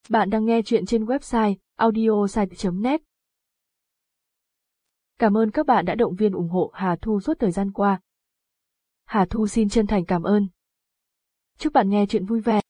Bạn đang nghe chuyện trên website audiosite.net. Cảm ơn các bạn đã động viên ủng hộ Hà Thu suốt thời gian qua. Hà Thu xin chân thành cảm ơn. Chúc bạn nghe chuyện vui vẻ.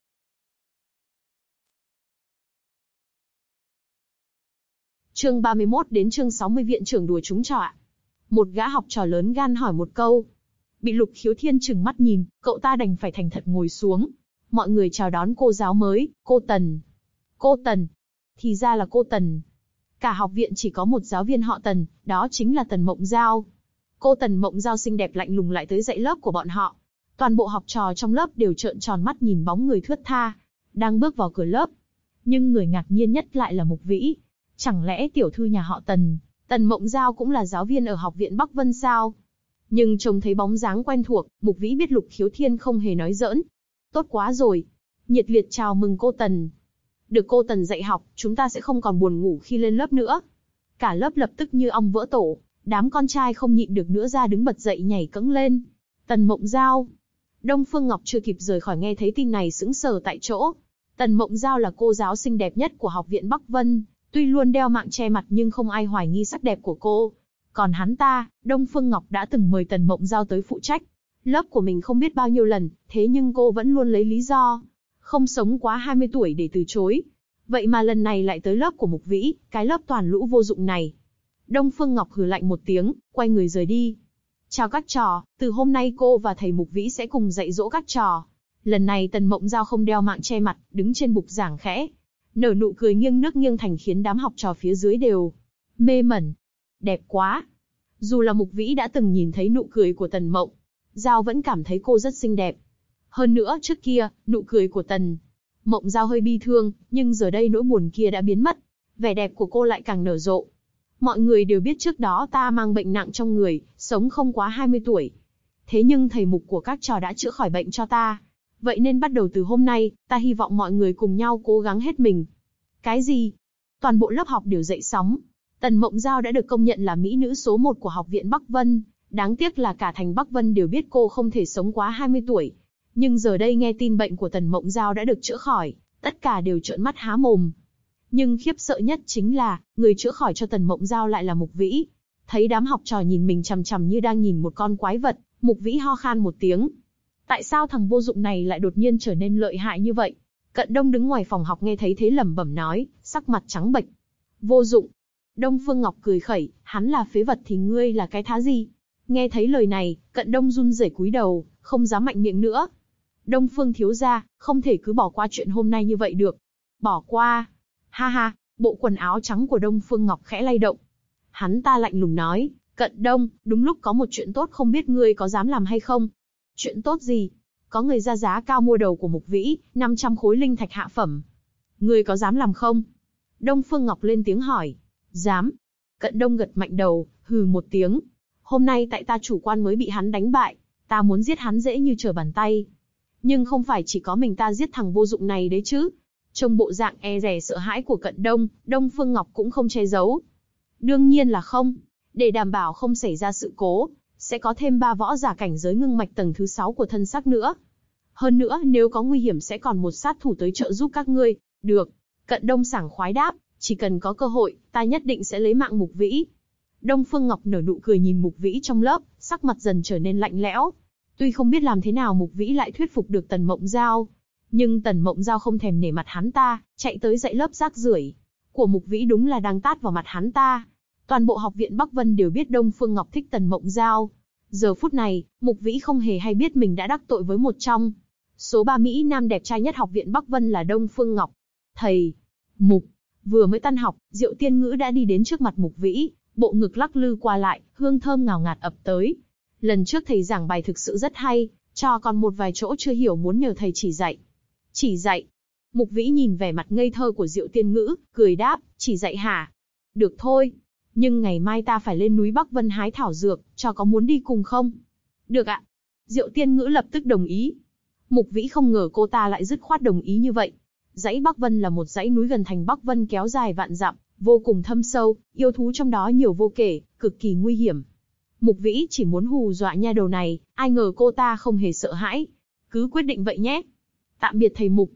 Chương 31 đến chương 60 viện trưởng đùa trúng trọ. Một gã học trò lớn gan hỏi một câu. Bị Lục Khiếu Thiên trừng mắt nhìn, cậu ta đành phải thành thật ngồi xuống. Mọi người chào đón cô giáo mới, cô Tần. Cô Tần. Thì ra là cô Tần. Cả học viện chỉ có một giáo viên họ Tần, đó chính là Tần Mộng Giao. Cô Tần Mộng Giao xinh đẹp lạnh lùng lại tới dạy lớp của bọn họ. Toàn bộ học trò trong lớp đều trợn tròn mắt nhìn bóng người thướt tha, đang bước vào cửa lớp. Nhưng người ngạc nhiên nhất lại là Mục Vĩ. Chẳng lẽ tiểu thư nhà họ Tần, Tần Mộng Giao cũng là giáo viên ở học viện Bắc Vân sao? Nhưng trông thấy bóng dáng quen thuộc, Mục Vĩ biết Lục Khiếu Thiên không hề nói giỡn. Tốt quá rồi. Nhiệt liệt chào mừng cô Tần. Được cô Tần dạy học, chúng ta sẽ không còn buồn ngủ khi lên lớp nữa. Cả lớp lập tức như ong vỡ tổ, đám con trai không nhịn được nữa ra đứng bật dậy nhảy cẫng lên. Tần Mộng Giao. Đông Phương Ngọc chưa kịp rời khỏi nghe thấy tin này sững sờ tại chỗ. Tần Mộng Giao là cô giáo xinh đẹp nhất của học viện Bắc Vân, tuy luôn đeo mạng che mặt nhưng không ai hoài nghi sắc đẹp của cô. Còn hắn ta, Đông Phương Ngọc đã từng mời Tần Mộng Giao tới phụ trách lớp của mình không biết bao nhiêu lần, thế nhưng cô vẫn luôn lấy lý do không sống quá 20 tuổi để từ chối. Vậy mà lần này lại tới lớp của Mục Vĩ, cái lớp toàn lũ vô dụng này. Đông Phương Ngọc hừ lạnh một tiếng, quay người rời đi. Chào các trò, từ hôm nay cô và thầy Mục Vĩ sẽ cùng dạy dỗ các trò. Lần này Tần Mộng Giao không đeo mạng che mặt, đứng trên bục giảng khẽ nở nụ cười nghiêng nước nghiêng thành khiến đám học trò phía dưới đều mê mẩn. Đẹp quá. Dù là Mục Vĩ đã từng nhìn thấy nụ cười của Tần Mộng Giao vẫn cảm thấy cô rất xinh đẹp. Hơn nữa trước kia, nụ cười của Tần Mộng Giao hơi bi thương, nhưng giờ đây nỗi buồn kia đã biến mất. Vẻ đẹp của cô lại càng nở rộ. Mọi người đều biết trước đó ta mang bệnh nặng trong người, sống không quá 20 tuổi. Thế nhưng thầy Mục của các trò đã chữa khỏi bệnh cho ta. Vậy nên bắt đầu từ hôm nay, ta hy vọng mọi người cùng nhau cố gắng hết mình. Cái gì? Toàn bộ lớp học đều dậy sóng. Tần Mộng Giao đã được công nhận là mỹ nữ số 1 của học viện Bắc Vân. Đáng tiếc là cả thành Bắc Vân đều biết cô không thể sống quá 20 tuổi. Nhưng giờ đây nghe tin bệnh của Tần Mộng Giao đã được chữa khỏi, tất cả đều trợn mắt há mồm. Nhưng khiếp sợ nhất chính là, người chữa khỏi cho Tần Mộng Giao lại là Mục Vĩ. Thấy đám học trò nhìn mình chằm chằm như đang nhìn một con quái vật, Mục Vĩ ho khan một tiếng. Tại sao thằng vô dụng này lại đột nhiên trở nên lợi hại như vậy? Cận Đông đứng ngoài phòng học nghe thấy thế lẩm bẩm nói, sắc mặt trắng bệch. Vô dụng. Đông Phương Ngọc cười khẩy, hắn là phế vật thì ngươi là cái thá gì? Nghe thấy lời này, Cận Đông run rẩy cúi đầu, không dám mạnh miệng nữa. Đông Phương thiếu gia, không thể cứ bỏ qua chuyện hôm nay như vậy được. Bỏ qua? Ha ha, bộ quần áo trắng của Đông Phương Ngọc khẽ lay động. Hắn ta lạnh lùng nói, Cận Đông, đúng lúc có một chuyện tốt không biết ngươi có dám làm hay không? Chuyện tốt gì? Có người ra giá cao mua đầu của Mục Vĩ, 500 khối linh thạch hạ phẩm. Ngươi có dám làm không? Đông Phương Ngọc lên tiếng hỏi. Dám. Cận Đông gật mạnh đầu, hừ một tiếng. Hôm nay tại ta chủ quan mới bị hắn đánh bại, ta muốn giết hắn dễ như trở bàn tay. Nhưng không phải chỉ có mình ta giết thằng vô dụng này đấy chứ. Trông bộ dạng e dè sợ hãi của Cận Đông, Đông Phương Ngọc cũng không che giấu. Đương nhiên là không. Để đảm bảo không xảy ra sự cố, sẽ có thêm 3 võ giả cảnh giới ngưng mạch tầng thứ 6 của thân sắc nữa. Hơn nữa, nếu có nguy hiểm sẽ còn một sát thủ tới trợ giúp các ngươi. Được. Cận Đông sảng khoái đáp, chỉ cần có cơ hội, ta nhất định sẽ lấy mạng Mục Vĩ. Đông Phương Ngọc nở nụ cười nhìn Mục Vĩ trong lớp, sắc mặt dần trở nên lạnh lẽo. Tuy không biết làm thế nào Mục Vĩ lại thuyết phục được Tần Mộng Giao, nhưng Tần Mộng Giao không thèm nể mặt hắn ta, chạy tới dạy lớp rác rưởi của Mục Vĩ đúng là đang tát vào mặt hắn ta. Toàn bộ học viện Bắc Vân đều biết Đông Phương Ngọc thích Tần Mộng Giao. Giờ phút này, Mục Vĩ không hề hay biết mình đã đắc tội với một trong số 3 mỹ nam đẹp trai nhất học viện Bắc Vân là Đông Phương Ngọc. Thầy Mục vừa mới tan học, Diệu Tiên Ngữ đã đi đến trước mặt Mục Vĩ, bộ ngực lắc lư qua lại, hương thơm ngào ngạt ập tới. Lần trước thầy giảng bài thực sự rất hay, cho còn một vài chỗ chưa hiểu muốn nhờ thầy chỉ dạy. Chỉ dạy? Mục Vĩ nhìn vẻ mặt ngây thơ của Diệu Tiên Ngữ, cười đáp, chỉ dạy hả? Được thôi. Nhưng ngày mai ta phải lên núi Bắc Vân hái thảo dược, cho có muốn đi cùng không? Được ạ. Diệu Tiên Ngữ lập tức đồng ý. Mục Vĩ không ngờ cô ta lại dứt khoát đồng ý như vậy. Dãy Bắc Vân là một dãy núi gần thành Bắc Vân kéo dài vạn dặm, vô cùng thâm sâu, yêu thú trong đó nhiều vô kể, cực kỳ nguy hiểm. Mục Vĩ chỉ muốn hù dọa nha đầu này, ai ngờ cô ta không hề sợ hãi. Cứ quyết định vậy nhé. Tạm biệt thầy Mục.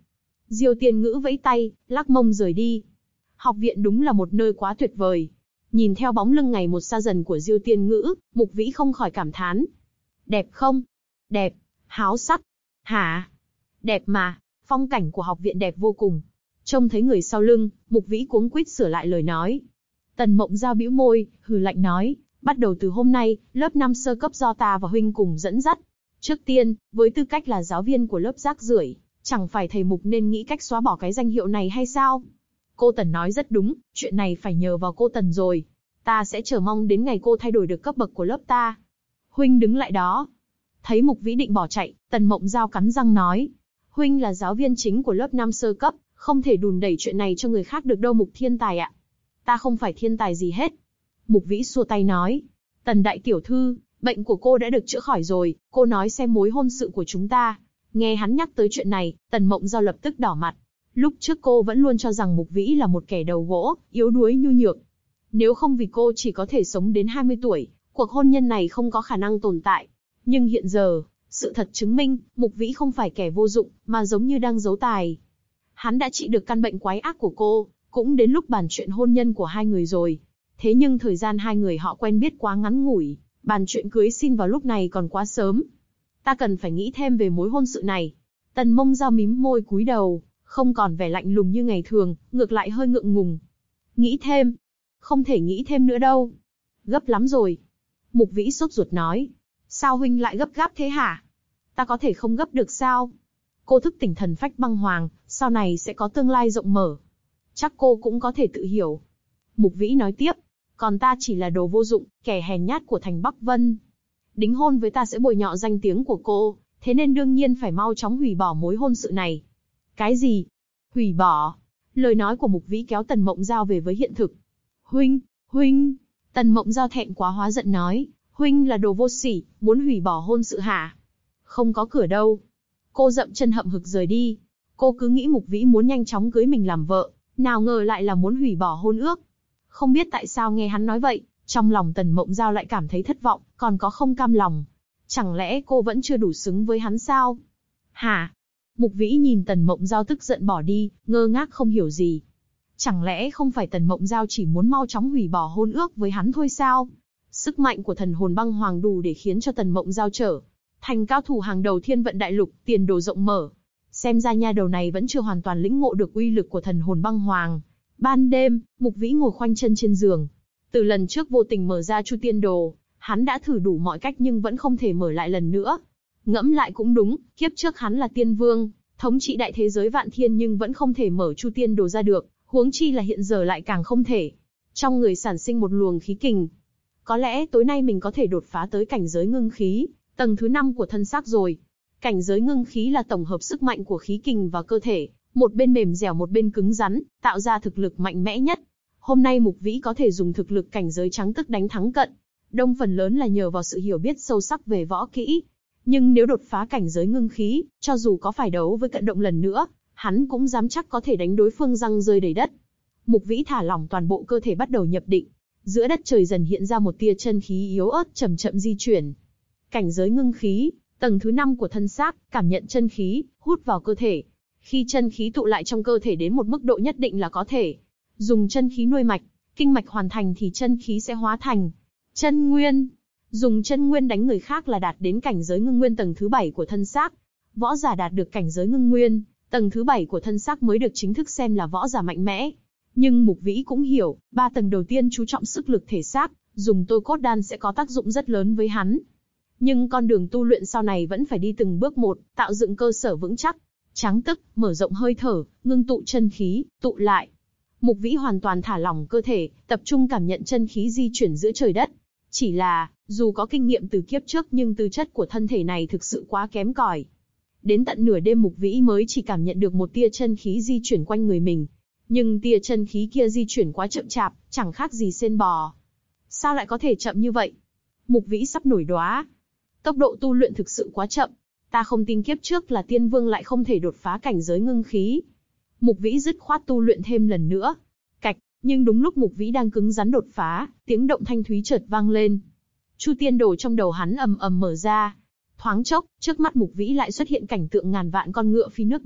Diêu Tiên Ngữ vẫy tay, lắc mông rời đi. Học viện đúng là một nơi quá tuyệt vời. Nhìn theo bóng lưng ngày một xa dần của Diêu Tiên Ngữ, Mục Vĩ không khỏi cảm thán. Đẹp không? Đẹp. Háo sắc. Hả? Đẹp mà, phong cảnh của học viện đẹp vô cùng. Trông thấy người sau lưng, Mục Vĩ cuống quýt sửa lại lời nói. Tần Mộng Giao bĩu môi, hừ lạnh nói, bắt đầu từ hôm nay, lớp 5 sơ cấp do ta và huynh cùng dẫn dắt. Trước tiên, với tư cách là giáo viên của lớp rác rưởi, chẳng phải thầy Mục nên nghĩ cách xóa bỏ cái danh hiệu này hay sao? Cô Tần nói rất đúng, chuyện này phải nhờ vào cô Tần rồi. Ta sẽ chờ mong đến ngày cô thay đổi được cấp bậc của lớp ta. Huynh đứng lại đó. Thấy Mục Vĩ định bỏ chạy, Tần Mộng Giao cắn răng nói. Huynh là giáo viên chính của lớp 5 sơ cấp, không thể đùn đẩy chuyện này cho người khác được đâu Mục Thiên Tài ạ. Ta không phải thiên tài gì hết. Mục Vĩ xua tay nói. Tần đại tiểu thư, bệnh của cô đã được chữa khỏi rồi, cô nói xem mối hôn sự của chúng ta. Nghe hắn nhắc tới chuyện này, Tần Mộng Giao lập tức đỏ mặt. Lúc trước cô vẫn luôn cho rằng Mục Vĩ là một kẻ đầu gỗ, yếu đuối nhu nhược. Nếu không vì cô chỉ có thể sống đến 20 tuổi, cuộc hôn nhân này không có khả năng tồn tại. Nhưng hiện giờ, sự thật chứng minh, Mục Vĩ không phải kẻ vô dụng, mà giống như đang giấu tài. Hắn đã trị được căn bệnh quái ác của cô, cũng đến lúc bàn chuyện hôn nhân của hai người rồi. Thế nhưng thời gian hai người họ quen biết quá ngắn ngủi, bàn chuyện cưới xin vào lúc này còn quá sớm. Ta cần phải nghĩ thêm về mối hôn sự này. Tần Mông Giao mím môi cúi đầu, không còn vẻ lạnh lùng như ngày thường, ngược lại hơi ngượng ngùng. Nghĩ thêm? Không thể nghĩ thêm nữa đâu. Gấp lắm rồi. Mục Vĩ sốt ruột nói. Sao huynh lại gấp gáp thế hả? Ta có thể không gấp được sao? Cô thức tỉnh thần phách băng hoàng, sau này sẽ có tương lai rộng mở. Chắc cô cũng có thể tự hiểu. Mục Vĩ nói tiếp. Còn ta chỉ là đồ vô dụng, kẻ hèn nhát của thành Bắc Vân. Đính hôn với ta sẽ bồi nhọ danh tiếng của cô, thế nên đương nhiên phải mau chóng hủy bỏ mối hôn sự này. Cái gì? Hủy bỏ? Lời nói của Mục Vĩ kéo Tần Mộng Giao về với hiện thực. Huynh! Tần Mộng Giao thẹn quá hóa giận nói, huynh là đồ vô sỉ, muốn hủy bỏ hôn sự hả? Không có cửa đâu. Cô dậm chân hậm hực rời đi. Cô cứ nghĩ Mục Vĩ muốn nhanh chóng cưới mình làm vợ, nào ngờ lại là muốn hủy bỏ hôn ước. Không biết tại sao nghe hắn nói vậy, trong lòng Tần Mộng Giao lại cảm thấy thất vọng, còn có không cam lòng. Chẳng lẽ cô vẫn chưa đủ xứng với hắn sao? Hả? Mục Vĩ nhìn Tần Mộng Giao tức giận bỏ đi, ngơ ngác không hiểu gì. Chẳng lẽ không phải Tần Mộng Giao chỉ muốn mau chóng hủy bỏ hôn ước với hắn thôi sao? Sức mạnh của thần hồn băng hoàng đủ để khiến cho Tần Mộng Giao trở thành cao thủ hàng đầu thiên vận đại lục, tiền đồ rộng mở. Xem ra nha đầu này vẫn chưa hoàn toàn lĩnh ngộ được uy lực của thần hồn băng hoàng. Ban đêm, Mục Vĩ ngồi khoanh chân trên giường. Từ lần trước vô tình mở ra Chu Tiên Đồ, hắn đã thử đủ mọi cách nhưng vẫn không thể mở lại lần nữa. Ngẫm lại cũng đúng, kiếp trước hắn là tiên vương, thống trị đại thế giới vạn thiên nhưng vẫn không thể mở Chu Tiên Đồ ra được, huống chi là hiện giờ lại càng không thể. Trong người sản sinh một luồng khí kình. Có lẽ tối nay mình có thể đột phá tới cảnh giới ngưng khí, tầng thứ 5 của thân xác rồi. Cảnh giới ngưng khí là tổng hợp sức mạnh của khí kình và cơ thể, một bên mềm dẻo một bên cứng rắn, tạo ra thực lực mạnh mẽ nhất. Hôm nay Mục Vĩ có thể dùng thực lực cảnh giới trắng tức đánh thắng cận, đông phần lớn là nhờ vào sự hiểu biết sâu sắc về võ kỹ. Nhưng nếu đột phá cảnh giới ngưng khí, cho dù có phải đấu với cận động lần nữa, hắn cũng dám chắc có thể đánh đối phương răng rơi đầy đất. Mục Vĩ thả lỏng toàn bộ cơ thể bắt đầu nhập định. Giữa đất trời dần hiện ra một tia chân khí yếu ớt chậm chậm di chuyển. Cảnh giới ngưng khí, tầng thứ 5 của thân xác, cảm nhận chân khí, hút vào cơ thể. Khi chân khí tụ lại trong cơ thể đến một mức độ nhất định là có thể dùng chân khí nuôi mạch, kinh mạch hoàn thành thì chân khí sẽ hóa thành chân nguyên. Dùng chân nguyên đánh người khác là đạt đến cảnh giới ngưng nguyên tầng thứ 7 của thân xác. Võ giả đạt được cảnh giới ngưng nguyên, tầng thứ 7 của thân xác mới được chính thức xem là võ giả mạnh mẽ. Nhưng Mục Vĩ cũng hiểu, 3 tầng đầu tiên chú trọng sức lực thể xác, dùng tôi cốt đan sẽ có tác dụng rất lớn với hắn. Nhưng con đường tu luyện sau này vẫn phải đi từng bước một, tạo dựng cơ sở vững chắc. Tráng tức, mở rộng hơi thở, ngưng tụ chân khí, tụ lại. Mục Vĩ hoàn toàn thả lỏng cơ thể, tập trung cảm nhận chân khí di chuyển giữa trời đất. Chỉ là, dù có kinh nghiệm từ kiếp trước nhưng tư chất của thân thể này thực sự quá kém cỏi. Đến tận nửa đêm Mục Vĩ mới chỉ cảm nhận được một tia chân khí di chuyển quanh người mình. Nhưng tia chân khí kia di chuyển quá chậm chạp, chẳng khác gì sên bò. Sao lại có thể chậm như vậy? Mục Vĩ sắp nổi đoá. Tốc độ tu luyện thực sự quá chậm. Ta không tin kiếp trước là tiên vương lại không thể đột phá cảnh giới ngưng khí. Mục Vĩ dứt khoát tu luyện thêm lần nữa. Cạch, nhưng đúng lúc Mục Vĩ đang cứng rắn đột phá, tiếng động thanh thúy chợt vang lên. Chu Tiên Đồ trong đầu hắn ầm ầm mở ra. Thoáng chốc, trước mắt Mục Vĩ lại xuất hiện cảnh tượng ngàn vạn con ngựa phi nước đại,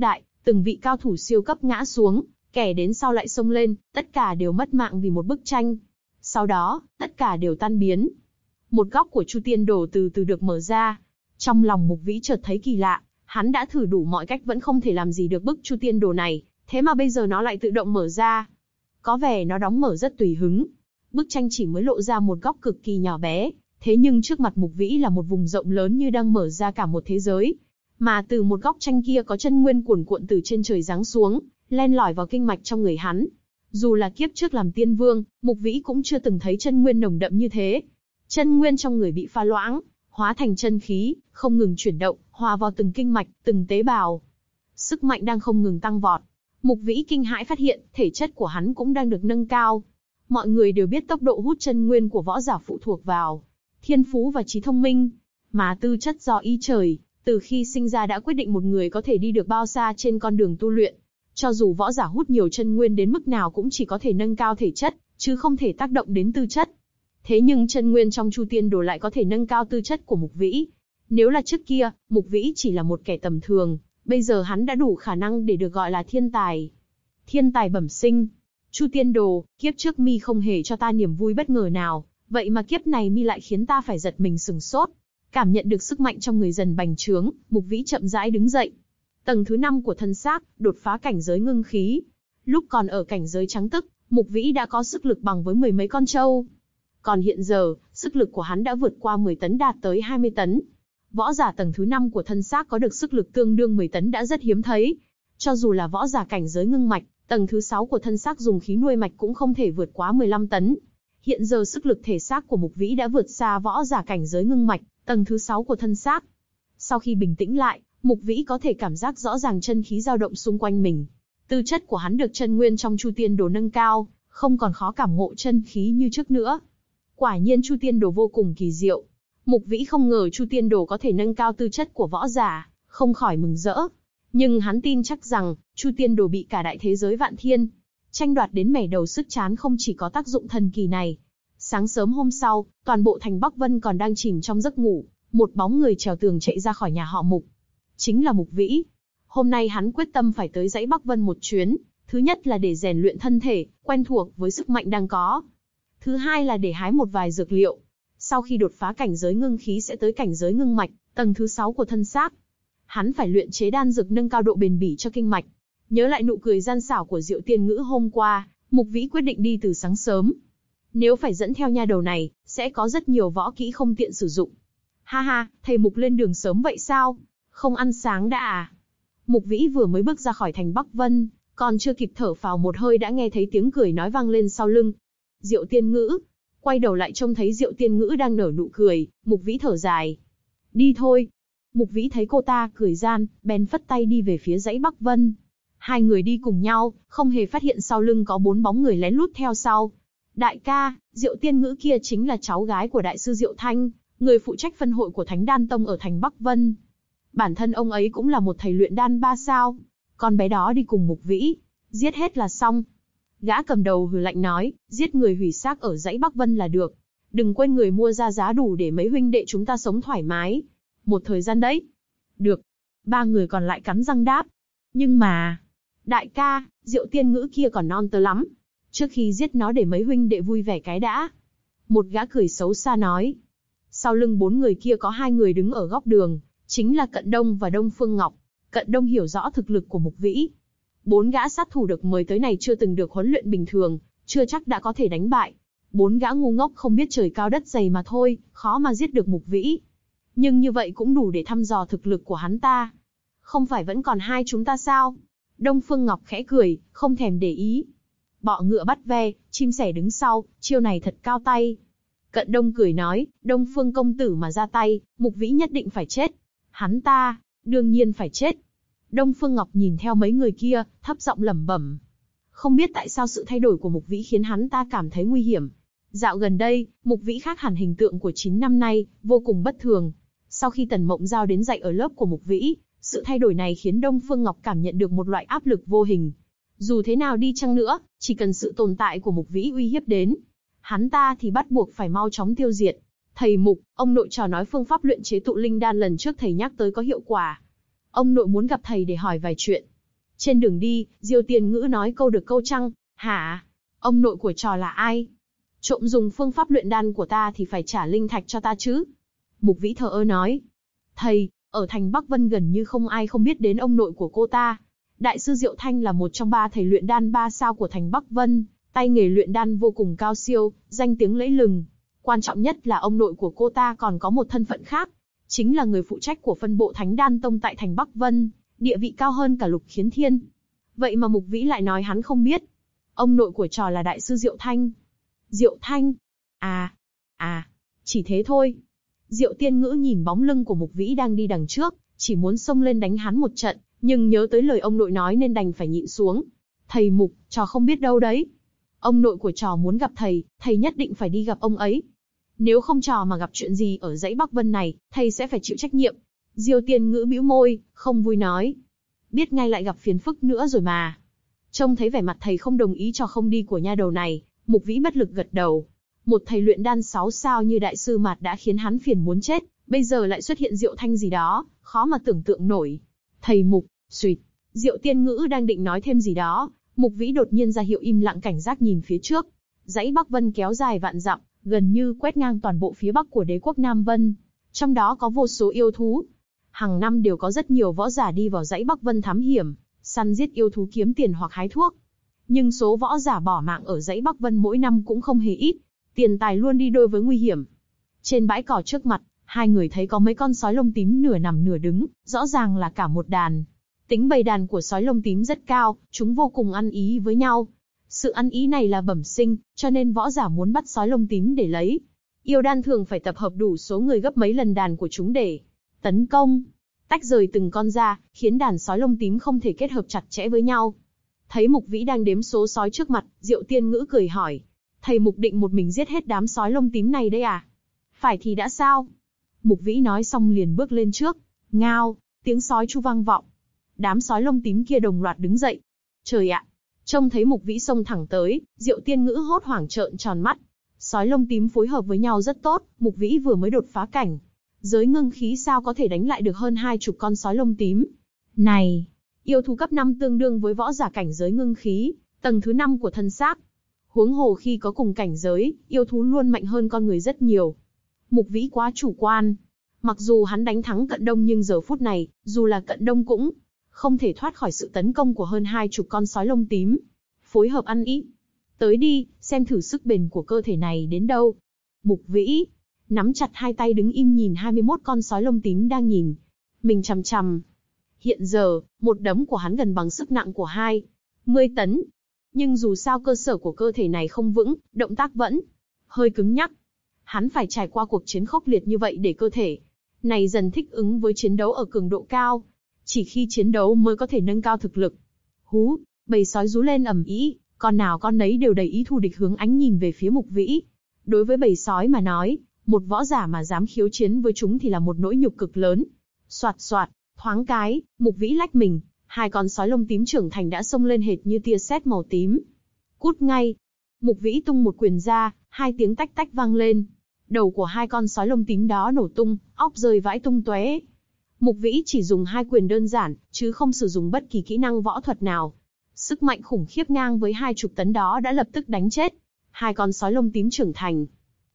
Từng vị cao thủ siêu cấp ngã xuống, kẻ đến sau lại xông lên, tất cả đều mất mạng vì một bức tranh. Sau đó, tất cả đều tan biến. Một góc của Chu Tiên Đồ từ từ được mở ra. Trong lòng Mục Vĩ chợt thấy kỳ lạ, hắn đã thử đủ mọi cách vẫn không thể làm gì được bức Chu Tiên Đồ này, thế mà bây giờ nó lại tự động mở ra. Có vẻ nó đóng mở rất tùy hứng. Bức tranh chỉ mới lộ ra một góc cực kỳ nhỏ bé, thế nhưng trước mặt Mục Vĩ là một vùng rộng lớn như đang mở ra cả một thế giới. Mà từ một góc tranh kia có chân nguyên cuồn cuộn từ trên trời giáng xuống, len lỏi vào kinh mạch trong người hắn. Dù là kiếp trước làm tiên vương, Mục Vĩ cũng chưa từng thấy chân nguyên nồng đậm như thế. Chân nguyên trong người bị pha loãng, hóa thành chân khí, không ngừng chuyển động, hòa vào từng kinh mạch, từng tế bào. Sức mạnh đang không ngừng tăng vọt. Mục Vĩ kinh hãi phát hiện, thể chất của hắn cũng đang được nâng cao. Mọi người đều biết tốc độ hút chân nguyên của võ giả phụ thuộc vào thiên phú và trí thông minh, mà tư chất do ý trời, từ khi sinh ra đã quyết định một người có thể đi được bao xa trên con đường tu luyện. Cho dù võ giả hút nhiều chân nguyên đến mức nào cũng chỉ có thể nâng cao thể chất, chứ không thể tác động đến tư chất. Thế nhưng chân nguyên trong Chu Tiên Đồ lại có thể nâng cao tư chất của Mục Vĩ. Nếu là trước kia, Mục Vĩ chỉ là một kẻ tầm thường, bây giờ hắn đã đủ khả năng để được gọi là thiên tài. Thiên tài bẩm sinh. Chu Tiên Đồ, kiếp trước mi không hề cho ta niềm vui bất ngờ nào, vậy mà kiếp này mi lại khiến ta phải giật mình sửng sốt. Cảm nhận được sức mạnh trong người dần bành trướng, Mục Vĩ chậm rãi đứng dậy. Tầng thứ 5 của thân xác, đột phá cảnh giới ngưng khí. Lúc còn ở cảnh giới trắng tức, Mục Vĩ đã có sức lực bằng với 10 mấy con trâu. Còn hiện giờ, sức lực của hắn đã vượt qua 10 tấn đạt tới 20 tấn. Võ giả tầng thứ 5 của thân xác có được sức lực tương đương 10 tấn đã rất hiếm thấy. Cho dù là võ giả cảnh giới ngưng mạch, tầng thứ 6 của thân xác dùng khí nuôi mạch cũng không thể vượt quá 15 tấn. Hiện giờ sức lực thể xác của Mục Vĩ đã vượt xa võ giả cảnh giới ngưng mạch, tầng thứ 6 của thân xác. Sau khi bình tĩnh lại, Mục Vĩ có thể cảm giác rõ ràng chân khí dao động xung quanh mình. Tư chất của hắn được chân nguyên trong Chu Tiên Đồ nâng cao, không còn khó cảm ngộ chân khí như trước nữa. Quả nhiên Chu Tiên Đồ vô cùng kỳ diệu. Mục Vĩ không ngờ Chu Tiên Đồ có thể nâng cao tư chất của võ giả, không khỏi mừng rỡ. Nhưng hắn tin chắc rằng, Chu Tiên Đồ bị cả đại thế giới vạn thiên tranh đoạt đến mẻ đầu sức chán không chỉ có tác dụng thần kỳ này. Sáng sớm hôm sau, toàn bộ thành Bắc Vân còn đang chìm trong giấc ngủ, một bóng người trèo tường chạy ra khỏi nhà họ Mục. Chính là Mục Vĩ. Hôm nay hắn quyết tâm phải tới dãy Bắc Vân một chuyến, thứ nhất là để rèn luyện thân thể, quen thuộc với sức mạnh đang có. Thứ hai là để hái một vài dược liệu. Sau khi đột phá cảnh giới ngưng khí sẽ tới cảnh giới ngưng mạch, tầng thứ 6 của thân xác. Hắn phải luyện chế đan dược nâng cao độ bền bỉ cho kinh mạch. Nhớ lại nụ cười gian xảo của Diệu Tiên Ngữ hôm qua, Mục Vĩ quyết định đi từ sáng sớm. Nếu phải dẫn theo nha đầu này, sẽ có rất nhiều võ kỹ không tiện sử dụng. Ha ha, thầy Mục lên đường sớm vậy sao? Không ăn sáng đã à? Mục Vĩ vừa mới bước ra khỏi thành Bắc Vân, còn chưa kịp thở phào một hơi đã nghe thấy tiếng cười nói vang lên sau lưng. Diệu Tiên Ngữ. Quay đầu lại trông thấy Diệu Tiên Ngữ đang nở nụ cười, Mục Vĩ thở dài. Đi thôi. Mục Vĩ thấy cô ta cười gian, bèn phất tay đi về phía dãy Bắc Vân. Hai người đi cùng nhau, không hề phát hiện sau lưng có 4 bóng người lén lút theo sau. Đại ca, Diệu Tiên Ngữ kia chính là cháu gái của đại sư Diệu Thanh, người phụ trách phân hội của Thánh Đan Tông ở thành Bắc Vân. Bản thân ông ấy cũng là một thầy luyện đan 3 sao. Con bé đó đi cùng Mục Vĩ, giết hết là xong. Gã cầm đầu hừ lạnh nói, giết người hủy xác ở dãy Bắc Vân là được. Đừng quên người mua ra giá đủ để mấy huynh đệ chúng ta sống thoải mái. Một thời gian đấy. Được. 3 người còn lại cắn răng đáp. Nhưng mà... Đại ca, Diệu Tiên Ngữ kia còn non tơ lắm. Trước khi giết nó để mấy huynh đệ vui vẻ cái đã. Một gã cười xấu xa nói. Sau lưng 4 người kia có 2 người đứng ở góc đường, chính là Cận Đông và Đông Phương Ngọc. Cận Đông hiểu rõ thực lực của Mục Vĩ. 4 gã sát thủ được mời tới này chưa từng được huấn luyện bình thường, chưa chắc đã có thể đánh bại. 4 gã ngu ngốc không biết trời cao đất dày mà thôi, khó mà giết được Mục Vĩ. Nhưng như vậy cũng đủ để thăm dò thực lực của hắn ta. Không phải vẫn còn 2 chúng ta sao? Đông Phương Ngọc khẽ cười, không thèm để ý. Bọ ngựa bắt ve, chim sẻ đứng sau, chiêu này thật cao tay. Cận Đông cười nói, Đông Phương công tử mà ra tay, Mục Vĩ nhất định phải chết. Hắn ta, đương nhiên phải chết. Đông Phương Ngọc nhìn theo mấy người kia, thấp giọng lẩm bẩm. Không biết tại sao sự thay đổi của Mục Vĩ khiến hắn ta cảm thấy nguy hiểm. Dạo gần đây, Mục Vĩ khác hẳn hình tượng của 9 năm nay, vô cùng bất thường. Sau khi Tần Mộng Giao đến dạy ở lớp của Mục Vĩ, sự thay đổi này khiến Đông Phương Ngọc cảm nhận được một loại áp lực vô hình. Dù thế nào đi chăng nữa, chỉ cần sự tồn tại của Mục Vĩ uy hiếp đến, hắn ta thì bắt buộc phải mau chóng tiêu diệt. Thầy Mục, ông nội trò nói phương pháp luyện chế tụ linh đan lần trước thầy nhắc tới có hiệu quả. Ông nội muốn gặp thầy để hỏi vài chuyện. Trên đường đi, Diêu Tiên Ngữ nói câu được câu trăng, hả? Ông nội của trò là ai? Trộm dùng phương pháp luyện đan của ta thì phải trả linh thạch cho ta chứ? Mục Vĩ thờ ơ nói. Thầy, ở thành Bắc Vân gần như không ai không biết đến ông nội của cô ta. Đại sư Diệu Thanh là một trong 3 thầy luyện đan 3 sao của thành Bắc Vân, tay nghề luyện đan vô cùng cao siêu, danh tiếng lẫy lừng. Quan trọng nhất là ông nội của cô ta còn có một thân phận khác, chính là người phụ trách của phân bộ Thánh Đan Tông tại thành Bắc Vân, địa vị cao hơn cả Lục Khiến Thiên. Vậy mà Mục Vĩ lại nói hắn không biết. Ông nội của trò là đại sư Diệu Thanh. Diệu Thanh? Chỉ thế thôi. Diệu Tiên Ngữ nhìn bóng lưng của Mục Vĩ đang đi đằng trước, chỉ muốn xông lên đánh hắn một trận, nhưng nhớ tới lời ông nội nói nên đành phải nhịn xuống. Thầy Mục, trò không biết đâu đấy. Ông nội của trò muốn gặp thầy, thầy nhất định phải đi gặp ông ấy. Nếu không trò mà gặp chuyện gì ở dãy Bắc Vân này, thầy sẽ phải chịu trách nhiệm. Diêu Tiên Ngữ bĩu môi, không vui nói. Biết ngay lại gặp phiền phức nữa rồi mà. Trông thấy vẻ mặt thầy không đồng ý cho không đi của nha đầu này, Mục Vĩ bất lực gật đầu. Một thầy luyện đan 6 sao như đại sư Mạt đã khiến hắn phiền muốn chết, bây giờ lại xuất hiện Diệu Thanh gì đó, khó mà tưởng tượng nổi. Thầy Mục, suýt. Diệu Tiên Ngữ đang định nói thêm gì đó, Mục Vĩ đột nhiên ra hiệu im lặng cảnh giác nhìn phía trước. Dãy Bắc Vân kéo dài vạn dặm, gần như quét ngang toàn bộ phía bắc của đế quốc Nam Vân. Trong đó có vô số yêu thú. Hàng năm đều có rất nhiều võ giả đi vào dãy Bắc Vân thám hiểm, săn giết yêu thú kiếm tiền hoặc hái thuốc. Nhưng số võ giả bỏ mạng ở dãy Bắc Vân mỗi năm cũng không hề ít, tiền tài luôn đi đôi với nguy hiểm. Trên bãi cỏ trước mặt, hai người thấy có mấy con sói lông tím nửa nằm nửa đứng, rõ ràng là cả một đàn. Tính bầy đàn của sói lông tím rất cao, chúng vô cùng ăn ý với nhau. Sự ăn ý này là bẩm sinh, cho nên võ giả muốn bắt sói lông tím để lấy yêu đan thường phải tập hợp đủ số người gấp mấy lần đàn của chúng để tấn công, tách rời từng con ra, khiến đàn sói lông tím không thể kết hợp chặt chẽ với nhau. Thấy Mục Vĩ đang đếm số sói trước mặt, Diệu Tiên Ngữ cười hỏi. Thầy Mục định một mình giết hết đám sói lông tím này đấy à? Phải thì đã sao? Mục Vĩ nói xong liền bước lên trước. Ngao, tiếng sói chu vang vọng. Đám sói lông tím kia đồng loạt đứng dậy. Trời ạ! Trông thấy Mục Vĩ xông thẳng tới, Diệu Tiên Ngữ hốt hoảng trợn tròn mắt. Sói lông tím phối hợp với nhau rất tốt, Mục Vĩ vừa mới đột phá cảnh giới ngưng khí sao có thể đánh lại được hơn 20 con sói lông tím. Này, yêu thú cấp 5 tương đương với võ giả cảnh giới ngưng khí, tầng thứ 5 của thân xác. Huống hồ khi có cùng cảnh giới, yêu thú luôn mạnh hơn con người rất nhiều. Mục Vĩ quá chủ quan. Mặc dù hắn đánh thắng Cận Đông nhưng giờ phút này, dù là Cận Đông cũng không thể thoát khỏi sự tấn công của hơn 20 con sói lông tím. Phối hợp ăn ý. Tới đi, xem thử sức bền của cơ thể này đến đâu. Mục Vĩ nắm chặt hai tay đứng im nhìn 21 con sói lông tím đang nhìn mình chằm chằm. Hiện giờ, một đấm của hắn gần bằng sức nặng của 20 tấn. Nhưng dù sao cơ sở của cơ thể này không vững, động tác vẫn hơi cứng nhắc. Hắn phải trải qua cuộc chiến khốc liệt như vậy để cơ thể này dần thích ứng với chiến đấu ở cường độ cao. Chỉ khi chiến đấu mới có thể nâng cao thực lực. Hú, bầy sói rú lên ầm ĩ, con nào con nấy đều đầy ý thù địch hướng ánh nhìn về phía Mục Vĩ. Đối với bầy sói mà nói, một võ giả mà dám khiêu chiến với chúng thì là một nỗi nhục cực lớn. Soạt soạt, thoáng cái, Mục Vĩ lách mình, hai con sói lông tím trưởng thành đã xông lên hệt như tia sét màu tím. Cút ngay! Mục Vĩ tung một quyền ra, hai tiếng tách tách vang lên. Đầu của hai con sói lông tím đó nổ tung, óc rơi vãi tung tóe. Mục Vĩ chỉ dùng hai quyền đơn giản, chứ không sử dụng bất kỳ kỹ năng võ thuật nào. Sức mạnh khủng khiếp ngang với 20 tấn đó đã lập tức đánh chết hai con sói lông tím trưởng thành.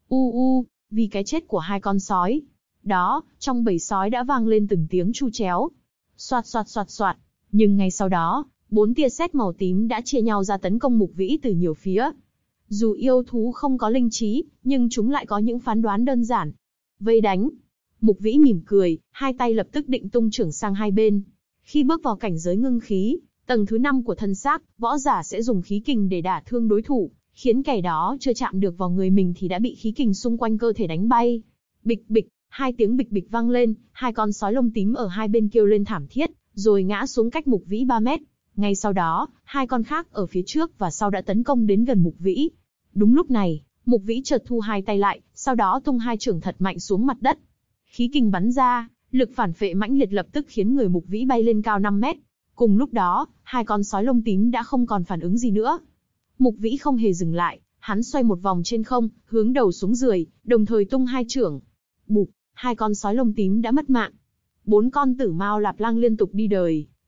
Vì cái chết của hai con sói đó, trong bầy sói đã vang lên từng tiếng chu chéo. Soạt soạt soạt soạt, nhưng ngay sau đó, 4 tia sét màu tím đã chia nhau ra tấn công Mục Vĩ từ nhiều phía. Dù yêu thú không có linh trí, nhưng chúng lại có những phán đoán đơn giản. Vây đánh. Mục Vĩ mỉm cười, hai tay lập tức định tung chưởng sang hai bên. Khi bước vào cảnh giới ngưng khí, tầng thứ 5 của thân xác, võ giả sẽ dùng khí kình để đả thương đối thủ, khiến kẻ đó chưa chạm được vào người mình thì đã bị khí kình xung quanh cơ thể đánh bay. Bịch bịch, hai tiếng bịch bịch vang lên, hai con sói lông tím ở hai bên kêu lên thảm thiết, rồi ngã xuống cách Mục Vĩ 3 mét. Ngay sau đó, hai con khác ở phía trước và sau đã tấn công đến gần Mục Vĩ. Đúng lúc này, Mục Vĩ chợt thu hai tay lại, sau đó tung hai chưởng thật mạnh xuống mặt đất. Khí kình bắn ra, lực phản phệ mãnh liệt lập tức khiến người Mục Vĩ bay lên cao 5 mét. Cùng lúc đó, hai con sói lông tím đã không còn phản ứng gì nữa. Mục Vĩ không hề dừng lại, hắn xoay một vòng trên không, hướng đầu xuống dưới, đồng thời tung hai chưởng. Bụp, hai con sói lông tím đã mất mạng. 4 con tử mao lạp lang liên tục đi đời,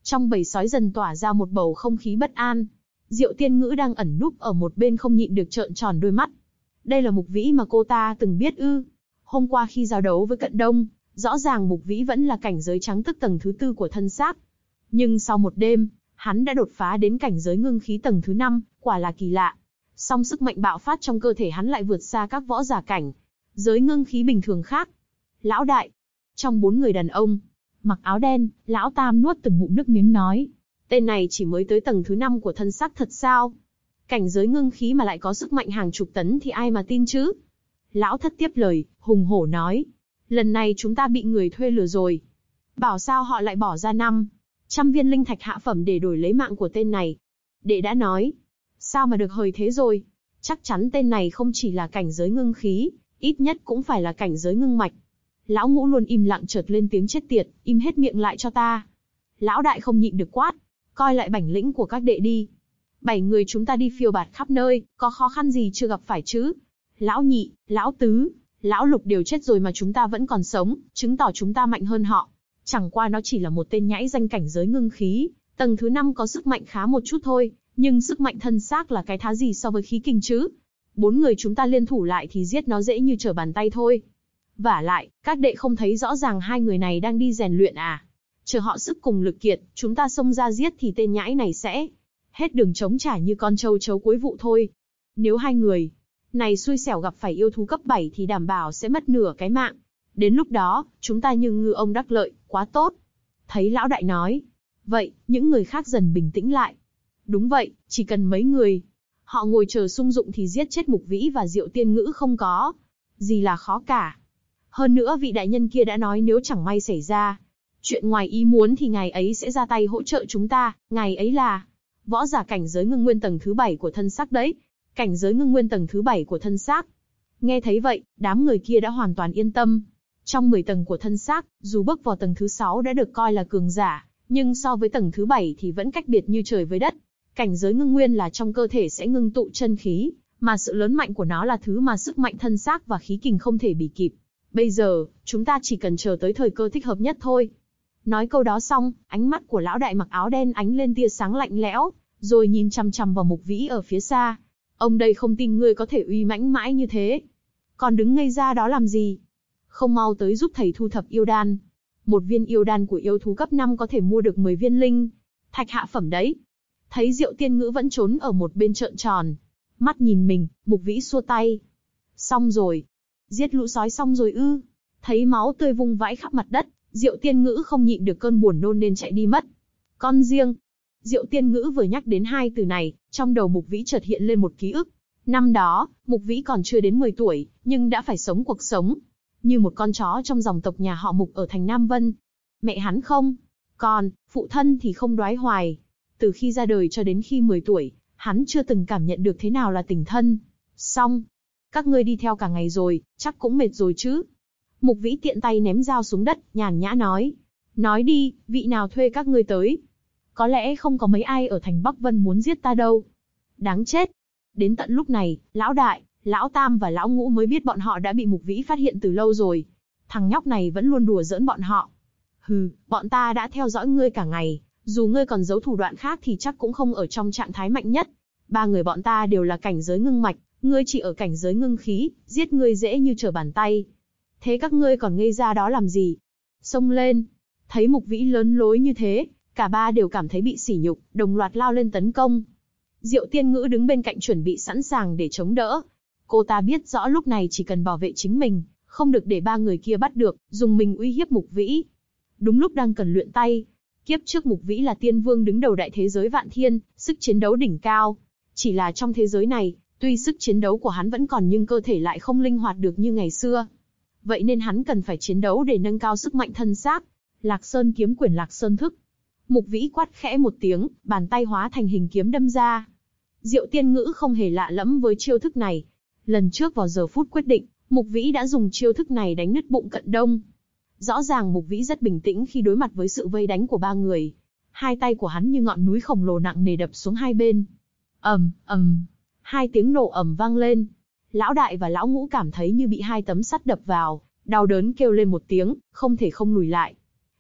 Trong bầy sói dần tỏa ra một bầu không khí bất an. Diệu Tiên Ngữ đang ẩn núp ở một bên không nhịn được trợn tròn đôi mắt. Đây là Mục Vĩ mà cô ta từng biết ư? Hôm qua khi giao đấu với Cận Đông, rõ ràng Mục Vĩ vẫn là cảnh giới trắng tức tầng thứ 4 của thân xác. Nhưng sau một đêm, hắn đã đột phá đến cảnh giới ngưng khí tầng thứ 5, quả là kỳ lạ. Song sức mạnh bạo phát trong cơ thể hắn lại vượt xa các võ giả cảnh giới ngưng khí bình thường khác. Lão đại, trong 4 người đàn ông, mặc áo đen, Lão Tam nuốt từng ngụm nước miếng nói, tên này chỉ mới tới tầng thứ 5 của thân xác thật sao? Cảnh giới ngưng khí mà lại có sức mạnh hàng chục tấn thì ai mà tin chứ? Lão Thất tiếp lời, hùng hổ nói, lần này chúng ta bị người thuê lừa rồi. Bảo sao họ lại bỏ ra 500 viên linh thạch hạ phẩm để đổi lấy mạng của tên này. Đệ đã nói, sao mà được hời thế rồi? Chắc chắn tên này không chỉ là cảnh giới ngưng khí, ít nhất cũng phải là cảnh giới ngưng mạch. Lão Ngũ luôn im lặng chợt lên tiếng chết tiệt, im hết miệng lại cho ta. Lão đại không nhịn được quát, coi lại bản lĩnh của các đệ đi. 7 người chúng ta đi phiêu bạt khắp nơi, có khó khăn gì chưa gặp phải chứ? Lão Nhị, Lão Tứ, Lão Lục đều chết rồi mà chúng ta vẫn còn sống, chứng tỏ chúng ta mạnh hơn họ. Chẳng qua nó chỉ là một tên nhãi danh cảnh giới ngưng khí, tầng thứ 5 có sức mạnh khá một chút thôi, nhưng sức mạnh thân xác là cái thá gì so với khí kình chứ? 4 người chúng ta liên thủ lại thì giết nó dễ như trở bàn tay thôi. Vả lại, các đệ không thấy rõ ràng hai người này đang đi rèn luyện à? Chờ họ sức cùng lực kiệt, chúng ta xông ra giết thì tên nhãi này sẽ hết đường chống trả như con trâu chấu cuối vụ thôi. Nếu hai người này xui xẻo gặp phải yêu thú cấp 7 thì đảm bảo sẽ mất nửa cái mạng. Đến lúc đó, chúng ta như ngư ông đắc lợi, quá tốt. Thấy lão đại nói vậy, những người khác dần bình tĩnh lại. Đúng vậy, chỉ cần mấy người họ ngồi chờ sung dụng thì giết chết Mục Vĩ và Diệu Tiên Ngữ không có gì là khó cả. Hơn nữa vị đại nhân kia đã nói nếu chẳng may xảy ra chuyện ngoài ý muốn thì ngài ấy sẽ ra tay hỗ trợ chúng ta, ngài ấy là võ giả cảnh giới ngưng nguyên tầng thứ 7 của thân xác đấy. Cảnh giới ngưng nguyên tầng thứ 7 của thân xác. Nghe thấy vậy, đám người kia đã hoàn toàn yên tâm. Trong 10 tầng của thân xác, dù bước vào tầng thứ 6 đã được coi là cường giả, nhưng so với tầng thứ 7 thì vẫn cách biệt như trời với đất. Cảnh giới ngưng nguyên là trong cơ thể sẽ ngưng tụ chân khí, mà sự lớn mạnh của nó là thứ mà sức mạnh thân xác và khí kình không thể bì kịp. Bây giờ, chúng ta chỉ cần chờ tới thời cơ thích hợp nhất thôi. Nói câu đó xong, ánh mắt của lão đại mặc áo đen ánh lên tia sáng lạnh lẽo, rồi nhìn chằm chằm vào Mục Vĩ ở phía xa. Ông đây không tin ngươi có thể uy mãnh mãi như thế. Còn đứng ngây ra đó làm gì? Không mau tới giúp thầy thu thập yêu đan. Một viên yêu đan của yêu thú cấp 5 có thể mua được 10 viên linh thạch hạ phẩm đấy. Thấy Diệu Tiên Ngữ vẫn trốn ở một bên trợn tròn mắt nhìn mình, Mục Vĩ xua tay. Xong rồi. Giết lũ sói xong rồi ư? Thấy máu tươi vung vãi khắp mặt đất, Diệu Tiên Ngữ không nhịn được cơn buồn nôn nên chạy đi mất. Con riêng. Diệu Tiên Ngữ vừa nhắc đến hai từ này, trong đầu Mục Vĩ chợt hiện lên một ký ức. Năm đó, Mục Vĩ còn chưa đến 10 tuổi, nhưng đã phải sống cuộc sống như một con chó trong dòng tộc nhà họ Mục ở thành Nam Vân. Mẹ hắn không còn, phụ thân thì không đoái hoài. Từ khi ra đời cho đến khi 10 tuổi, hắn chưa từng cảm nhận được thế nào là tình thân. Xong, các ngươi đi theo cả ngày rồi, chắc cũng mệt rồi chứ? Mục Vĩ tiện tay ném dao xuống đất, nhàn nhã nói. Nói đi, vị nào thuê các ngươi tới? Có lẽ không có mấy ai ở thành Bắc Vân muốn giết ta đâu. Đáng chết. Đến tận lúc này, lão đại, lão tam và lão ngũ mới biết bọn họ đã bị Mục Vĩ phát hiện từ lâu rồi. Thằng nhóc này vẫn luôn đùa giỡn bọn họ. Hừ, bọn ta đã theo dõi ngươi cả ngày, dù ngươi còn giấu thủ đoạn khác thì chắc cũng không ở trong trạng thái mạnh nhất. 3 người bọn ta đều là cảnh giới ngưng mạch, ngươi chỉ ở cảnh giới ngưng khí, giết ngươi dễ như trở bàn tay. Thế các ngươi còn ngây ra đó làm gì? Xông lên. Thấy Mục Vĩ lớn lối như thế, cả ba đều cảm thấy bị sỉ nhục, đồng loạt lao lên tấn công. Diệu Tiên Ngữ đứng bên cạnh chuẩn bị sẵn sàng để chống đỡ. Cô ta biết rõ lúc này chỉ cần bảo vệ chính mình, không được để 3 người kia bắt được, dùng mình uy hiếp Mục Vĩ. Đúng lúc đang cần luyện tay, kiếp trước Mục Vĩ là tiên vương đứng đầu đại thế giới vạn thiên, sức chiến đấu đỉnh cao. Chỉ là trong thế giới này, tuy sức chiến đấu của hắn vẫn còn nhưng cơ thể lại không linh hoạt được như ngày xưa. Vậy nên hắn cần phải chiến đấu để nâng cao sức mạnh thân xác. Lạc Sơn kiếm quyền Lạc Sơn thức. Mục Vĩ quát khẽ một tiếng, bàn tay hóa thành hình kiếm đâm ra. Diệu Tiên Ngữ không hề lạ lẫm với chiêu thức này. Lần trước vào giờ phút quyết định, Mục Vĩ đã dùng chiêu thức này đánh nứt bụng Cận Đông. Rõ ràng Mục Vĩ rất bình tĩnh khi đối mặt với sự vây đánh của 3 người. Hai tay của hắn như ngọn núi khổng lồ nặng nề đập xuống hai bên. Ầm, ầm, hai tiếng nổ ầm vang lên. Lão đại và lão ngũ cảm thấy như bị hai tấm sắt đập vào, đau đớn kêu lên một tiếng, không thể không lùi lại.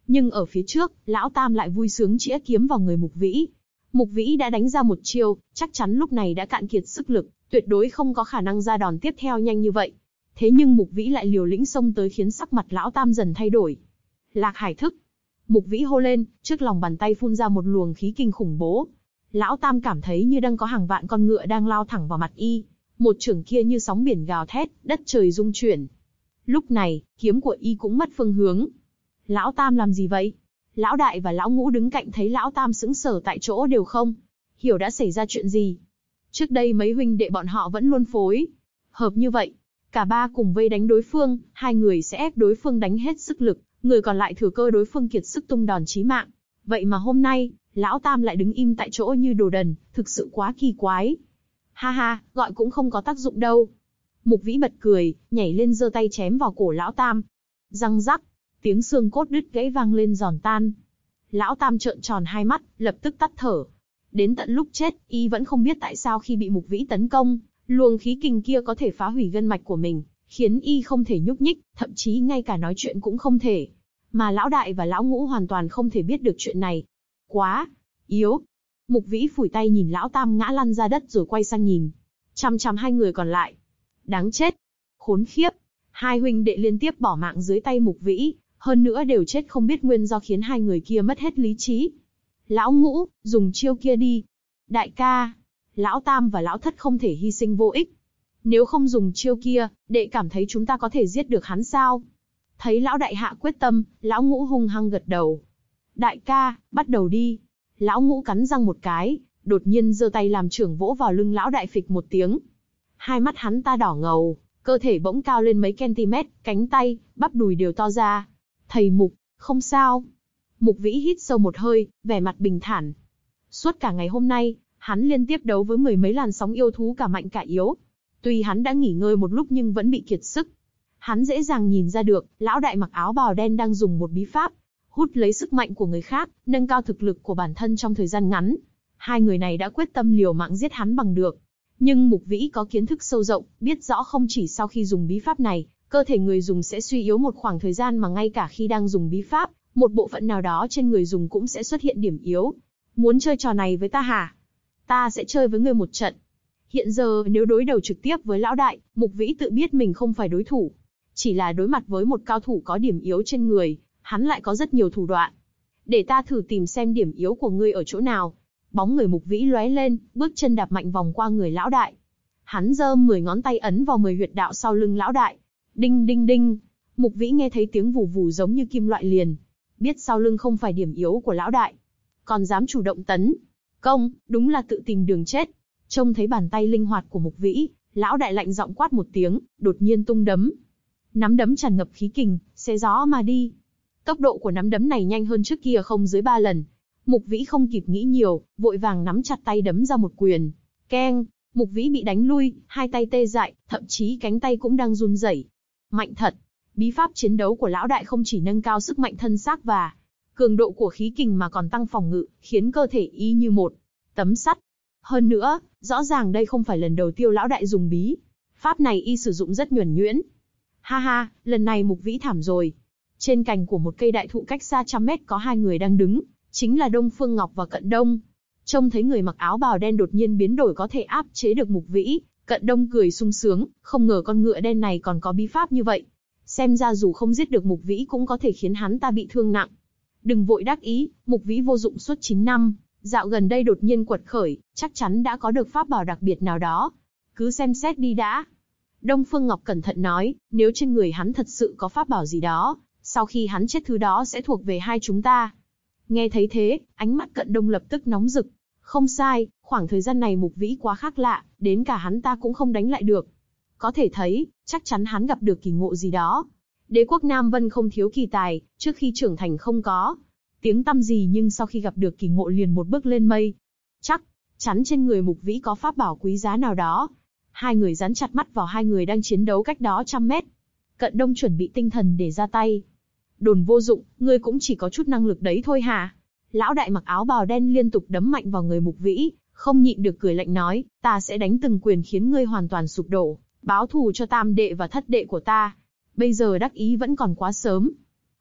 Nhưng ở phía trước, Lão Tam lại vui sướng chĩa kiếm vào người Mục Vĩ. Mục Vĩ đã đánh ra một chiêu, chắc chắn lúc này đã cạn kiệt sức lực, tuyệt đối không có khả năng ra đòn tiếp theo nhanh như vậy. Thế nhưng Mục Vĩ lại liều lĩnh xông tới khiến sắc mặt Lão Tam dần thay đổi. Lạc Hải thức. Mục Vĩ hô lên, trước lòng bàn tay phun ra một luồng khí kinh khủng bố. Lão Tam cảm thấy như đang có hàng vạn con ngựa đang lao thẳng vào mặt y. Một chưởng kia như sóng biển gào thét, đất trời rung chuyển. Lúc này, kiếm của y cũng mất phương hướng. Lão Tam làm gì vậy? Lão Đại và Lão Ngũ đứng cạnh thấy Lão Tam sững sờ tại chỗ đều không hiểu đã xảy ra chuyện gì. Trước đây mấy huynh đệ bọn họ vẫn luôn phối hợp như vậy. Cả ba cùng vây đánh đối phương, hai người sẽ ép đối phương đánh hết sức lực, người còn lại thừa cơ đối phương kiệt sức tung đòn chí mạng. Vậy mà hôm nay, Lão Tam lại đứng im tại chỗ như đồ đần, thực sự quá kỳ quái. Ha ha, gọi cũng không có tác dụng đâu. Mục Vĩ bật cười, nhảy lên giơ tay chém vào cổ Lão Tam. Răng rắc, tiếng xương cốt đứt gãy vang lên giòn tan. Lão Tam trợn tròn hai mắt, lập tức tắt thở. Đến tận lúc chết, y vẫn không biết tại sao khi bị Mục Vĩ tấn công, luồng khí kình kia có thể phá hủy gân mạch của mình, khiến y không thể nhúc nhích, thậm chí ngay cả nói chuyện cũng không thể. Mà Lão Đại và Lão Ngũ hoàn toàn không thể biết được chuyện này. Quá yếu. Mục Vĩ phủi tay nhìn Lão Tam ngã lăn ra đất rồi quay sang nhìn chằm chằm hai người còn lại. Đáng chết. Khốn khiếp. Hai huynh đệ liên tiếp bỏ mạng dưới tay Mục Vĩ, hơn nữa đều chết không biết nguyên do khiến hai người kia mất hết lý trí. Lão Ngũ, dùng chiêu kia đi. Đại ca. Lão Tam và Lão Thất không thể hy sinh vô ích. Nếu không dùng chiêu kia, đệ cảm thấy chúng ta có thể giết được hắn sao? Thấy Lão Đại hạ quyết tâm, Lão Ngũ hung hăng gật đầu. Đại ca, bắt đầu đi. Lão Ngũ cắn răng một cái, đột nhiên giơ tay làm chưởng vỗ vào lưng Lão Đại phịch một tiếng. Hai mắt hắn ta đỏ ngầu, cơ thể bỗng cao lên mấy cm, cánh tay, bắp đùi đều to ra. Thầy Mục, không sao. Mục Vĩ hít sâu một hơi, vẻ mặt bình thản. Suốt cả ngày hôm nay, hắn liên tiếp đấu với mười mấy làn sóng yêu thú cả mạnh cả yếu. Tuy hắn đã nghỉ ngơi một lúc nhưng vẫn bị kiệt sức. Hắn dễ dàng nhìn ra được, Lão Đại mặc áo bào đen đang dùng một bí pháp, hút lấy sức mạnh của người khác, nâng cao thực lực của bản thân trong thời gian ngắn. Hai người này đã quyết tâm liều mạng giết hắn bằng được. Nhưng Mục Vĩ có kiến thức sâu rộng, biết rõ không chỉ sau khi dùng bí pháp này, cơ thể người dùng sẽ suy yếu một khoảng thời gian mà ngay cả khi đang dùng bí pháp, một bộ phận nào đó trên người dùng cũng sẽ xuất hiện điểm yếu. Muốn chơi trò này với ta hả? Ta sẽ chơi với ngươi một trận. Hiện giờ nếu đối đầu trực tiếp với Lão Đại, Mục Vĩ tự biết mình không phải đối thủ. Chỉ là đối mặt với một cao thủ có điểm yếu trên người, hắn lại có rất nhiều thủ đoạn. Để ta thử tìm xem điểm yếu của ngươi ở chỗ nào. Bóng người Mục Vĩ lóe lên, bước chân đạp mạnh vòng qua người Lão Đại. Hắn giơ 10 ngón tay ấn vào 10 huyệt đạo sau lưng Lão Đại. Đinh đinh đinh. Mục Vĩ nghe thấy tiếng vù vù giống như kim loại liền. Biết sau lưng không phải điểm yếu của Lão Đại. Còn dám chủ động tấn công, đúng là tự tìm đường chết. Trông thấy bàn tay linh hoạt của Mục Vĩ, Lão Đại lạnh giọng quát một tiếng, đột nhiên tung đấm. Nắm đấm tràn ngập khí kình, xé gió mà đi. Tốc độ của nắm đấm này nhanh hơn trước kia không dưới 3 lần. Mục Vĩ không kịp nghĩ nhiều, vội vàng nắm chặt tay đấm ra một quyền. Keng, Mục Vĩ bị đánh lui, hai tay tê dại, thậm chí cánh tay cũng đang run rẩy. Mạnh thật. Bí pháp chiến đấu của Lão Đại không chỉ nâng cao sức mạnh thân xác và cường độ của khí kình mà còn tăng phòng ngự, khiến cơ thể y như một tấm sắt. Hơn nữa, rõ ràng đây không phải lần đầu Tiêu Lão Đại dùng bí pháp này, y sử dụng rất nhuần nhuyễn. Ha ha, lần này Mục Vĩ thảm rồi. Trên cành của một cây đại thụ cách xa 100 mét có hai người đang đứng, chính là Đông Phương Ngọc và Cận Đông. Trông thấy người mặc áo bào đen đột nhiên biến đổi có thể áp chế được Mục Vĩ, Cận Đông cười sung sướng, không ngờ con ngựa đen này còn có bí pháp như vậy. Xem ra dù không giết được Mục Vĩ cũng có thể khiến hắn ta bị thương nặng. Đừng vội đắc ý, Mục Vĩ vô dụng suốt 9 năm, dạo gần đây đột nhiên quật khởi, chắc chắn đã có được pháp bảo đặc biệt nào đó. Cứ xem xét đi đã. Đông Phương Ngọc cẩn thận nói, nếu trên người hắn thật sự có pháp bảo gì đó, sau khi hắn chết thứ đó sẽ thuộc về hai chúng ta. Nghe thấy thế, ánh mắt Cận Đông lập tức nóng rực. Không sai, khoảng thời gian này Mục Vĩ quá khác lạ, đến cả hắn ta cũng không đánh lại được. Có thể thấy, chắc chắn hắn gặp được kỳ ngộ gì đó. Đế quốc Nam Vân không thiếu kỳ tài, trước khi trưởng thành không có tiếng tăm gì nhưng sau khi gặp được kỳ ngộ liền một bước lên mây. Chắc chắn trên người Mục Vĩ có pháp bảo quý giá nào đó. Hai người dán chặt mắt vào hai người đang chiến đấu cách đó 100 mét. Cận Đông chuẩn bị tinh thần để ra tay. Đồn vô dụng, ngươi cũng chỉ có chút năng lực đấy thôi hả? Lão Đại mặc áo bào đen liên tục đấm mạnh vào người Mục Vĩ, không nhịn được cười lạnh nói, ta sẽ đánh từng quyền khiến ngươi hoàn toàn sụp đổ, báo thù cho tam đệ và thất đệ của ta. Bây giờ đắc ý vẫn còn quá sớm.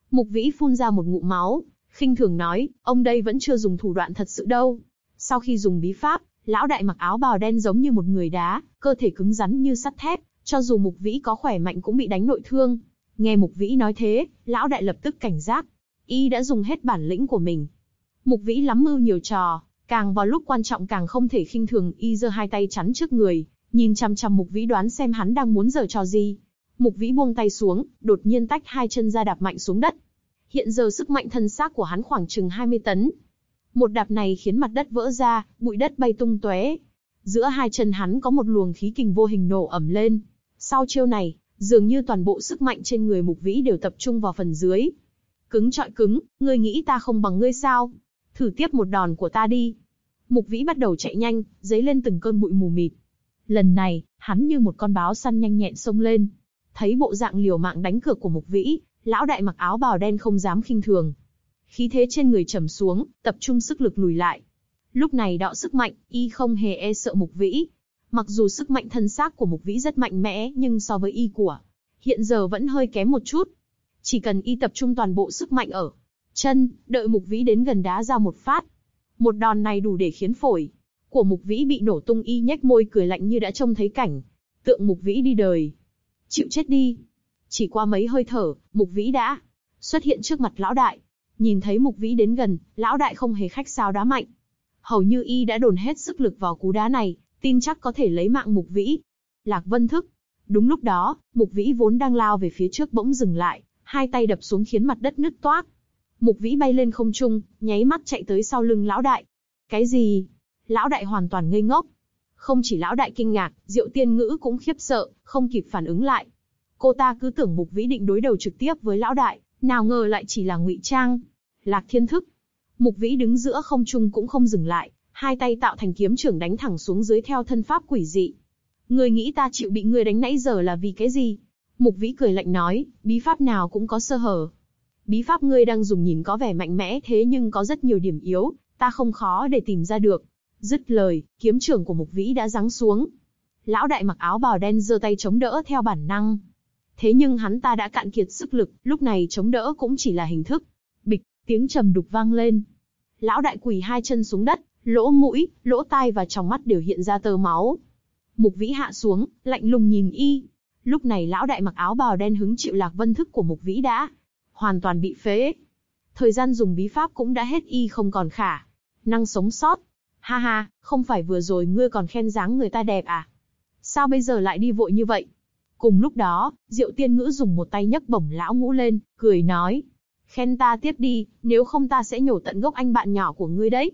Mục Vĩ phun ra một ngụm máu, khinh thường nói, ông đây vẫn chưa dùng thủ đoạn thật sự đâu. Sau khi dùng bí pháp, lão đại mặc áo bào đen giống như một người đá, cơ thể cứng rắn như sắt thép, cho dù Mục Vĩ có khỏe mạnh cũng bị đánh nội thương. Nghe Mục Vĩ nói thế, lão đại lập tức cảnh giác. Y đã dùng hết bản lĩnh của mình. Mục Vĩ lắm mưu nhiều trò, càng vào lúc quan trọng càng không thể khinh thường. Y giơ hai tay chắn trước người, nhìn chằm chằm Mục Vĩ đoán xem hắn đang muốn giở trò gì. Mục Vĩ buông tay xuống, đột nhiên tách hai chân ra đạp mạnh xuống đất. Hiện giờ sức mạnh thân xác của hắn khoảng chừng 20 tấn. Một đạp này khiến mặt đất vỡ ra, bụi đất bay tung tóe. Giữa hai chân hắn có một luồng khí kình vô hình nổ ẩm lên. Sau chiêu này, dường như toàn bộ sức mạnh trên người Mục Vĩ đều tập trung vào phần dưới. Cứng trọi cứng, ngươi nghĩ ta không bằng ngươi sao? Thử tiếp một đòn của ta đi. Mục Vĩ bắt đầu chạy nhanh, dấy lên từng cơn bụi mù mịt. Lần này, hắn như một con báo săn nhanh nhẹn xông lên. Thấy bộ dạng liều mạng đánh cược của Mục Vĩ, lão đại mặc áo bào đen không dám khinh thường. Khí thế trên người trầm xuống, tập trung sức lực lùi lại. Lúc này đọ sức mạnh, y không hề e sợ Mục Vĩ. Mặc dù sức mạnh thân xác của Mục Vĩ rất mạnh mẽ, nhưng so với y của hiện giờ vẫn hơi kém một chút. Chỉ cần y tập trung toàn bộ sức mạnh ở chân, đợi Mục Vĩ đến gần đá ra một phát. Một đòn này đủ để khiến phổi của Mục Vĩ bị nổ tung. Y nhếch môi cười lạnh như đã trông thấy cảnh tượng Mục Vĩ đi đời. Chịu chết đi. Chỉ qua mấy hơi thở, Mục Vĩ đã xuất hiện trước mặt lão đại. Nhìn thấy Mục Vĩ đến gần, lão đại không hề khách sáo đá mạnh. Hầu như y đã dồn hết sức lực vào cú đá này, tin chắc có thể lấy mạng Mục Vĩ. Lạc Vân thức. Đúng lúc đó, Mục Vĩ vốn đang lao về phía trước bỗng dừng lại, hai tay đập xuống khiến mặt đất nứt toác. Mục Vĩ bay lên không trung, nháy mắt chạy tới sau lưng lão đại. Cái gì? Lão đại hoàn toàn ngây ngốc. Không chỉ lão đại kinh ngạc, Diệu Tiên Ngữ cũng khiếp sợ, không kịp phản ứng lại. Cô ta cứ tưởng Mục Vĩ định đối đầu trực tiếp với lão đại, nào ngờ lại chỉ là ngụy trang. Lạc Thiên thức. Mục Vĩ đứng giữa không trung cũng không dừng lại, hai tay tạo thành kiếm chưởng đánh thẳng xuống dưới theo thân pháp quỷ dị. Ngươi nghĩ ta chịu bị ngươi đánh nãy giờ là vì cái gì? Mục Vĩ cười lạnh nói, bí pháp nào cũng có sơ hở. Bí pháp ngươi đang dùng nhìn có vẻ mạnh mẽ thế nhưng có rất nhiều điểm yếu, ta không khó để tìm ra được. Dứt lời, kiếm chưởng của Mục Vĩ đã giáng xuống. Lão đại mặc áo bào đen giơ tay chống đỡ theo bản năng. Thế nhưng hắn ta đã cạn kiệt sức lực, lúc này chống đỡ cũng chỉ là hình thức. Bịch, tiếng trầm đục vang lên. Lão đại quỳ hai chân xuống đất, lỗ mũi, lỗ tai và trong mắt đều hiện ra tơ máu. Mục Vĩ hạ xuống, lạnh lùng nhìn y. Lúc này lão đại mặc áo bào đen hứng chịu Lạc Vân thức của Mục Vĩ đã hoàn toàn bị phế. Thời gian dùng bí pháp cũng đã hết, y không còn khả năng sống sót. Ha ha, không phải vừa rồi ngươi còn khen dáng người ta đẹp à? Sao bây giờ lại đi vội như vậy? Cùng lúc đó, Diệu Tiên Ngữ dùng một tay nhấc bổng lão ngũ lên, cười nói. Khen ta tiếp đi, nếu không ta sẽ nhổ tận gốc anh bạn nhỏ của ngươi đấy.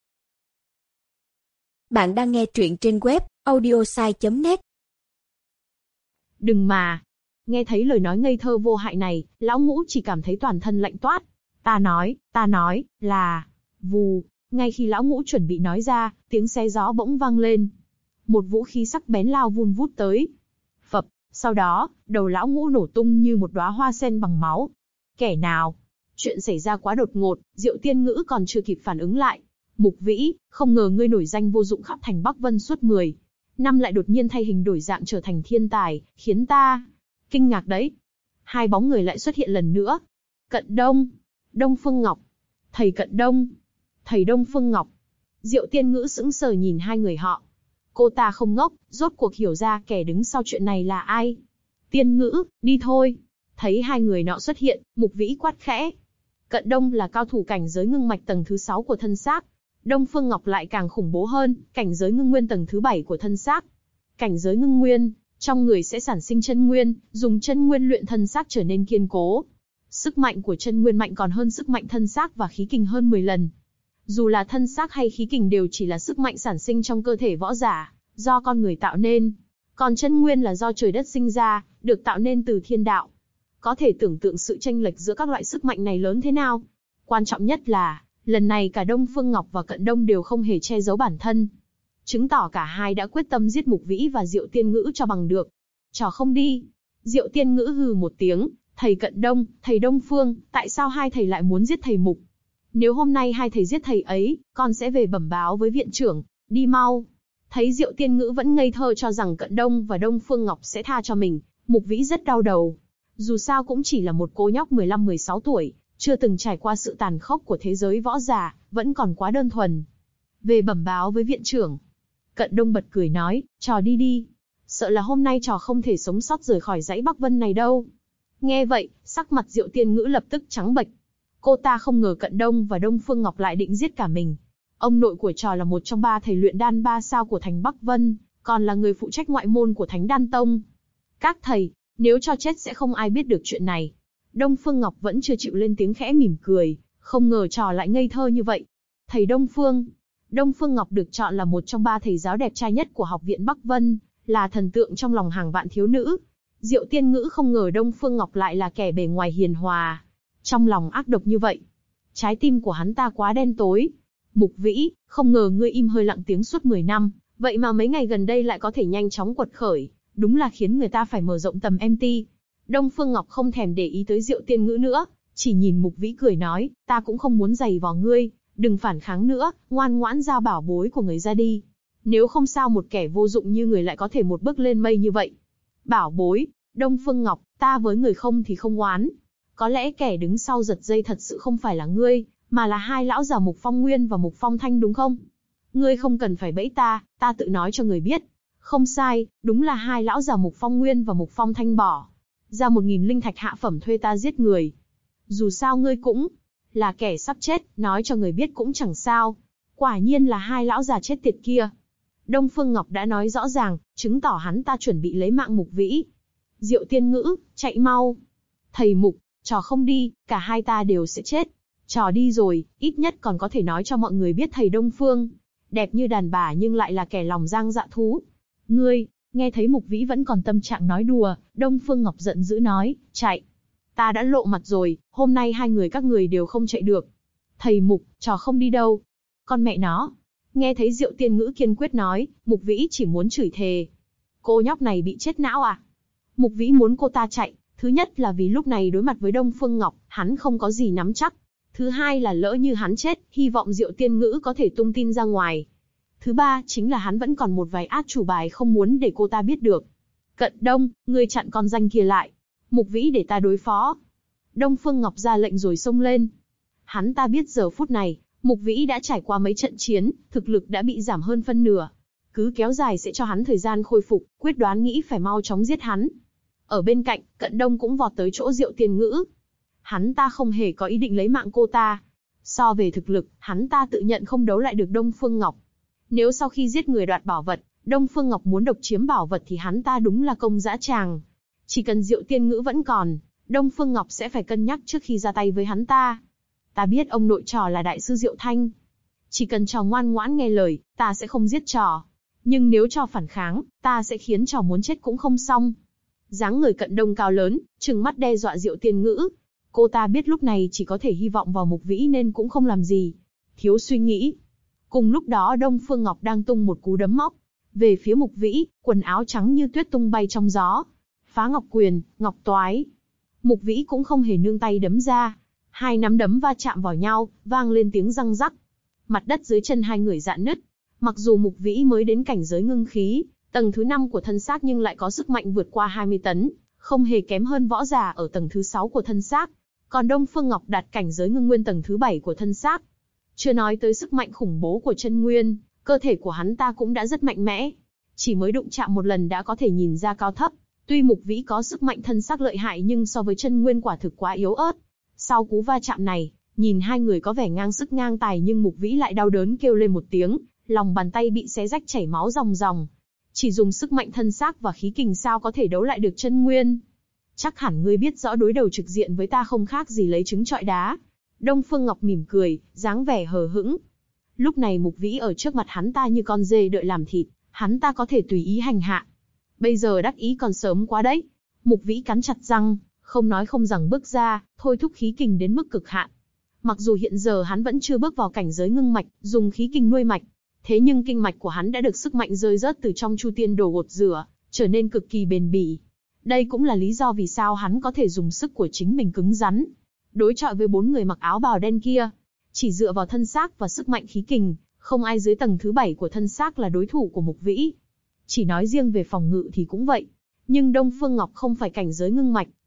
Bạn đang nghe truyện trên web audiosai.net. Đừng mà. Nghe thấy lời nói ngây thơ vô hại này, lão ngũ chỉ cảm thấy toàn thân lạnh toát. Ta nói, là... Vù. Ngay khi lão ngũ chuẩn bị nói ra, tiếng xé gió bỗng vang lên. Một vũ khí sắc bén lao vun vút tới. Phập, sau đó, đầu lão ngũ nổ tung như một đóa hoa sen bằng máu. Kẻ nào? Chuyện xảy ra quá đột ngột, Diệu Tiên Ngữ còn chưa kịp phản ứng lại. Mục Vĩ, không ngờ ngươi nổi danh vô dụng khắp thành Bắc Vân suốt 10 năm lại đột nhiên thay hình đổi dạng trở thành thiên tài, khiến ta kinh ngạc đấy. Hai bóng người lại xuất hiện lần nữa. Cận Đông, Đông Phương Ngọc. Thầy Cận Đông, thầy Đông Phương Ngọc. Diệu Tiên Ngữ sững sờ nhìn hai người họ. Cô ta không ngốc, rốt cuộc hiểu ra kẻ đứng sau chuyện này là ai. Tiên Ngữ, đi thôi. Thấy hai người nọ xuất hiện, Mục Vĩ quát khẽ. Cận Đông là cao thủ cảnh giới ngưng mạch tầng thứ 6 của thân xác. Đông Phương Ngọc lại càng khủng bố hơn, cảnh giới ngưng nguyên tầng thứ 7 của thân xác. Cảnh giới ngưng nguyên, trong người sẽ sản sinh chân nguyên, dùng chân nguyên luyện thân xác trở nên kiên cố. Sức mạnh của chân nguyên mạnh còn hơn sức mạnh thân xác và khí kình hơn 10 lần. Dù là thân xác hay khí kình đều chỉ là sức mạnh sản sinh trong cơ thể võ giả, do con người tạo nên. Còn chân nguyên là do trời đất sinh ra, được tạo nên từ thiên đạo. Có thể tưởng tượng sự chênh lệch giữa các loại sức mạnh này lớn thế nào. Quan trọng nhất là, lần này cả Đông Phương Ngọc và Cận Đông đều không hề che giấu bản thân. Chứng tỏ cả hai đã quyết tâm giết Mục Vĩ và Diệu Tiên Ngữ cho bằng được. Trò không đi. Diệu Tiên Ngữ hừ một tiếng, thầy Cận Đông, thầy Đông Phương, tại sao hai thầy lại muốn giết thầy Mục? Nếu hôm nay hai thầy giết thầy ấy, con sẽ về bẩm báo với viện trưởng, đi mau. Thấy Diệu Tiên Ngữ vẫn ngây thơ cho rằng Cận Đông và Đông Phương Ngọc sẽ tha cho mình, Mục Vĩ rất đau đầu. Dù sao cũng chỉ là một cô nhóc 15-16 tuổi, chưa từng trải qua sự tàn khốc của thế giới võ giả, vẫn còn quá đơn thuần. Về bẩm báo với viện trưởng. Cận Đông bật cười nói, trò đi đi. Sợ là hôm nay trò không thể sống sót rời khỏi dãy Bắc Vân này đâu. Nghe vậy, sắc mặt Diệu Tiên Ngữ lập tức trắng bệch. Cô ta không ngờ Cận Đông và Đông Phương Ngọc lại định giết cả mình. Ông nội của trò là một trong 3 thầy luyện đan 3 sao của thành Bắc Vân, còn là người phụ trách ngoại môn của Thánh Đan Tông. Các thầy, nếu cho chết sẽ không ai biết được chuyện này. Đông Phương Ngọc vẫn chưa chịu lên tiếng, khẽ mỉm cười, không ngờ trò lại ngây thơ như vậy. Thầy Đông Phương. Đông Phương Ngọc được chọn là một trong 3 thầy giáo đẹp trai nhất của học viện Bắc Vân, là thần tượng trong lòng hàng vạn thiếu nữ. Diệu Tiên Ngữ không ngờ Đông Phương Ngọc lại là kẻ bề ngoài hiền hòa, trong lòng ác độc như vậy. Trái tim của hắn ta quá đen tối. Mục Vĩ, không ngờ ngươi im hơi lặng tiếng suốt 10 năm, vậy mà mấy ngày gần đây lại có thể nhanh chóng quật khởi, đúng là khiến người ta phải mở rộng tầm MT. Đông Phương Ngọc không thèm để ý tới Diệu Tiên Ngữ nữa, chỉ nhìn Mục Vĩ cười nói, ta cũng không muốn giày vò ngươi, đừng phản kháng nữa, ngoan ngoãn giao bảo bối của người ra đi. Nếu không sao một kẻ vô dụng như người lại có thể một bước lên mây như vậy. Bảo bối, Đông Phương Ngọc, ta với người không thì không oán. Có lẽ kẻ đứng sau giật dây thật sự không phải là ngươi, mà là 2 lão già Mục Phong Nguyên và Mục Phong Thanh đúng không? Ngươi không cần phải bẫy ta tự nói cho người biết. Không sai, đúng là 2 lão già Mục Phong Nguyên và Mục Phong Thanh bỏ ra 1000 linh thạch hạ phẩm thuê ta giết người. Dù sao ngươi cũng là kẻ sắp chết, nói cho người biết cũng chẳng sao. Quả nhiên là 2 lão già chết tiệt kia. Đông Phương Ngọc đã nói rõ ràng, chứng tỏ hắn ta chuẩn bị lấy mạng Mục Vĩ. Diệu Tiên Ngữ, chạy mau. Thầy Mục, trò không đi, cả hai ta đều sẽ chết. Trò đi rồi, ít nhất còn có thể nói cho mọi người biết thầy Đông Phương đẹp như đàn bà nhưng lại là kẻ lòng giang dạ thú. Ngươi, nghe thấy Mục Vĩ vẫn còn tâm trạng nói đùa, Đông Phương Ngọc giận dữ nói, chạy. Ta đã lộ mặt rồi, hôm nay 2 người các người đều không chạy được. Thầy Mục, trò không đi đâu. Con mẹ nó. Nghe thấy Diệu Tiên Ngữ kiên quyết nói, Mục Vĩ chỉ muốn chửi thề. Cô nhóc này bị chết não à? Mục Vĩ muốn cô ta chạy, thứ nhất là vì lúc này đối mặt với Đông Phương Ngọc, hắn không có gì nắm chắc. Thứ hai là lỡ như hắn chết, hy vọng Diệu Tiên Ngữ có thể tung tin ra ngoài. Thứ ba chính là hắn vẫn còn một vài át chủ bài không muốn để cô ta biết được. Cận Đông, ngươi chặn con danh kia lại. Mục Vĩ để ta đối phó. Đông Phương Ngọc ra lệnh rồi xông lên. Hắn ta biết giờ phút này, Mục Vĩ đã trải qua mấy trận chiến, thực lực đã bị giảm hơn phân nửa. Cứ kéo dài sẽ cho hắn thời gian khôi phục, quyết đoán nghĩ phải mau chóng giết hắn. Ở bên cạnh, Cận Đông cũng vọt tới chỗ Diệu Tiên Ngữ. Hắn ta không hề có ý định lấy mạng cô ta. So về thực lực, hắn ta tự nhận không đấu lại được Đông Phương Ngọc. Nếu sau khi giết người đoạt bảo vật, Đông Phương Ngọc muốn độc chiếm bảo vật thì hắn ta đúng là công dã tràng. Chỉ cần Diệu Tiên Ngữ vẫn còn, Đông Phương Ngọc sẽ phải cân nhắc trước khi ra tay với hắn ta. Ta biết ông nội trò là đại sư Diệu Thanh. Chỉ cần trò ngoan ngoãn nghe lời, ta sẽ không giết trò. Nhưng nếu trò phản kháng, ta sẽ khiến trò muốn chết cũng không xong. Dáng người Cận Đông cao lớn, trừng mắt đe dọa Diệu Tiên Ngữ. Cô ta biết lúc này chỉ có thể hy vọng vào Mục Vĩ nên cũng không làm gì. Thiếu suy nghĩ. Cùng lúc đó Đông Phương Ngọc đang tung một cú đấm móc về phía Mục Vĩ, quần áo trắng như tuyết tung bay trong gió. Phá Ngọc Quyền, Ngọc Toái. Mục Vĩ cũng không hề nương tay đấm ra. 2 nắm đấm va chạm vào nhau, vang lên tiếng răng rắc. Mặt đất dưới chân 2 người rạn nứt. Mặc dù Mục Vĩ mới đến cảnh giới ngưng khí, tầng thứ 5 của thân xác nhưng lại có sức mạnh vượt qua 20 tấn, không hề kém hơn võ giả ở tầng thứ 6 của thân xác. Còn Đông Phương Ngọc đạt cảnh giới ngưng nguyên tầng thứ 7 của thân xác. Chưa nói tới sức mạnh khủng bố của chân nguyên, cơ thể của hắn ta cũng đã rất mạnh mẽ. Chỉ mới đụng chạm một lần đã có thể nhìn ra cao thấp. Tuy Mục Vĩ có sức mạnh thân xác lợi hại nhưng so với chân nguyên quả thực quá yếu ớt. Sau cú va chạm này, nhìn 2 người có vẻ ngang sức ngang tài nhưng Mục Vĩ lại đau đớn kêu lên một tiếng, lòng bàn tay bị xé rách chảy máu ròng ròng. Chỉ dùng sức mạnh thân xác và khí kình sao có thể đấu lại được chân nguyên? Chắc hẳn ngươi biết rõ đối đầu trực diện với ta không khác gì lấy trứng trọi đá. Đông Phương Ngọc mỉm cười, dáng vẻ hờ hững. Lúc này Mục Vĩ ở trước mặt hắn ta như con dê đợi làm thịt, hắn ta có thể tùy ý hành hạ. Bây giờ đắc ý còn sớm quá đấy. Mục Vĩ cắn chặt răng, không nói không rằng bước ra, thôi thúc khí kình đến mức cực hạn. Mặc dù hiện giờ hắn vẫn chưa bước vào cảnh giới ngưng mạch, dùng khí kình nuôi mạch, thế nhưng kinh mạch của hắn đã được sức mạnh rơi rớt từ trong Chu Tiên Đồ gột rửa, trở nên cực kỳ bền bỉ. Đây cũng là lý do vì sao hắn có thể dùng sức của chính mình cứng rắn, đối chọi với 4 người mặc áo bào đen kia. Chỉ dựa vào thân xác và sức mạnh khí kình, không ai dưới tầng thứ 7 của thân xác là đối thủ của Mục Vĩ. Chỉ nói riêng về phòng ngự thì cũng vậy. Nhưng Đông Phương Ngọc không phải cảnh giới ngưng mạch,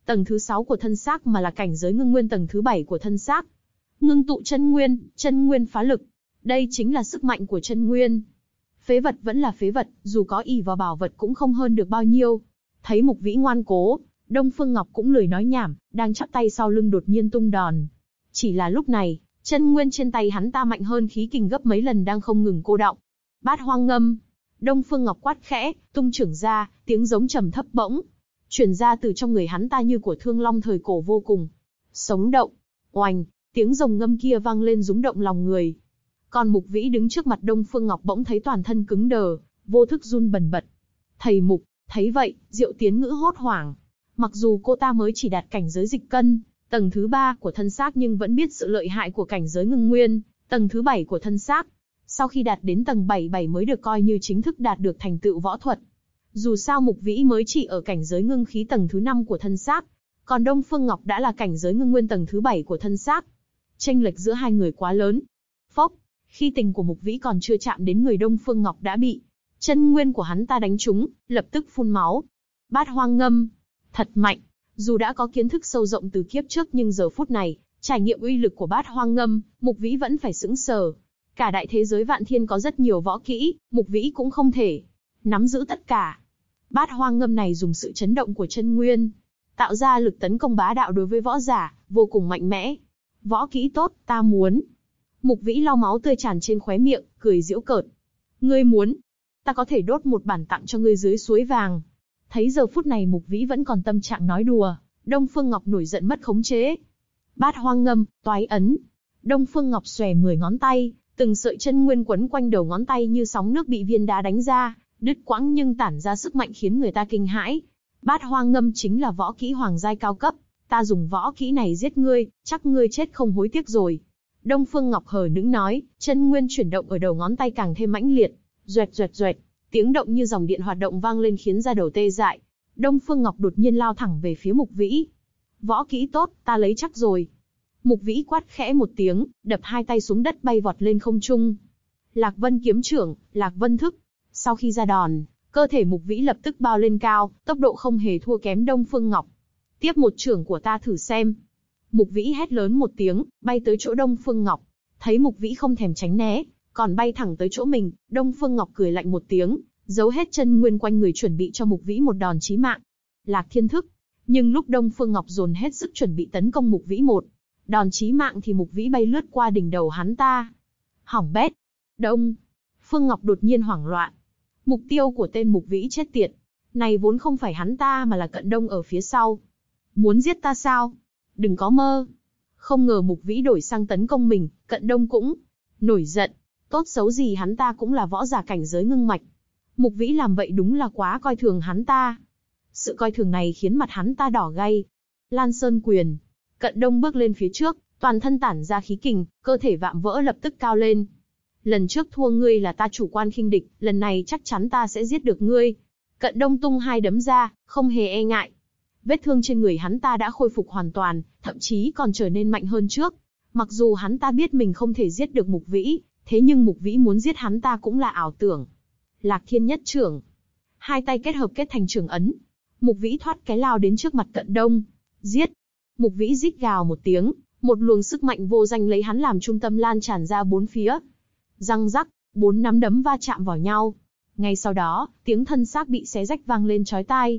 tầng thứ 6 của thân xác mà là cảnh giới ngưng nguyên tầng thứ 7 của thân xác. Ngưng tụ chân nguyên phá lực. Đây chính là sức mạnh của chân nguyên. Phế vật vẫn là phế vật, dù có ỷ vào bảo vật cũng không hơn được bao nhiêu. Thấy Mục Vĩ ngoan cố, Đông Phương Ngọc cũng lười nói nhảm, đang chắp tay sau lưng đột nhiên tung đòn. Chỉ là lúc này, chân nguyên trên tay hắn ta mạnh hơn khí kình gấp mấy lần đang không ngừng cô đọng. Bát Hoang Ngâm. Đông Phương Ngọc quát khẽ, tung trưởng ra, tiếng giống trầm thấp bỗng truyền ra từ trong người hắn ta như của thương long thời cổ vô cùng. Sống động. Oành, tiếng rồng ngâm kia vang lên rúng động lòng người. Còn Mục Vĩ đứng trước mặt Đông Phương Ngọc bỗng thấy toàn thân cứng đờ, vô thức run bần bật. Thầy Mục, thấy vậy, Diệu Tiến Ngữ hốt hoảng. Mặc dù cô ta mới chỉ đạt cảnh giới dịch cân, tầng thứ 3 của thân xác nhưng vẫn biết sự lợi hại của cảnh giới ngưng nguyên, tầng thứ 7 của thân xác. Sau khi đạt đến tầng 77 mới được coi như chính thức đạt được thành tựu võ thuật. Dù sao Mục Vĩ mới chỉ ở cảnh giới ngưng khí tầng thứ 5 của thân xác, còn Đông Phương Ngọc đã là cảnh giới ngưng nguyên tầng thứ 7 của thân xác. Chênh lệch giữa hai người quá lớn. Phốc, khi tình của Mục Vĩ còn chưa chạm đến người Đông Phương Ngọc đã bị chân nguyên của hắn ta đánh trúng, lập tức phun máu. Bát Hoang Ngâm, thật mạnh. Dù đã có kiến thức sâu rộng từ kiếp trước nhưng giờ phút này, trải nghiệm uy lực của Bát Hoang Ngâm, Mục Vĩ vẫn phải sững sờ. Cả đại thế giới vạn thiên có rất nhiều võ kỹ, Mục Vĩ cũng không thể nắm giữ tất cả. Bát Hoang Ngâm này dùng sự chấn động của chân nguyên, tạo ra lực tấn công bá đạo đối với võ giả, vô cùng mạnh mẽ. Võ kỹ tốt, ta muốn. Mục Vĩ lau máu tươi tràn trên khóe miệng, cười giễu cợt. Ngươi muốn? Ta có thể đốt một bản tặng cho ngươi dưới suối vàng. Thấy giờ phút này Mục Vĩ vẫn còn tâm trạng nói đùa, Đông Phương Ngọc nổi giận mất khống chế. Bát Hoang Ngâm, toái ấn. Đông Phương Ngọc xòe 10 ngón tay, từng sợi chân nguyên quấn quanh đầu ngón tay như sóng nước bị viên đá đánh ra, đứt quãng nhưng tản ra sức mạnh khiến người ta kinh hãi. Bát Hoang Ngâm chính là võ kỹ hoàng giai cao cấp, ta dùng võ kỹ này giết ngươi, chắc ngươi chết không hối tiếc rồi. Đông Phương Ngọc hờ hững nói, chân nguyên chuyển động ở đầu ngón tay càng thêm mãnh liệt, doẹt doẹt doẹt, tiếng động như dòng điện hoạt động vang lên khiến da đầu tê dại. Đông Phương Ngọc đột nhiên lao thẳng về phía Mục Vĩ. Võ kỹ tốt, ta lấy chắc rồi. Mục Vĩ quát khẽ một tiếng, đập hai tay xuống đất bay vọt lên không trung. Lạc Vân kiếm trưởng, Lạc Vân thức. Sau khi ra đòn, cơ thể Mục Vĩ lập tức bao lên cao, tốc độ không hề thua kém Đông Phương Ngọc. Tiếp một chưởng của ta thử xem. Mục Vĩ hét lớn một tiếng, bay tới chỗ Đông Phương Ngọc. Thấy Mục Vĩ không thèm tránh né, còn bay thẳng tới chỗ mình, Đông Phương Ngọc cười lạnh một tiếng, giấu hết chân nguyên quanh người chuẩn bị cho Mục Vĩ một đòn chí mạng. Lạc Thiên thức. Nhưng lúc Đông Phương Ngọc dồn hết sức chuẩn bị tấn công Mục Vĩ một đòn chí mạng thì Mục Vĩ bay lướt qua đỉnh đầu hắn ta. Hỏng bét. Đông Phương Ngọc đột nhiên hoảng loạn. Mục tiêu của tên Mục Vĩ chết tiệt này vốn không phải hắn ta mà là Cận Đông ở phía sau. Muốn giết ta sao? Đừng có mơ. Không ngờ Mục Vĩ đổi sang tấn công mình, Cận Đông cũng nổi giận. Tốt xấu gì hắn ta cũng là võ giả cảnh giới ngưng mạch. Mục Vĩ làm vậy đúng là quá coi thường hắn ta. Sự coi thường này khiến mặt hắn ta đỏ gay. Lan Sơn quyền. Cận Đông bước lên phía trước, toàn thân tản ra khí kình, cơ thể vạm vỡ lập tức cao lên. Lần trước thua ngươi là ta chủ quan khinh địch, lần này chắc chắn ta sẽ giết được ngươi. Cận Đông tung hai đấm ra, không hề e ngại. Vết thương trên người hắn ta đã khôi phục hoàn toàn, thậm chí còn trở nên mạnh hơn trước. Mặc dù hắn ta biết mình không thể giết được Mục Vĩ, thế nhưng Mục Vĩ muốn giết hắn ta cũng là ảo tưởng. Lạc Thiên nhất trưởng. Hai tay kết hợp kết thành trưởng ấn. Mục Vĩ thoát cái lao đến trước mặt Cận Đông. Giết! Mục Vĩ rít gào một tiếng, một luồng sức mạnh vô danh lấy hắn làm trung tâm lan tràn ra bốn phía. Răng rắc, 4 nắm đấm va chạm vào nhau. Ngay sau đó, tiếng thân xác bị xé rách vang lên chói tai.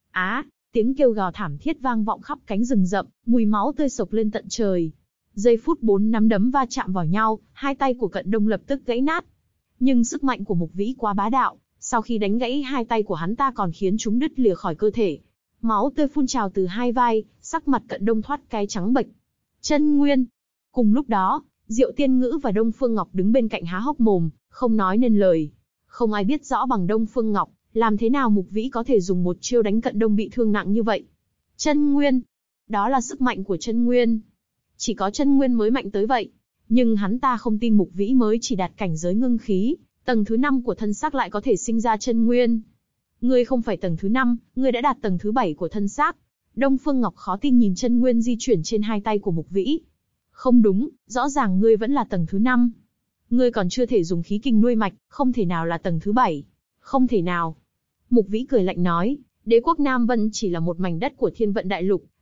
Tiếng kêu gào thảm thiết vang vọng khắp cánh rừng rậm, mùi máu tươi sộc lên tận trời. Giây phút 4 nắm đấm va chạm vào nhau, hai tay của Cận Đông lập tức gãy nát. Nhưng sức mạnh của Mục Vĩ quá bá đạo, sau khi đánh gãy hai tay của hắn ta còn khiến chúng đứt lìa khỏi cơ thể. Máu tươi phun trào từ hai vai, sắc mặt Cận Đông thoát cái trắng bệch. Chân nguyên. Cùng lúc đó, Diệu Tiên Ngữ và Đông Phương Ngọc đứng bên cạnh há hốc mồm, không nói nên lời. Không ai biết rõ bằng Đông Phương Ngọc, làm thế nào Mục Vĩ có thể dùng một chiêu đánh Cận Đông bị thương nặng như vậy. Chân nguyên. Đó là sức mạnh của chân nguyên. Chỉ có chân nguyên mới mạnh tới vậy. Nhưng hắn ta không tin Mục Vĩ mới chỉ đạt cảnh giới ngưng khí, tầng thứ 5 của thân xác lại có thể sinh ra chân nguyên. Ngươi không phải tầng thứ 5, ngươi đã đạt tầng thứ 7 của thân xác. Đông Phương Ngọc khó tin nhìn chân nguyên di chuyển trên hai tay của Mục Vĩ. Không đúng, rõ ràng ngươi vẫn là tầng thứ 5. Ngươi còn chưa thể dùng khí kình nuôi mạch, không thể nào là tầng thứ 7. Không thể nào. Mục Vĩ cười lạnh nói, đế quốc Nam Vân chỉ là một mảnh đất của Thiên Vận Đại Lục,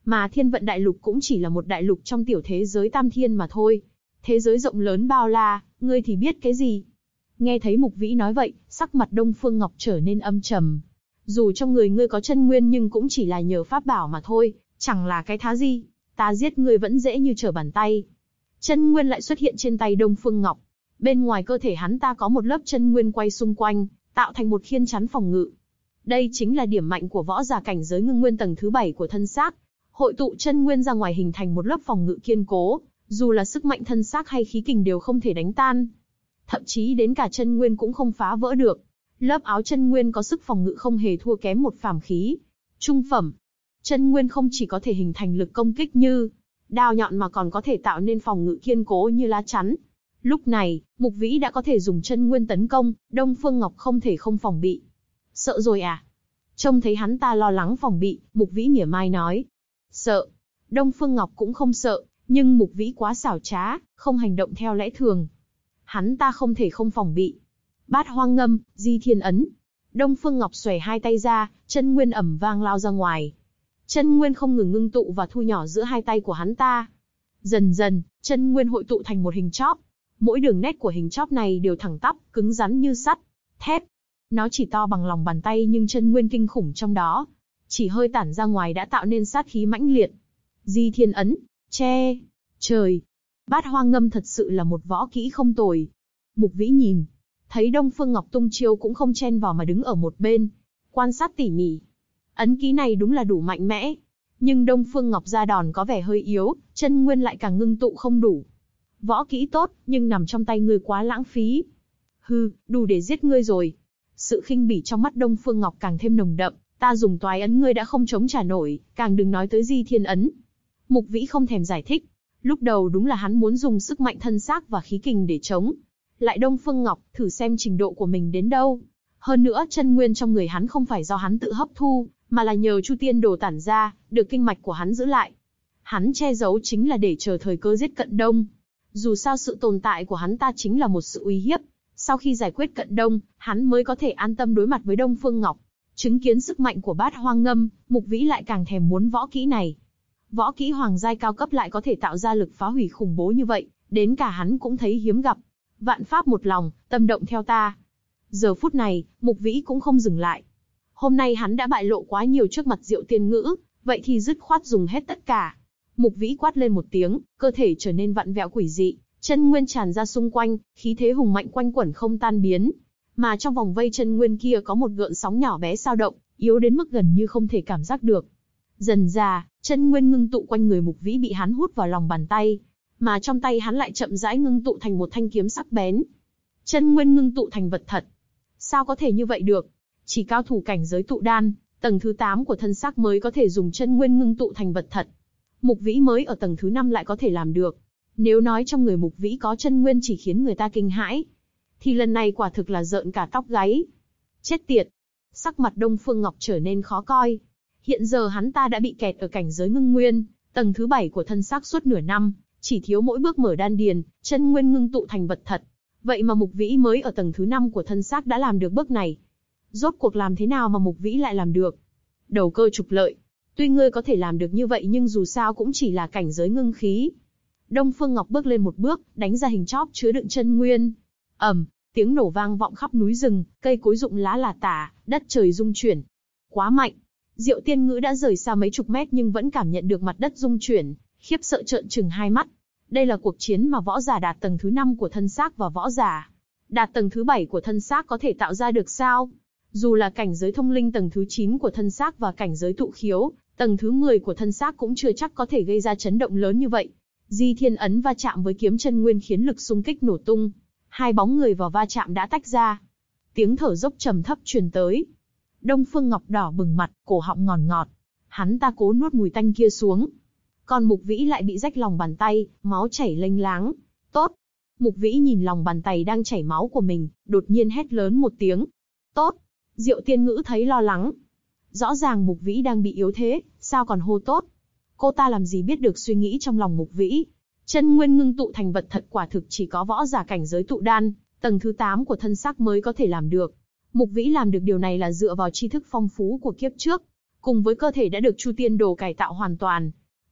Mà thiên vận đại lục cũng chỉ là một đại lục trong tiểu thế giới tam thiên mà thôi. Thế giới rộng lớn bao la, ngươi thì biết cái gì? Nghe thấy Mục Vĩ nói vậy, sắc mặt Đông Phương Ngọc trở nên âm trầm. Dù trong người ngươi có chân nguyên nhưng cũng chỉ là nhờ pháp bảo mà thôi, chẳng là cái thá gì. Ta giết ngươi vẫn dễ như trở bàn tay. Chân nguyên lại xuất hiện trên tay Đông Phương Ngọc. Bên ngoài cơ thể hắn ta có một lớp chân nguyên quay xung quanh, tạo thành một khiên chắn phòng ngự. Đây chính là điểm mạnh của võ giả cảnh giới ngưng nguyên tầng thứ 7 của thân xác. Hội tụ chân nguyên ra ngoài hình thành một lớp phòng ngự kiên cố, dù là sức mạnh thân xác hay khí kình đều không thể đánh tan. Thậm chí đến cả chân nguyên cũng không phá vỡ được. Lớp áo chân nguyên có sức phòng ngự không hề thua kém một phàm khí trung phẩm. Chân nguyên không chỉ có thể hình thành lực công kích như đao nhọn mà còn có thể tạo nên phòng ngự kiên cố như lá chắn. Lúc này, Mục Vĩ đã có thể dùng chân nguyên tấn công, Đông Phương Ngọc không thể không phòng bị. Sợ rồi à? Trông thấy hắn ta lo lắng phòng bị, Mục Vĩ mỉa mai nói. Sợ. Đông Phương Ngọc cũng không sợ, nhưng Mục Vĩ quá xảo trá, không hành động theo lẽ thường. Hắn ta không thể không phòng bị. Bát Hoang Ngâm, Di Thiên Ấn. Đông Phương Ngọc xòe hai tay ra, chân nguyên ầm vang lao ra ngoài. Chân nguyên không ngừng ngưng tụ và thu nhỏ giữa hai tay của hắn ta. Dần dần, chân nguyên hội tụ thành một hình chóp. Mỗi đường nét của hình chóp này đều thẳng tắp, cứng rắn như sắt, thép. Nó chỉ to bằng lòng bàn tay nhưng chân nguyên kinh khủng trong đó. Chỉ hơi tản ra ngoài đã tạo nên sát khí mãnh liệt. Di Thiên Ấn, che, trời. Bát Hoang Ngâm thật sự là một võ kỹ không tồi. Mục Vĩ nhìn, thấy Đông Phương Ngọc tung chiêu cũng không chen vào mà đứng ở một bên, quan sát tỉ mỉ. Ấn ký này đúng là đủ mạnh mẽ. Nhưng Đông Phương Ngọc ra đòn có vẻ hơi yếu, chân nguyên lại càng ngưng tụ không đủ. Võ kỹ tốt, nhưng nằm trong tay ngươi quá lãng phí. Hừ, đủ để giết ngươi rồi. Sự khinh bỉ trong mắt Đông Phương Ngọc càng thêm nồng đậm, ta dùng toái ấn ngươi đã không chống trả nổi, càng đừng nói tới Di Thiên Ấn. Mục Vĩ không thèm giải thích. Lúc đầu đúng là hắn muốn dùng sức mạnh thân xác và khí kình để chống lại Đông Phương Ngọc, thử xem trình độ của mình đến đâu. Hơn nữa chân nguyên trong người hắn không phải do hắn tự hấp thu, mà là nhờ Chu Tiên Đồ tản ra, được kinh mạch của hắn giữ lại. Hắn che giấu chính là để chờ thời cơ giết Cận Đông. Dù sao sự tồn tại của hắn ta chính là một sự uy hiếp. Sau khi giải quyết Cận Đông, hắn mới có thể an tâm đối mặt với Đông Phương Ngọc. Chứng kiến sức mạnh của Bát Hoang Ngâm, Mục Vĩ lại càng thèm muốn võ kỹ này. Võ kỹ hoàng giai cao cấp lại có thể tạo ra lực phá hủy khủng bố như vậy, đến cả hắn cũng thấy hiếm gặp. Vạn pháp một lòng, tâm động theo ta. Giờ phút này, Mục Vĩ cũng không dừng lại. Hôm nay hắn đã bại lộ quá nhiều trước mặt Diệu Tiên Ngữ, vậy thì dứt khoát dùng hết tất cả. Mục Vĩ quát lên một tiếng, cơ thể trở nên vặn vẹo quỷ dị, chân nguyên tràn ra xung quanh, khí thế hùng mạnh quanh quẩn không tan biến. Mà trong vòng vây chân nguyên kia có một gợn sóng nhỏ bé dao động, yếu đến mức gần như không thể cảm giác được. Dần dà, chân nguyên ngưng tụ quanh người Mục Vĩ bị hắn hút vào lòng bàn tay, mà trong tay hắn lại chậm rãi ngưng tụ thành một thanh kiếm sắc bén. Chân nguyên ngưng tụ thành vật thật. Sao có thể như vậy được? Chỉ cao thủ cảnh giới tụ đan, tầng thứ 8 của thân xác mới có thể dùng chân nguyên ngưng tụ thành vật thật. Mục Vĩ mới ở tầng thứ 5 lại có thể làm được. Nếu nói trong người Mục Vĩ có chân nguyên chỉ khiến người ta kinh hãi, thì lần này quả thực là rợn cả tóc gáy. Chết tiệt! Sắc mặt Đông Phương Ngọc trở nên khó coi. Hiện giờ hắn ta đã bị kẹt ở cảnh giới ngưng nguyên, tầng thứ 7 của thân xác suốt nửa năm, chỉ thiếu mỗi bước mở đan điền, chân nguyên ngưng tụ thành vật thật. Vậy mà Mục Vĩ mới ở tầng thứ 5 của thân xác đã làm được bước này. Rốt cuộc làm thế nào mà Mục Vĩ lại làm được? Đầu cơ trục lợi. Tuy ngươi có thể làm được như vậy nhưng dù sao cũng chỉ là cảnh giới ngưng khí. Đông Phương Ngọc bước lên một bước, đánh ra hình chóp chứa đựng chân nguyên. Tiếng nổ vang vọng khắp núi rừng, cây cối rụng lá là tả, đất trời rung chuyển. Quá mạnh. Diệu Tiên Ngữ đã rời xa mấy chục mét nhưng vẫn cảm nhận được mặt đất rung chuyển, khiếp sợ trợn trừng hai mắt. Đây là cuộc chiến mà võ giả đạt tầng thứ 5 của thân xác và võ giả đạt tầng thứ 7 của thân xác có thể tạo ra được sao? Dù là cảnh giới thông linh tầng thứ 9 của thân xác và cảnh giới tụ khiếu, tầng thứ 10 của thân xác cũng chưa chắc có thể gây ra chấn động lớn như vậy. Di Thiên Ấn va chạm với kiếm chân nguyên khiến lực xung kích nổ tung. Hai bóng người vào va chạm đã tách ra. Tiếng thở dốc trầm thấp truyền tới. Đông Phương Ngọc đỏ bừng mặt, cổ họng ngọt ngọt. Hắn ta cố nuốt mùi tanh kia xuống. Còn Mục Vĩ lại bị rách lòng bàn tay, máu chảy lênh láng. Tốt! Mục Vĩ nhìn lòng bàn tay đang chảy máu của mình, đột nhiên hét lớn một tiếng. Tốt! Diệu Tiên Ngữ thấy lo lắng. Rõ ràng Mục Vĩ đang bị yếu thế, sao còn hô tốt? Cô ta làm gì biết được suy nghĩ trong lòng Mục Vĩ. Chân nguyên ngưng tụ thành vật thật quả thực chỉ có võ giả cảnh giới tụ đan, tầng thứ 8 của thân xác mới có thể làm được. Mục Vĩ làm được điều này là dựa vào tri thức phong phú của kiếp trước, cùng với cơ thể đã được Chu Tiên Đồ cải tạo hoàn toàn,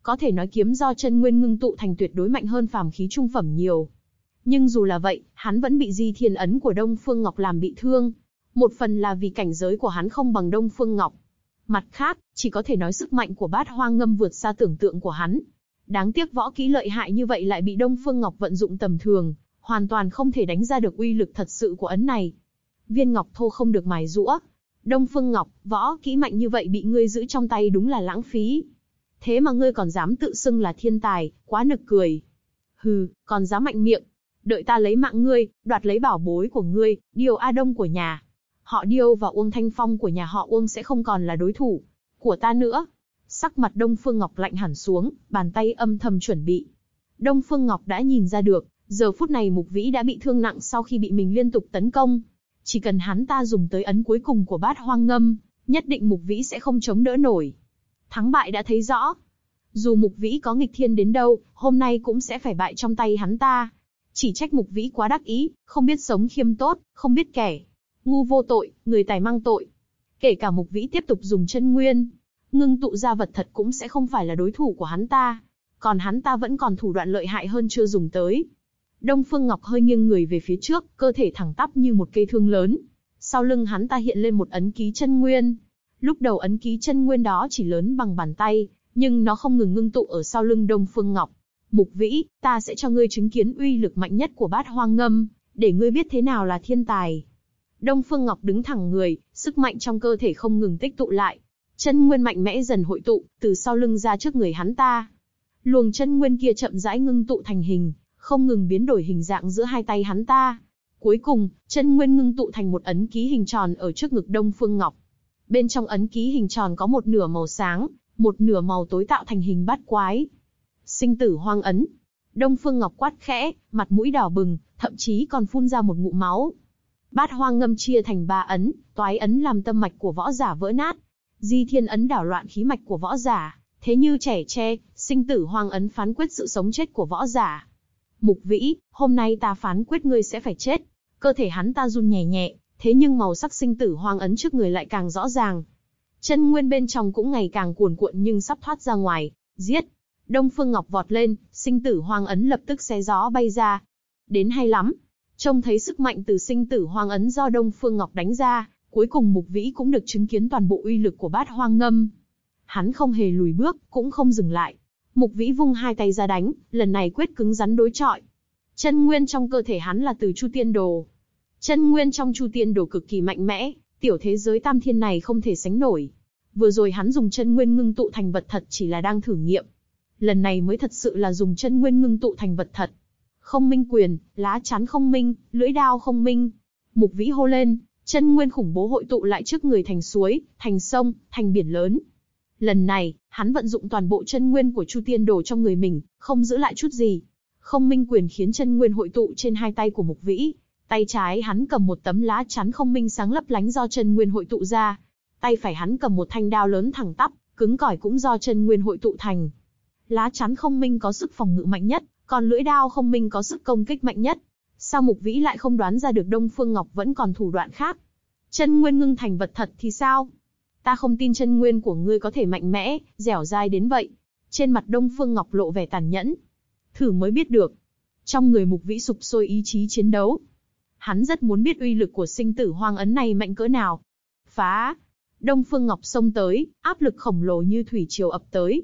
Có thể nói kiếm do chân nguyên ngưng tụ thành tuyệt đối mạnh hơn phàm khí trung phẩm nhiều. Nhưng dù là vậy, hắn vẫn bị Di Thiên ấn của Đông Phương Ngọc làm bị thương. Một phần là vì cảnh giới của hắn không bằng Đông Phương Ngọc. Mặt khác, chỉ có thể nói sức mạnh của Bát Hoang Ngâm vượt xa tưởng tượng của hắn. Đáng tiếc võ kỹ lợi hại như vậy lại bị Đông Phương Ngọc vận dụng tầm thường, hoàn toàn không thể đánh ra được uy lực thật sự của ấn này. Viên ngọc thô không được mài giũa. Đông Phương Ngọc, võ kỹ mạnh như vậy bị ngươi giữ trong tay đúng là lãng phí. Thế mà ngươi còn dám tự xưng là thiên tài, quá nực cười. Hừ, còn dám mạnh miệng. Đợi ta lấy mạng ngươi, đoạt lấy bảo bối của ngươi, Điêu A Đông của nhà họ Điêu và Uông Thanh Phong của nhà họ Uông sẽ không còn là đối thủ của ta nữa. Sắc mặt Đông Phương Ngọc lạnh hẳn xuống, bàn tay âm thầm chuẩn bị. Đông Phương Ngọc đã nhìn ra được, giờ phút này Mục Vĩ đã bị thương nặng sau khi bị mình liên tục tấn công. Chỉ cần hắn ta dùng tới ấn cuối cùng của Bát Hoang Ngâm, nhất định Mục Vĩ sẽ không chống đỡ nổi. Thắng bại đã thấy rõ. Dù Mục Vĩ có nghịch thiên đến đâu, hôm nay cũng sẽ phải bại trong tay hắn ta. Chỉ trách Mục Vĩ quá đắc ý, không biết sống khiêm tốt, không biết kẻ ngu vô tội, người tài mang tội. Kể cả Mục Vĩ tiếp tục dùng chân nguyên, ngưng tụ ra vật thật cũng sẽ không phải là đối thủ của hắn ta. Còn hắn ta vẫn còn thủ đoạn lợi hại hơn chưa dùng tới. Đông Phương Ngọc hơi nghiêng người về phía trước, cơ thể thẳng tắp như một cây thương lớn. Sau lưng hắn ta hiện lên một ấn ký chân nguyên. Lúc đầu ấn ký chân nguyên đó chỉ lớn bằng bàn tay, nhưng nó không ngừng ngưng tụ ở sau lưng Đông Phương Ngọc. Mục Vĩ, ta sẽ cho ngươi chứng kiến uy lực mạnh nhất của Bát Hoang Ngâm, để ngươi biết thế nào là thiên tài. Đông Phương Ngọc đứng thẳng người, sức mạnh trong cơ thể không ngừng tích tụ lại. Chân nguyên mạnh mẽ dần hội tụ, từ sau lưng ra trước người hắn ta. Luồng chân nguyên kia chậm rãi ngưng tụ thành hình, không ngừng biến đổi hình dạng giữa hai tay hắn ta. Cuối cùng, chân nguyên ngưng tụ thành một ấn ký hình tròn ở trước ngực Đông Phương Ngọc. Bên trong ấn ký hình tròn có một nửa màu sáng, một nửa màu tối tạo thành hình bát quái. Sinh tử hoang ấn. Đông Phương Ngọc quát khẽ, mặt mũi đỏ bừng, thậm chí còn phun ra một ngụm máu. Bát Hoang Ngâm chia thành 3 ấn, toái ấn làm tâm mạch của võ giả vỡ nát. Di Thiên ấn đảo loạn khí mạch của võ giả, thế như trẻ tre, sinh tử hoang ấn phán quyết sự sống chết của võ giả. Mục Vĩ, hôm nay ta phán quyết ngươi sẽ phải chết. Cơ thể hắn ta run nhẹ nhẹ, thế nhưng màu sắc sinh tử hoang ấn trước người lại càng rõ ràng. Chân nguyên bên trong cũng ngày càng cuồn cuộn nhưng sắp thoát ra ngoài. Giết! Đông Phương Ngọc vọt lên, sinh tử hoang ấn lập tức xé gió bay ra. Đến hay lắm! Trông thấy sức mạnh từ sinh tử hoang ấn do Đông Phương Ngọc đánh ra, cuối cùng Mục Vĩ cũng được chứng kiến toàn bộ uy lực của Bát Hoang Ngâm. Hắn không hề lùi bước, cũng không dừng lại. Mục Vĩ vung hai tay ra đánh, lần này quyết cứng rắn đối chọi. Chân nguyên trong cơ thể hắn là từ Chu Tiên Đồ. Chân nguyên trong Chu Tiên Đồ cực kỳ mạnh mẽ, tiểu thế giới tam thiên này không thể sánh nổi. Vừa rồi hắn dùng chân nguyên ngưng tụ thành vật thật chỉ là đang thử nghiệm. Lần này mới thật sự là dùng chân nguyên ngưng tụ thành vật thật. Không minh quyền, lá chắn không minh, lưỡi đao không minh. Mục Vĩ hô lên, chân nguyên khủng bố hội tụ lại trước người thành suối, thành sông, thành biển lớn. Lần này, hắn vận dụng toàn bộ chân nguyên của Chu Tiên Đồ trong người mình, không giữ lại chút gì. Không minh quyền khiến chân nguyên hội tụ trên hai tay của Mục Vĩ. Tay trái hắn cầm một tấm lá chắn không minh sáng lấp lánh do chân nguyên hội tụ ra. Tay phải hắn cầm một thanh đao lớn thẳng tắp, cứng cỏi cũng do chân nguyên hội tụ thành. Lá chắn không minh có sức phòng ngự mạnh nhất, còn lưỡi đao không minh có sức công kích mạnh nhất. Sao Mục Vĩ lại không đoán ra được Đông Phương Ngọc vẫn còn thủ đoạn khác? Chân nguyên ngưng thành vật thật thì sao? Ta không tin chân nguyên của ngươi có thể mạnh mẽ, dẻo dai đến vậy. Trên mặt Đông Phương Ngọc lộ vẻ tàn nhẫn. Thử mới biết được. Trong người Mục Vĩ sục sôi ý chí chiến đấu. Hắn rất muốn biết uy lực của sinh tử hoang ấn này mạnh cỡ nào. Phá! Đông Phương Ngọc xông tới, áp lực khổng lồ như thủy triều ập tới.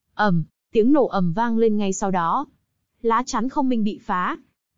Tiếng nổ ầm vang lên ngay sau đó. Lá chắn không minh bị phá.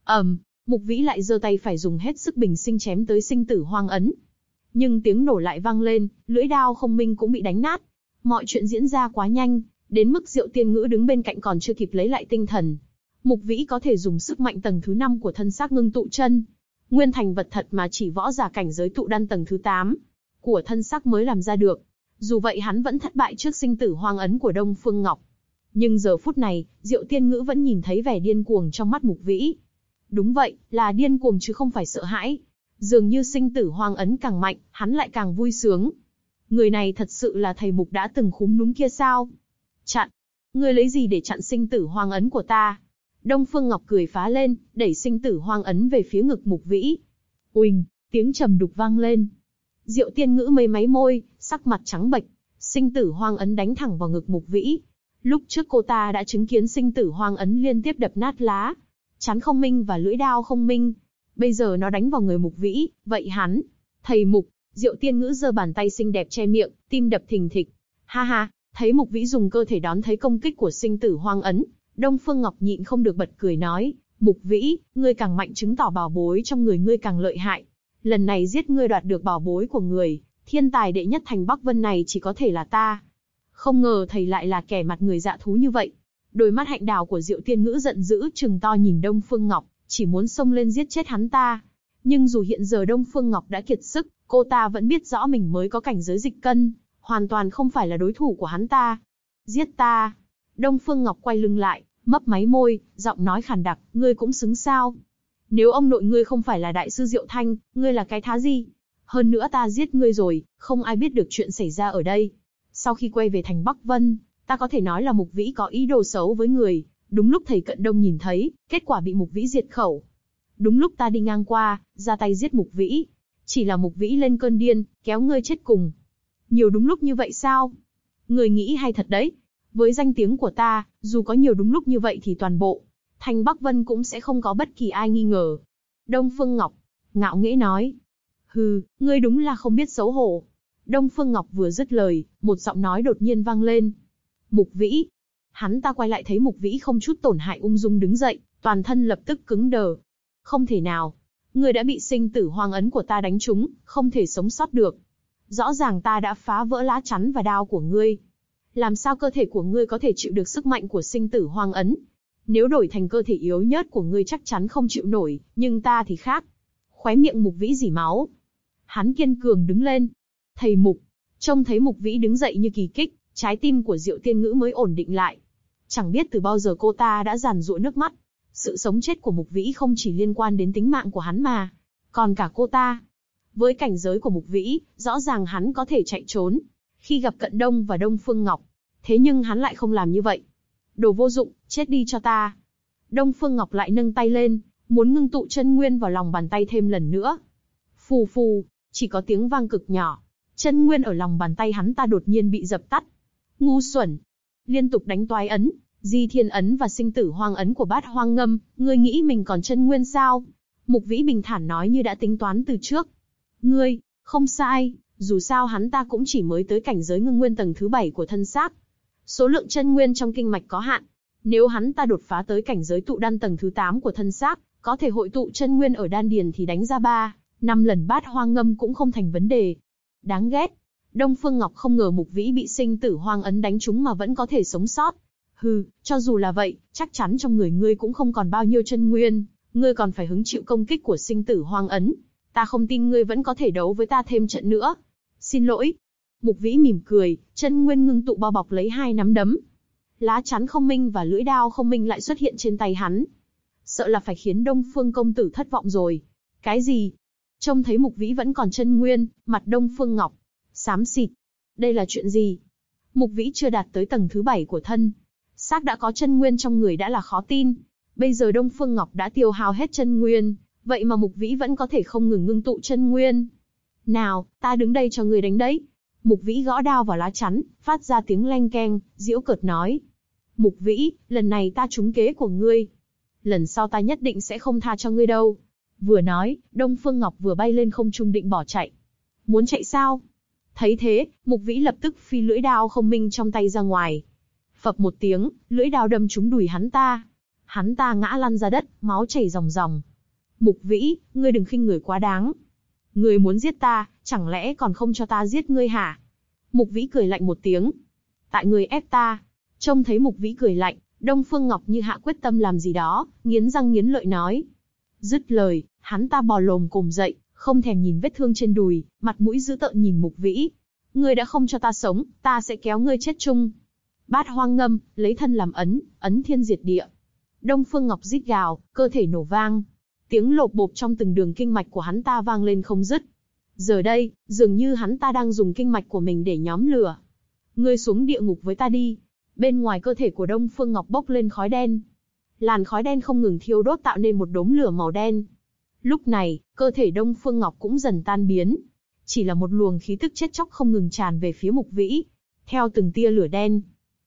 Mục Vĩ lại giơ tay phải dùng hết sức bình sinh chém tới sinh tử hoang ấn. Nhưng tiếng nổ lại vang lên, lưỡi đao không minh cũng bị đánh nát. Mọi chuyện diễn ra quá nhanh, đến mức Diệu Tiên Ngữ đứng bên cạnh còn chưa kịp lấy lại tinh thần. Mục Vĩ có thể dùng sức mạnh tầng thứ 5 của thân xác ngưng tụ chân nguyên thành vật thật mà chỉ võ giả cảnh giới tụ đan tầng thứ 8 của thân xác mới làm ra được. Dù vậy hắn vẫn thất bại trước sinh tử hoang ấn của Đông Phương Ngọc. Nhưng giờ phút này, Diệu Tiên Ngữ vẫn nhìn thấy vẻ điên cuồng trong mắt Mục Vĩ. Đúng vậy, là điên cuồng chứ không phải sợ hãi. Dường như sinh tử hoang ấn càng mạnh, hắn lại càng vui sướng. Người này thật sự là thầy Mục đã từng khúm núm kia sao? Chặn! Ngươi lấy gì để chặn sinh tử hoang ấn của ta? Đông Phương Ngọc cười phá lên, đẩy sinh tử hoang ấn về phía ngực Mục Vĩ. Uỳnh! Tiếng trầm đục vang lên. Diệu Tiên Ngữ mây máy môi, sắc mặt trắng bệch. Sinh tử hoang ấn đánh thẳng vào ngực Mục Vĩ. Lúc trước cô ta đã chứng kiến sinh tử hoang ấn liên tiếp đập nát lá chắn không minh và lưỡi đao không minh. Bây giờ nó đánh vào người Mục Vĩ, vậy hắn, thầy Mục, Diệu Tiên Ngữ giơ bàn tay xinh đẹp che miệng, tim đập thình thịch. Ha ha, thấy Mục Vĩ dùng cơ thể đón thấy công kích của sinh tử hoang ấn, Đông Phương Ngọc nhịn không được bật cười nói, Mục Vĩ, ngươi càng mạnh chứng tỏ bảo bối trong người ngươi càng lợi hại. Lần này giết ngươi đoạt được bảo bối của người, thiên tài đệ nhất thành Bắc Vân này chỉ có thể là ta. Không ngờ thầy lại là kẻ mặt người dạ thú như vậy. Đôi mắt hạnh đào của Diệu Tiên Ngữ giận dữ trừng to nhìn Đông Phương Ngọc, chỉ muốn xông lên giết chết hắn ta. Nhưng dù hiện giờ Đông Phương Ngọc đã kiệt sức, cô ta vẫn biết rõ mình mới có cảnh giới dịch cân, hoàn toàn không phải là đối thủ của hắn ta. Giết ta! Đông Phương Ngọc quay lưng lại, mấp máy môi, giọng nói khàn đặc, ngươi cũng xứng sao? Nếu ông nội ngươi không phải là đại sư Diệu Thanh, ngươi là cái thá gì? Hơn nữa ta giết ngươi rồi, không ai biết được chuyện xảy ra ở đây. Sau khi quay về thành Bắc Vân, ta có thể nói là Mục Vĩ có ý đồ xấu với người. Đúng lúc thầy Cận Đông nhìn thấy, kết quả bị Mục Vĩ diệt khẩu. Đúng lúc ta đi ngang qua, ra tay giết Mục Vĩ. Chỉ là Mục Vĩ lên cơn điên, kéo ngươi chết cùng. Nhiều đúng lúc như vậy sao? Người nghĩ hay thật đấy. Với danh tiếng của ta, dù có nhiều đúng lúc như vậy thì toàn bộ thành Bắc Vân cũng sẽ không có bất kỳ ai nghi ngờ. Đông Phương Ngọc ngạo nghễ nói. Hừ, ngươi đúng là không biết xấu hổ. Đông Phương Ngọc vừa dứt lời, một giọng nói đột nhiên vang lên. Mục Vĩ. Hắn ta quay lại thấy Mục Vĩ không chút tổn hại ung dung đứng dậy, toàn thân lập tức cứng đờ. Không thể nào. Ngươi đã bị sinh tử hoang ấn của ta đánh trúng, không thể sống sót được. Rõ ràng ta đã phá vỡ lá chắn và đao của ngươi. Làm sao cơ thể của ngươi có thể chịu được sức mạnh của sinh tử hoang ấn? Nếu đổi thành cơ thể yếu nhớt của ngươi chắc chắn không chịu nổi, nhưng ta thì khác. Khóe miệng Mục Vĩ rỉ máu. Hắn kiên cường đứng lên. Thầy Mục, trông thấy Mục Vĩ đứng dậy như kỳ kích, trái tim của Diệu Tiên Ngữ mới ổn định lại. Chẳng biết từ bao giờ cô ta đã giàn giụa nước mắt. Sự sống chết của Mục Vĩ không chỉ liên quan đến tính mạng của hắn mà, còn cả cô ta. Với cảnh giới của Mục Vĩ, rõ ràng hắn có thể chạy trốn khi gặp Cận Đông và Đông Phương Ngọc. Thế nhưng hắn lại không làm như vậy. Đồ vô dụng, chết đi cho ta. Đông Phương Ngọc lại nâng tay lên, muốn ngưng tụ chân nguyên vào lòng bàn tay thêm lần nữa. Phù phù, chỉ có tiếng vang cực nhỏ. Chân nguyên ở lòng bàn tay hắn ta đột nhiên bị dập tắt. Ngu xuẩn. Liên tục đánh toái ấn, Di Thiên ấn và sinh tử hoang ấn của Bát Hoang Ngâm, ngươi nghĩ mình còn chân nguyên sao? Mục Vĩ bình thản nói như đã tính toán từ trước. Ngươi, không sai, dù sao hắn ta cũng chỉ mới tới cảnh giới ngưng nguyên tầng thứ 7 của thân xác. Số lượng chân nguyên trong kinh mạch có hạn. Nếu hắn ta đột phá tới cảnh giới tụ đan tầng thứ 8 của thân xác, có thể hội tụ chân nguyên ở đan điền thì đánh ra 3-5 lần Bát Hoang Ngâm cũng không thành vấn đề. Đáng ghét. Đông Phương Ngọc không ngờ Mục Vĩ bị sinh tử hoang ấn đánh trúng mà vẫn có thể sống sót. Hừ, cho dù là vậy, chắc chắn trong người ngươi cũng không còn bao nhiêu chân nguyên, ngươi còn phải hứng chịu công kích của sinh tử hoang ấn. Ta không tin ngươi vẫn có thể đấu với ta thêm trận nữa. Xin lỗi. Mục Vĩ mỉm cười, chân nguyên ngưng tụ bao bọc lấy hai nắm đấm. Lá chắn không minh và lưỡi đao không minh lại xuất hiện trên tay hắn. Sợ là phải khiến Đông Phương công tử thất vọng rồi. Cái gì? Trông thấy Mục Vĩ vẫn còn chân nguyên, mặt Đông Phương Ngọc xám xịt. Đây là chuyện gì? Mục Vĩ chưa đạt tới tầng thứ 7 của thân xác đã có chân nguyên trong người đã là khó tin. Bây giờ Đông Phương Ngọc đã tiêu hao hết chân nguyên, vậy mà Mục Vĩ vẫn có thể không ngừng ngưng tụ chân nguyên. Nào, ta đứng đây cho người đánh đấy. Mục Vĩ gõ đao vào lá chắn, phát ra tiếng leng keng, giễu cợt nói. Mục Vĩ, lần này ta trúng kế của ngươi. Lần sau ta nhất định sẽ không tha cho ngươi đâu. Vừa nói, Đông Phương Ngọc vừa bay lên không trung định bỏ chạy. Muốn chạy sao? Thấy thế, Mục Vĩ lập tức phi lưỡi đao không minh trong tay ra ngoài. Phập một tiếng, lưỡi đao đâm trúng đùi hắn ta. Hắn ta ngã lăn ra đất, máu chảy ròng ròng. Mục Vĩ, ngươi đừng khinh người quá đáng. Ngươi muốn giết ta, chẳng lẽ còn không cho ta giết ngươi hả? Mục Vĩ cười lạnh một tiếng. Tại ngươi ép ta. Trông thấy Mục Vĩ cười lạnh, Đông Phương Ngọc như hạ quyết tâm làm gì đó, nghiến răng nghiến lợi nói. Dứt lời, hắn ta bò lồm cồm dậy, không thèm nhìn vết thương trên đùi, mặt mũi dữ tợn nhìn Mục Vĩ. Ngươi đã không cho ta sống, ta sẽ kéo ngươi chết chung. Bát Hoang Ngâm, lấy thân làm ấn, ấn thiên diệt địa. Đông Phương Ngọc rít gào, cơ thể nổ vang. Tiếng lộp bộp trong từng đường kinh mạch của hắn ta vang lên không dứt. Giờ đây, dường như hắn ta đang dùng kinh mạch của mình để nhóm lửa. Ngươi xuống địa ngục với ta đi. Bên ngoài cơ thể của Đông Phương Ngọc bốc lên khói đen. Làn khói đen không ngừng thiêu đốt tạo nên một đốm lửa màu đen. Lúc này, cơ thể Đông Phương Ngọc cũng dần tan biến. Chỉ là một luồng khí tức chết chóc không ngừng tràn về phía Mục Vĩ. Theo từng tia lửa đen,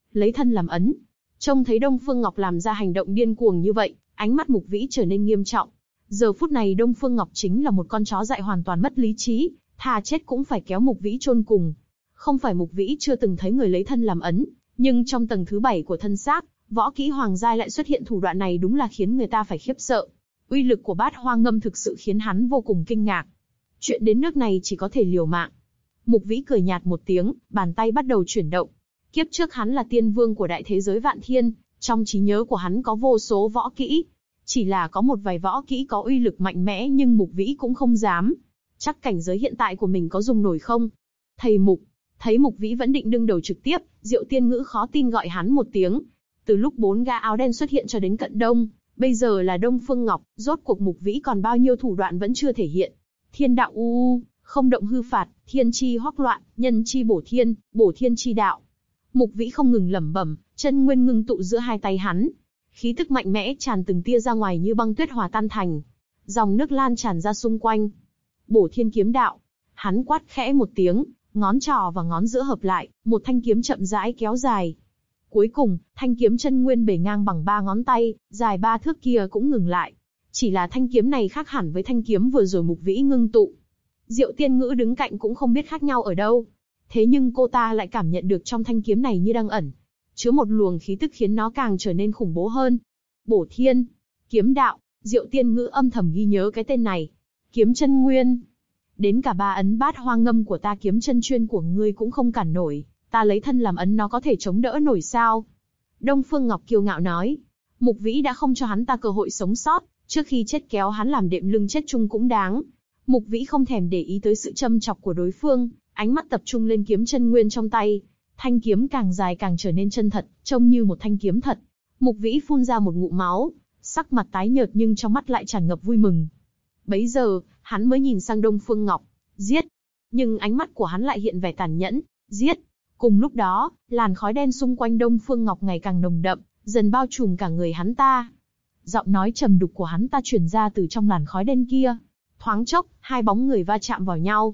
lấy thân làm ấn. Trông thấy Đông Phương Ngọc làm ra hành động điên cuồng như vậy, ánh mắt Mục Vĩ trở nên nghiêm trọng. Giờ phút này Đông Phương Ngọc chính là một con chó dại hoàn toàn mất lý trí, thà chết cũng phải kéo Mục Vĩ chôn cùng. Không phải Mục Vĩ chưa từng thấy người lấy thân làm ấn, nhưng trong tầng thứ 7 của thân xác, võ kỹ hoàng giai lại xuất hiện thủ đoạn này đúng là khiến người ta phải khiếp sợ. Uy lực của Bát Hoang Ngâm thực sự khiến hắn vô cùng kinh ngạc. Chuyện đến nước này chỉ có thể liều mạng. Mục Vĩ cười nhạt một tiếng, bàn tay bắt đầu chuyển động. Kiếp trước hắn là tiên vương của đại thế giới Vạn Thiên, trong trí nhớ của hắn có vô số võ kỹ. Chỉ là có một vài võ kỹ có uy lực mạnh mẽ nhưng Mục Vĩ cũng không dám. Chắc cảnh giới hiện tại của mình có dùng nổi không? Thầy Mục, thấy Mục Vĩ vẫn định đương đầu trực tiếp, Diệu Tiên Ngữ khó tin gọi hắn một tiếng. Từ lúc 4 gã áo đen xuất hiện cho đến cận đông, bây giờ là Đông Phương Ngọc, rốt cuộc Mục Vĩ còn bao nhiêu thủ đoạn vẫn chưa thể hiện. Thiên đạo u, không động hư phạt, thiên chi hoắc loạn, nhân chi bổ thiên chi đạo. Mục Vĩ không ngừng lẩm bẩm, chân nguyên ngưng tụ giữa hai tay hắn. Khí tức mạnh mẽ tràn từng tia ra ngoài như băng tuyết hòa tan thành. Dòng nước lan tràn ra xung quanh. Bổ thiên kiếm đạo. Hắn quát khẽ một tiếng, ngón trỏ và ngón giữa hợp lại, một thanh kiếm chậm rãi kéo dài. Cuối cùng, thanh kiếm chân nguyên bề ngang bằng 3 ngón tay, dài 3 thước kia cũng ngừng lại. Chỉ là thanh kiếm này khác hẳn với thanh kiếm vừa rồi Mục Vĩ ngưng tụ. Diệu Tiên Ngữ đứng cạnh cũng không biết khác nhau ở đâu. Thế nhưng cô ta lại cảm nhận được trong thanh kiếm này như đang ẩn chứa một luồng khí tức khiến nó càng trở nên khủng bố hơn. Bổ thiên, kiếm đạo, Diệu Tiên Ngữ âm thầm ghi nhớ cái tên này. Kiếm chân nguyên. Đến cả 3 ấn Bát Hoang Ngâm của ta kiếm chân chuyên của ngươi cũng không cản nổi, ta lấy thân làm ấn nó có thể chống đỡ nổi sao? Đông Phương Ngọc kiêu ngạo nói. Mục Vĩ đã không cho hắn ta cơ hội sống sót, trước khi chết kéo hắn làm đệm lưng chết chung cũng đáng. Mục Vĩ không thèm để ý tới sự châm chọc của đối phương, ánh mắt tập trung lên kiếm chân nguyên trong tay. Thanh kiếm càng dài càng trở nên chân thật, trông như một thanh kiếm thật. Mục Vĩ phun ra một ngụm máu, sắc mặt tái nhợt nhưng trong mắt lại tràn ngập vui mừng. Bấy giờ, hắn mới nhìn sang Đông Phương Ngọc, giết. Nhưng ánh mắt của hắn lại hiện vẻ tàn nhẫn, giết. Cùng lúc đó, làn khói đen xung quanh Đông Phương Ngọc ngày càng nồng đậm, dần bao trùm cả người hắn ta. Giọng nói trầm đục của hắn ta truyền ra từ trong làn khói đen kia. Thoáng chốc, hai bóng người va chạm vào nhau.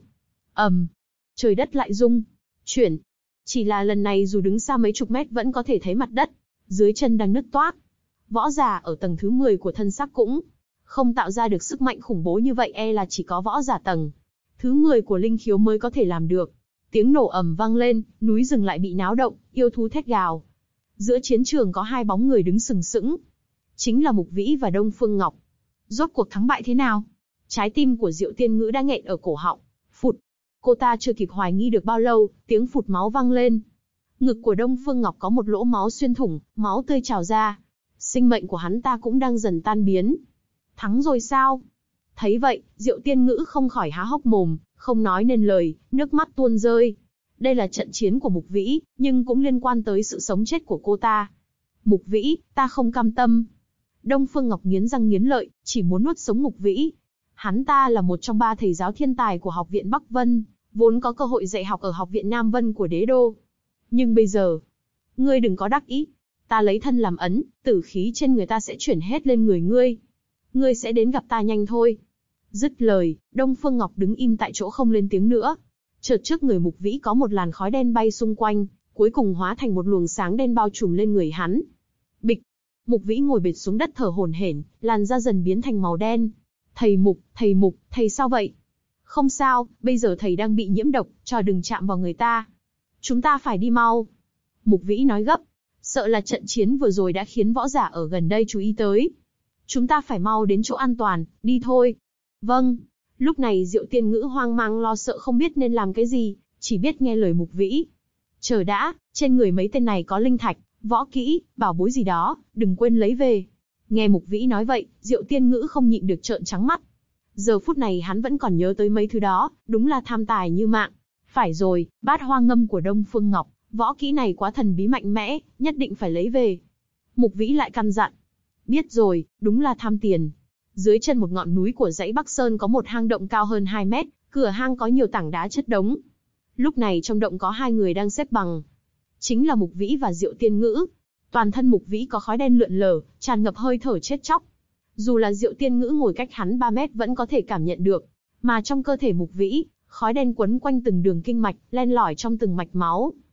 Trời đất lại rung, chuyển. Chỉ là lần này dù đứng xa mấy chục mét vẫn có thể thấy mặt đất, dưới chân đang nứt toác. Võ giả ở tầng thứ 10 của thân xác cũng không tạo ra được sức mạnh khủng bố như vậy, là chỉ có võ giả tầng thứ 10 của linh khiếu mới có thể làm được. Tiếng nổ ầm vang lên, núi rừng lại bị náo động, yêu thú thét gào. Giữa chiến trường có hai bóng người đứng sừng sững, chính là Mục Vĩ và Đông Phương Ngọc. Rốt cuộc thắng bại thế nào? Trái tim của Diệu Tiên Ngữ đã nghẹn ở cổ họng. Phụt! Cô ta chưa kịp hoài nghi được bao lâu, tiếng phụt máu vang lên. Ngực của Đông Phương Ngọc có một lỗ máu xuyên thủng, máu tươi trào ra. Sinh mệnh của hắn ta cũng đang dần tan biến. Thắng rồi sao? Thấy vậy, Diệu Tiên Ngữ không khỏi há hốc mồm, không nói nên lời, nước mắt tuôn rơi. Đây là trận chiến của Mục Vĩ, nhưng cũng liên quan tới sự sống chết của cô ta. Mục Vĩ, ta không cam tâm. Đông Phương Ngọc nghiến răng nghiến lợi, chỉ muốn nuốt sống Mục Vĩ. Hắn ta là một trong 3 thầy giáo thiên tài của Học viện Bắc Vân, vốn có cơ hội dạy học ở Học viện Nam Vân của Đế Đô. Nhưng bây giờ, ngươi đừng có đắc ý. Ta lấy thân làm ấn, tử khí trên người ta sẽ chuyển hết lên người ngươi. Ngươi sẽ đến gặp ta nhanh thôi. Dứt lời, Đông Phương Ngọc đứng im tại chỗ không lên tiếng nữa. Chợt trước người Mục Vĩ có một làn khói đen bay xung quanh, cuối cùng hóa thành một luồng sáng đen bao trùm lên người hắn. Bịch! Mục Vĩ ngồi bệt xuống đất thở hổn hển, làn da dần biến thành màu đen. Thầy Mục, thầy sao vậy? Không sao, bây giờ thầy đang bị nhiễm độc, cho đừng chạm vào người ta. Chúng ta phải đi mau. Mục Vĩ nói gấp, sợ là trận chiến vừa rồi đã khiến võ giả ở gần đây chú ý tới. Chúng ta phải mau đến chỗ an toàn, đi thôi. Vâng. Lúc này Diệu Tiên Ngữ hoang mang lo sợ không biết nên làm cái gì, chỉ biết nghe lời Mục Vĩ. Chờ đã, trên người mấy tên này có linh thạch, võ kỹ, bảo bối gì đó, đừng quên lấy về. Nghe Mục Vĩ nói vậy, Diệu Tiên Ngữ không nhịn được trợn trắng mắt. Giờ phút này hắn vẫn còn nhớ tới mấy thứ đó, đúng là tham tài như mạng. Phải rồi, Bát Hoang Ngâm của Đông Phương Ngọc, võ kỹ này quá thần bí mạnh mẽ, nhất định phải lấy về. Mục Vĩ lại căn dặn. Biết rồi, đúng là tham tiền. Dưới chân một ngọn núi của dãy Bắc Sơn có một hang động cao hơn 2 mét, cửa hang có nhiều tảng đá chất đống. Lúc này trong động có 2 người đang xếp bằng. Chính là Mục Vĩ và Diệu Tiên Ngữ. Toàn thân Mục Vĩ có khói đen lượn lờ, tràn ngập hơi thở chết chóc. Dù là Diệu Tiên Ngữ ngồi cách hắn 3 mét vẫn có thể cảm nhận được. Mà trong cơ thể Mục Vĩ, khói đen quấn quanh từng đường kinh mạch, len lỏi trong từng mạch máu.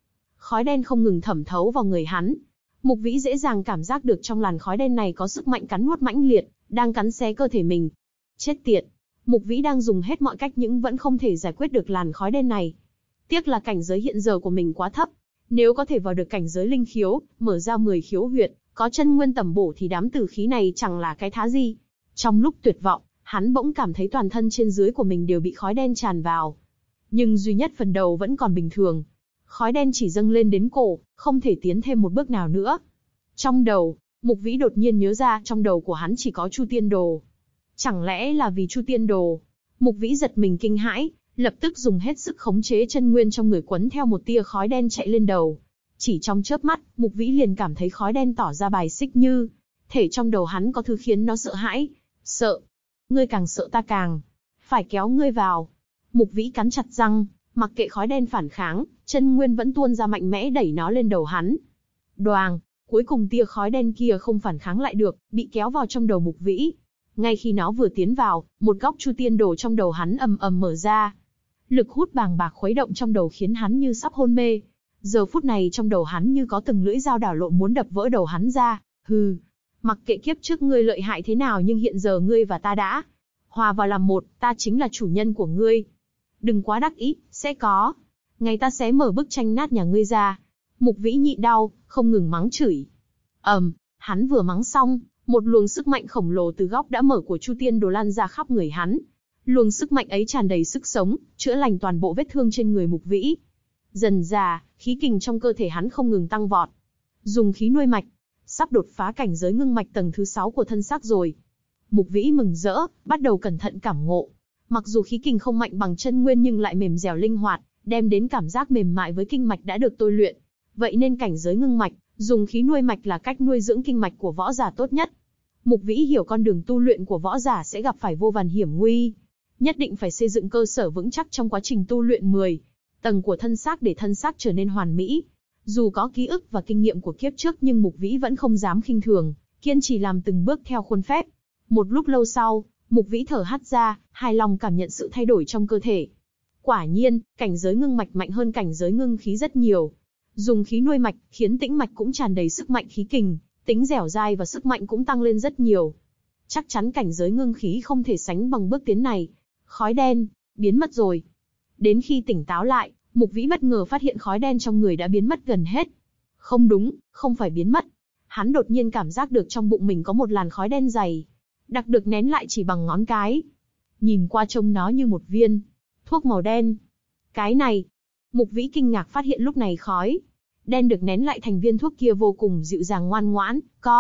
Khói đen không ngừng thẩm thấu vào người hắn. Mục Vĩ dễ dàng cảm giác được trong làn khói đen này có sức mạnh cắn nuốt mãnh liệt, đang cắn xé cơ thể mình. Chết tiệt! Mục Vĩ đang dùng hết mọi cách nhưng vẫn không thể giải quyết được làn khói đen này. Tiếc là cảnh giới hiện giờ của mình quá thấp. Nếu có thể vào được cảnh giới linh khiếu, mở ra 10 khiếu huyệt, có chân nguyên tẩm bổ thì đám tử khí này chẳng là cái thá gì. Trong lúc tuyệt vọng, hắn bỗng cảm thấy toàn thân trên dưới của mình đều bị khói đen tràn vào. Nhưng duy nhất phần đầu vẫn còn bình thường. Khói đen chỉ dâng lên đến cổ, không thể tiến thêm một bước nào nữa. Trong đầu, Mục Vĩ đột nhiên nhớ ra trong đầu của hắn chỉ có Chu Tiên Đồ. Chẳng lẽ là vì Chu Tiên Đồ? Mục Vĩ giật mình kinh hãi, lập tức dùng hết sức khống chế chân nguyên trong người quấn theo một tia khói đen chạy lên đầu. Chỉ trong chớp mắt, Mục Vĩ liền cảm thấy khói đen tỏ ra bài xích như thể trong đầu hắn có thứ khiến nó sợ hãi. Sợ? Ngươi càng sợ ta càng phải kéo ngươi vào. Mục Vĩ cắn chặt răng, mặc kệ khói đen phản kháng, chân nguyên vẫn tuôn ra mạnh mẽ đẩy nó lên đầu hắn. Đoàng, cuối cùng tia khói đen kia không phản kháng lại được, bị kéo vào trong đầu Mục Vĩ. Ngay khi nó vừa tiến vào, một góc Chu Tiên Đồ trong đầu hắn ầm ầm mở ra. Lực hút bàng bạc khuấy động trong đầu khiến hắn như sắp hôn mê. Giờ phút này trong đầu hắn như có từng lưỡi dao đảo lộn muốn đập vỡ đầu hắn ra. Hừ, mặc kệ kiếp trước ngươi lợi hại thế nào nhưng hiện giờ ngươi và ta đã hòa vào làm một, ta chính là chủ nhân của ngươi. Đừng quá đắc ý, sẽ có ngày ta xé mở bức tranh nát nhà ngươi ra. Mục Vĩ nhịn đau, không ngừng mắng chửi. Hắn vừa mắng xong, một luồng sức mạnh khổng lồ từ góc đã mở của Chu Tiên Đồ lan ra khắp người hắn. Luồng sức mạnh ấy tràn đầy sức sống, chữa lành toàn bộ vết thương trên người Mục Vĩ. Dần dà, khí kình trong cơ thể hắn không ngừng tăng vọt. Dùng khí nuôi mạch, sắp đột phá cảnh giới ngưng mạch tầng thứ 6 của thân xác rồi. Mục Vĩ mừng rỡ, bắt đầu cẩn thận cảm ngộ. Mặc dù khí kình không mạnh bằng chân nguyên nhưng lại mềm dẻo linh hoạt, đem đến cảm giác mềm mại với kinh mạch đã được tôi luyện. Vậy nên cảnh giới ngưng mạch, dùng khí nuôi mạch là cách nuôi dưỡng kinh mạch của võ giả tốt nhất. Mục Vĩ hiểu con đường tu luyện của võ giả sẽ gặp phải vô vàn hiểm nguy. Nhất định phải xây dựng cơ sở vững chắc trong quá trình tu luyện 10 tầng của thân xác để thân xác trở nên hoàn mỹ. Dù có ký ức và kinh nghiệm của kiếp trước nhưng Mục Vĩ vẫn không dám khinh thường, kiên trì làm từng bước theo khuôn phép. Một lúc lâu sau, Mục Vĩ thở hắt ra, hài lòng cảm nhận sự thay đổi trong cơ thể. Quả nhiên, cảnh giới ngưng mạch mạnh hơn cảnh giới ngưng khí rất nhiều. Dùng khí nuôi mạch, khiến tĩnh mạch cũng tràn đầy sức mạnh khí kình, tính dẻo dai và sức mạnh cũng tăng lên rất nhiều. Chắc chắn cảnh giới ngưng khí không thể sánh bằng bước tiến này. Khói đen, biến mất rồi. Đến khi tỉnh táo lại, Mục Vĩ bất ngờ phát hiện khói đen trong người đã biến mất gần hết. Không đúng, không phải biến mất. Hắn đột nhiên cảm giác được trong bụng mình có một làn khói đen dày, đặc được nén lại chỉ bằng ngón cái. Nhìn qua trông nó như một viên thuốc màu đen. Cái này, Mục Vĩ kinh ngạc phát hiện lúc này khói đen được nén lại thành viên thuốc kia vô cùng dịu dàng ngoan ngoãn,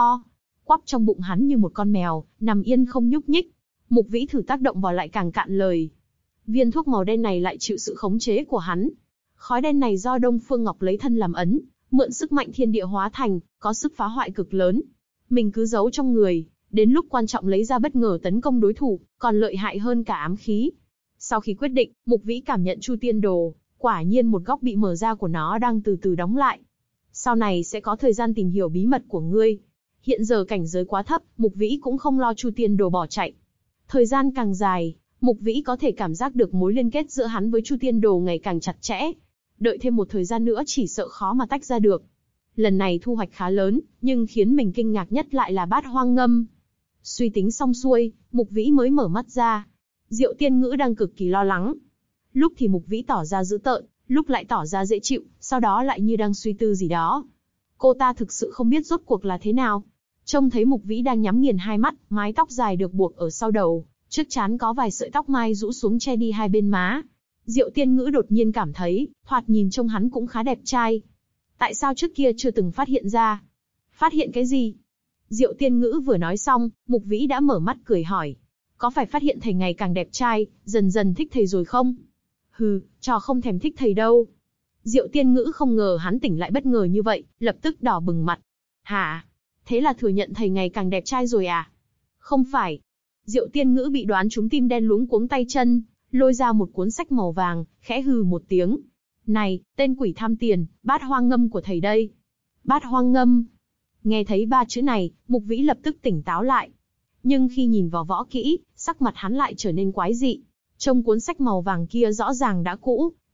quắp trong bụng hắn như một con mèo, nằm yên không nhúc nhích. Mục Vĩ thử tác động vào lại càng cạn lời. Viên thuốc màu đen này lại chịu sự khống chế của hắn. Khói đen này do Đông Phương Ngọc lấy thân làm ấn, mượn sức mạnh thiên địa hóa thành, có sức phá hoại cực lớn. Mình cứ giấu trong người, đến lúc quan trọng lấy ra bất ngờ tấn công đối thủ, còn lợi hại hơn cả ám khí. Sau khi quyết định, Mục Vĩ cảm nhận Chu Tiên Đồ, quả nhiên một góc bị mở ra của nó đang từ từ đóng lại. Sau này sẽ có thời gian tìm hiểu bí mật của ngươi. Hiện giờ cảnh giới quá thấp, Mục Vĩ cũng không lo Chu Tiên Đồ bỏ chạy. Thời gian càng dài, Mục Vĩ có thể cảm giác được mối liên kết giữa hắn với Chu Tiên Đồ ngày càng chặt chẽ. Đợi thêm một thời gian nữa chỉ sợ khó mà tách ra được. Lần này thu hoạch khá lớn, nhưng khiến mình kinh ngạc nhất lại là Bát Hoang Ngâm. Suy tính xong xuôi, Mục Vĩ mới mở mắt ra. Diệu Tiên Ngữ đang cực kỳ lo lắng. Lúc thì Mục Vĩ tỏ ra dữ tợn, lúc lại tỏ ra dễ chịu, sau đó lại như đang suy tư gì đó. Cô ta thực sự không biết rốt cuộc là thế nào. Trông thấy Mục Vĩ đang nhắm nghiền hai mắt, mái tóc dài được buộc ở sau đầu, trước trán có vài sợi tóc mai rũ xuống che đi hai bên má. Diệu Tiên Ngữ đột nhiên cảm thấy, thoạt nhìn trông hắn cũng khá đẹp trai. Tại sao trước kia chưa từng phát hiện ra? Phát hiện cái gì? Diệu Tiên Ngữ vừa nói xong, Mục Vĩ đã mở mắt cười hỏi. Có phải phát hiện thầy ngày càng đẹp trai, dần dần thích thầy rồi không? Hừ, trò không thèm thích thầy đâu. Diệu Tiên Ngữ không ngờ hắn tỉnh lại bất ngờ như vậy, lập tức đỏ bừng mặt. Hả? Thế là thừa nhận thầy ngày càng đẹp trai rồi à? Không phải. Diệu Tiên Ngữ bị đoán trúng tim đen luống cuống tay chân, lôi ra một cuốn sách màu vàng, khẽ hừ một tiếng. Này, tên quỷ tham tiền, Bát Hoang Ngâm của thầy đây. Bát Hoang Ngâm. Nghe thấy ba chữ này, Mục Vĩ lập tức tỉnh táo lại. Nhưng khi nhìn vào võ kỹ, sắc mặt hắn lại trở nên quái dị. Trong cuốn sách màu vàng kia rõ ràng đã cũ,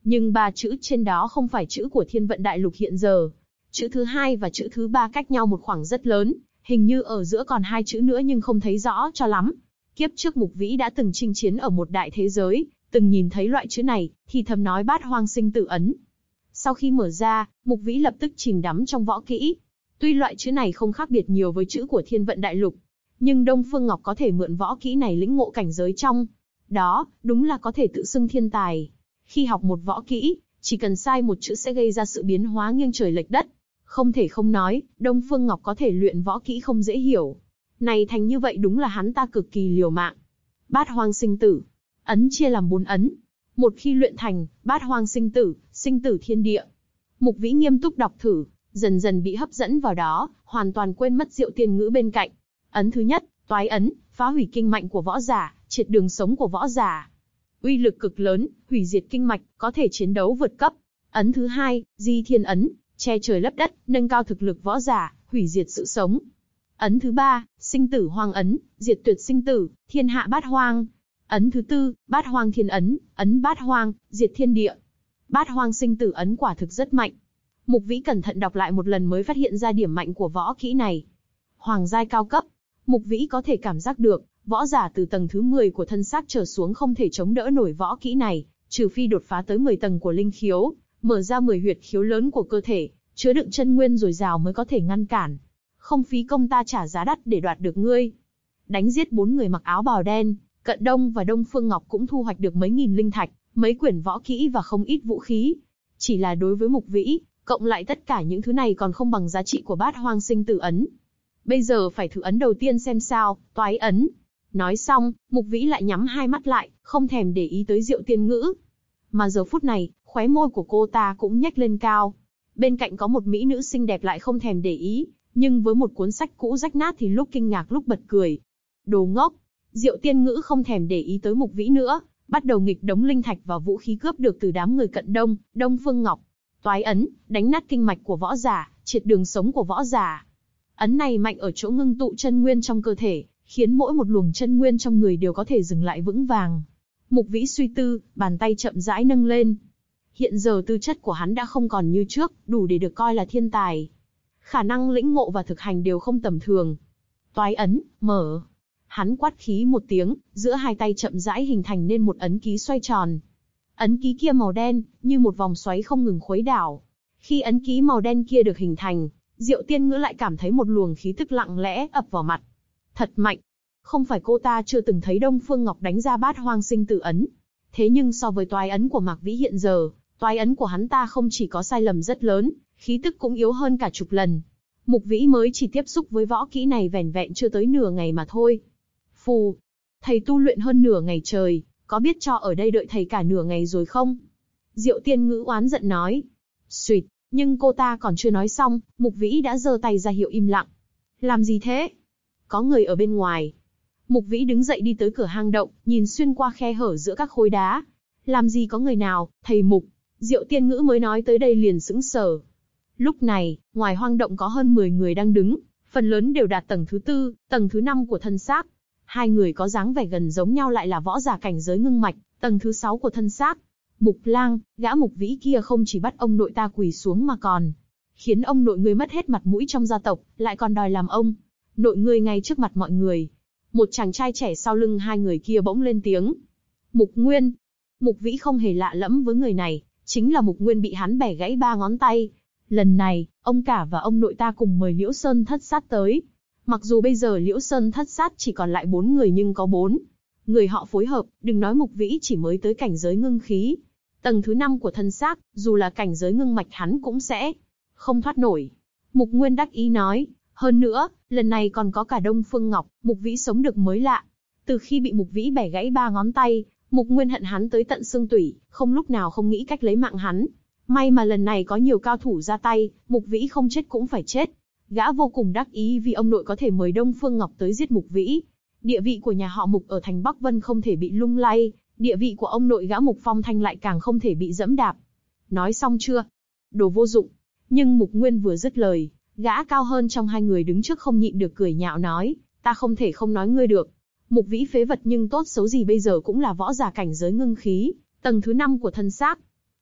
nhưng 3 chữ trên đó không phải chữ của Thiên Vận Đại Lục hiện giờ. Chữ thứ 2 và chữ thứ 3 cách nhau một khoảng rất lớn, hình như ở giữa còn 2 chữ nữa nhưng không thấy rõ cho lắm. Kiếp trước Mục Vĩ đã từng chinh chiến ở một đại thế giới, từng nhìn thấy loại chữ này, thì thầm nói Bát Hoang Sinh Tử Ấn. Sau khi mở ra, Mục Vĩ lập tức chìm đắm trong võ kỹ. Tuy loại chữ này không khác biệt nhiều với chữ của Thiên Vận Đại Lục, nhưng Đông Phương Ngọc có thể mượn võ kỹ này lĩnh ngộ cảnh giới trong đó, đúng là có thể tự xưng thiên tài. Khi học một võ kỹ, chỉ cần sai một chữ sẽ gây ra sự biến hóa nghiêng trời lệch đất. Không thể không nói, Đông Phương Ngọc có thể luyện võ kỹ không dễ hiểu. Này thành như vậy đúng là hắn ta cực kỳ liều mạng. Bát Hoang Sinh Tử Ấn chia làm 4 ấn. Một khi luyện thành, Bát Hoang Sinh tử thiên địa. Mục Vĩ nghiêm túc đọc thử, dần dần bị hấp dẫn vào đó, hoàn toàn quên mất Diệu Tiên Ngữ bên cạnh. Ấn thứ nhất, Toái Ấn, phá hủy kinh mạch của võ giả, triệt đường sống của võ giả. Uy lực cực lớn, hủy diệt kinh mạch, có thể chiến đấu vượt cấp. Ấn thứ hai, Di Thiên Ấn, che trời lấp đất, nâng cao thực lực võ giả, hủy diệt sự sống. Ấn thứ ba, Sinh Tử Hoang Ấn, diệt tuyệt sinh tử, thiên hạ bát hoang. Ấn thứ tư, Bát Hoang Thiên Ấn, ấn bát hoang, diệt thiên địa. Bát Hoang Sinh Tử Ấn quả thực rất mạnh. Mục Vĩ cẩn thận đọc lại một lần mới phát hiện ra điểm mạnh của võ kỹ này. Hoàng giai cao cấp. Mục Vĩ có thể cảm giác được, võ giả từ tầng thứ 10 của thân xác trở xuống không thể chống đỡ nổi võ kỹ này, trừ phi đột phá tới 10 tầng của linh khiếu, mở ra 10 huyệt khiếu lớn của cơ thể, chứa đựng chân nguyên dồi dào mới có thể ngăn cản. Không phí công ta trả giá đắt để đoạt được ngươi. Đánh giết 4 người mặc áo bào đen, Cận Đông và Đông Phương Ngọc cũng thu hoạch được mấy nghìn linh thạch, mấy quyển võ kỹ và không ít vũ khí. Chỉ là đối với Mục Vĩ, cộng lại tất cả những thứ này còn không bằng giá trị của Bát Hoang Sinh Tử Ấn. Bây giờ phải thử ấn đầu tiên xem sao, Toái Ấn. Nói xong, Mục Vĩ lại nhắm hai mắt lại, không thèm để ý tới Diệu Tiên Ngữ. Mà giờ phút này, khóe môi của cô ta cũng nhếch lên cao. Bên cạnh có một mỹ nữ xinh đẹp lại không thèm để ý, nhưng với một cuốn sách cũ rách nát thì lúc kinh ngạc lúc bật cười. Đồ ngốc! Diệu Tiên Ngữ không thèm để ý tới Mục Vĩ nữa, bắt đầu nghịch đống linh thạch và vũ khí cướp được từ đám người Cận Đông, Đông Phương Ngọc. Toái Ấn, đánh nát kinh mạch của võ giả, triệt đường sống của võ giả. Ấn này mạnh ở chỗ ngưng tụ chân nguyên trong cơ thể, khiến mỗi một luồng chân nguyên trong người đều có thể dừng lại vững vàng. Mục Vĩ suy tư, bàn tay chậm rãi nâng lên. Hiện giờ tư chất của hắn đã không còn như trước, đủ để được coi là thiên tài. Khả năng lĩnh ngộ và thực hành đều không tầm thường. Toái Ấn, mở. Hắn quát khí một tiếng, giữa hai tay chậm rãi hình thành nên một ấn ký xoay tròn. Ấn ký kia màu đen, như một vòng xoáy không ngừng khuấy đảo. Khi ấn ký màu đen kia được hình thành, Diệu Tiên Ngữ lại cảm thấy một luồng khí tức lặng lẽ ập vào mặt. Thật mạnh. Không phải cô ta chưa từng thấy Đông Phương Ngọc đánh ra Bát Hoang Sinh Tử Ấn. Thế nhưng so với Toái Ấn của Mạc Vĩ hiện giờ, Toái Ấn của hắn ta không chỉ có sai lầm rất lớn, khí tức cũng yếu hơn cả chục lần. Mục Vĩ mới chỉ tiếp xúc với võ kỹ này vẻn vẹn chưa tới nửa ngày mà thôi. Phù, thầy tu luyện hơn nửa ngày trời, có biết cho ở đây đợi thầy cả nửa ngày rồi không? Diệu Tiên Ngữ oán giận nói. Xuyệt, nhưng cô ta còn chưa nói xong, Mục Vĩ đã giơ tay ra hiệu im lặng. Làm gì thế? Có người ở bên ngoài. Mục Vĩ đứng dậy đi tới cửa hang động, nhìn xuyên qua khe hở giữa các khối đá. Làm gì có người nào, thầy Mục? Diệu Tiên Ngữ mới nói tới đây liền sững sờ. Lúc này, ngoài hoang động có hơn 10 người đang đứng, phần lớn đều đạt tầng thứ 4, tầng thứ 5 của thân xác. Hai người có dáng vẻ gần giống nhau lại là võ giả cảnh giới ngưng mạch, tầng thứ 6 của thân xác. Mục Lang, gã Mục Vĩ kia không chỉ bắt ông nội ta quỳ xuống mà còn khiến ông nội ngươi mất hết mặt mũi trong gia tộc, lại còn đòi làm ông nội ngươi ngay trước mặt mọi người. Một chàng trai trẻ sau lưng hai người kia bỗng lên tiếng. Mục Nguyên. Mục Vĩ không hề lạ lẫm với người này, chính là Mục Nguyên bị hắn bẻ gãy 3 ngón tay. Lần này, ông cả và ông nội ta cùng mời Liễu Sơn Thất Sát tới. Mặc dù bây giờ Liễu Sơn Thất Sát chỉ còn lại 4 người nhưng có 4 người họ phối hợp, đừng nói Mục Vĩ chỉ mới tới cảnh giới ngưng khí. Tầng thứ 5 của thân xác, dù là cảnh giới ngưng mạch hắn cũng sẽ không thoát nổi. Mục Nguyên đắc ý nói, hơn nữa, lần này còn có cả Đông Phương Ngọc, Mục Vĩ sống được mới lạ. Từ khi bị Mục Vĩ bẻ gãy 3 ngón tay, Mục Nguyên hận hắn tới tận xương tủy, không lúc nào không nghĩ cách lấy mạng hắn. May mà lần này có nhiều cao thủ ra tay, Mục Vĩ không chết cũng phải chết. Gã vô cùng đắc ý vì ông nội có thể mời Đông Phương Ngọc tới giết Mục Vĩ. Địa vị của nhà họ Mục ở thành Bắc Vân không thể bị lung lay, địa vị của ông nội gã Mục Phong Thanh lại càng không thể bị dẫm đạp. Nói xong chưa? Đồ vô dụng. Nhưng Mục Nguyên vừa dứt lời, gã cao hơn trong hai người đứng trước không nhịn được cười nhạo nói, ta không thể không nói ngươi được. Mục Vĩ phế vật nhưng tốt xấu gì bây giờ cũng là võ giả cảnh giới ngưng khí, tầng thứ 5 của thân xác.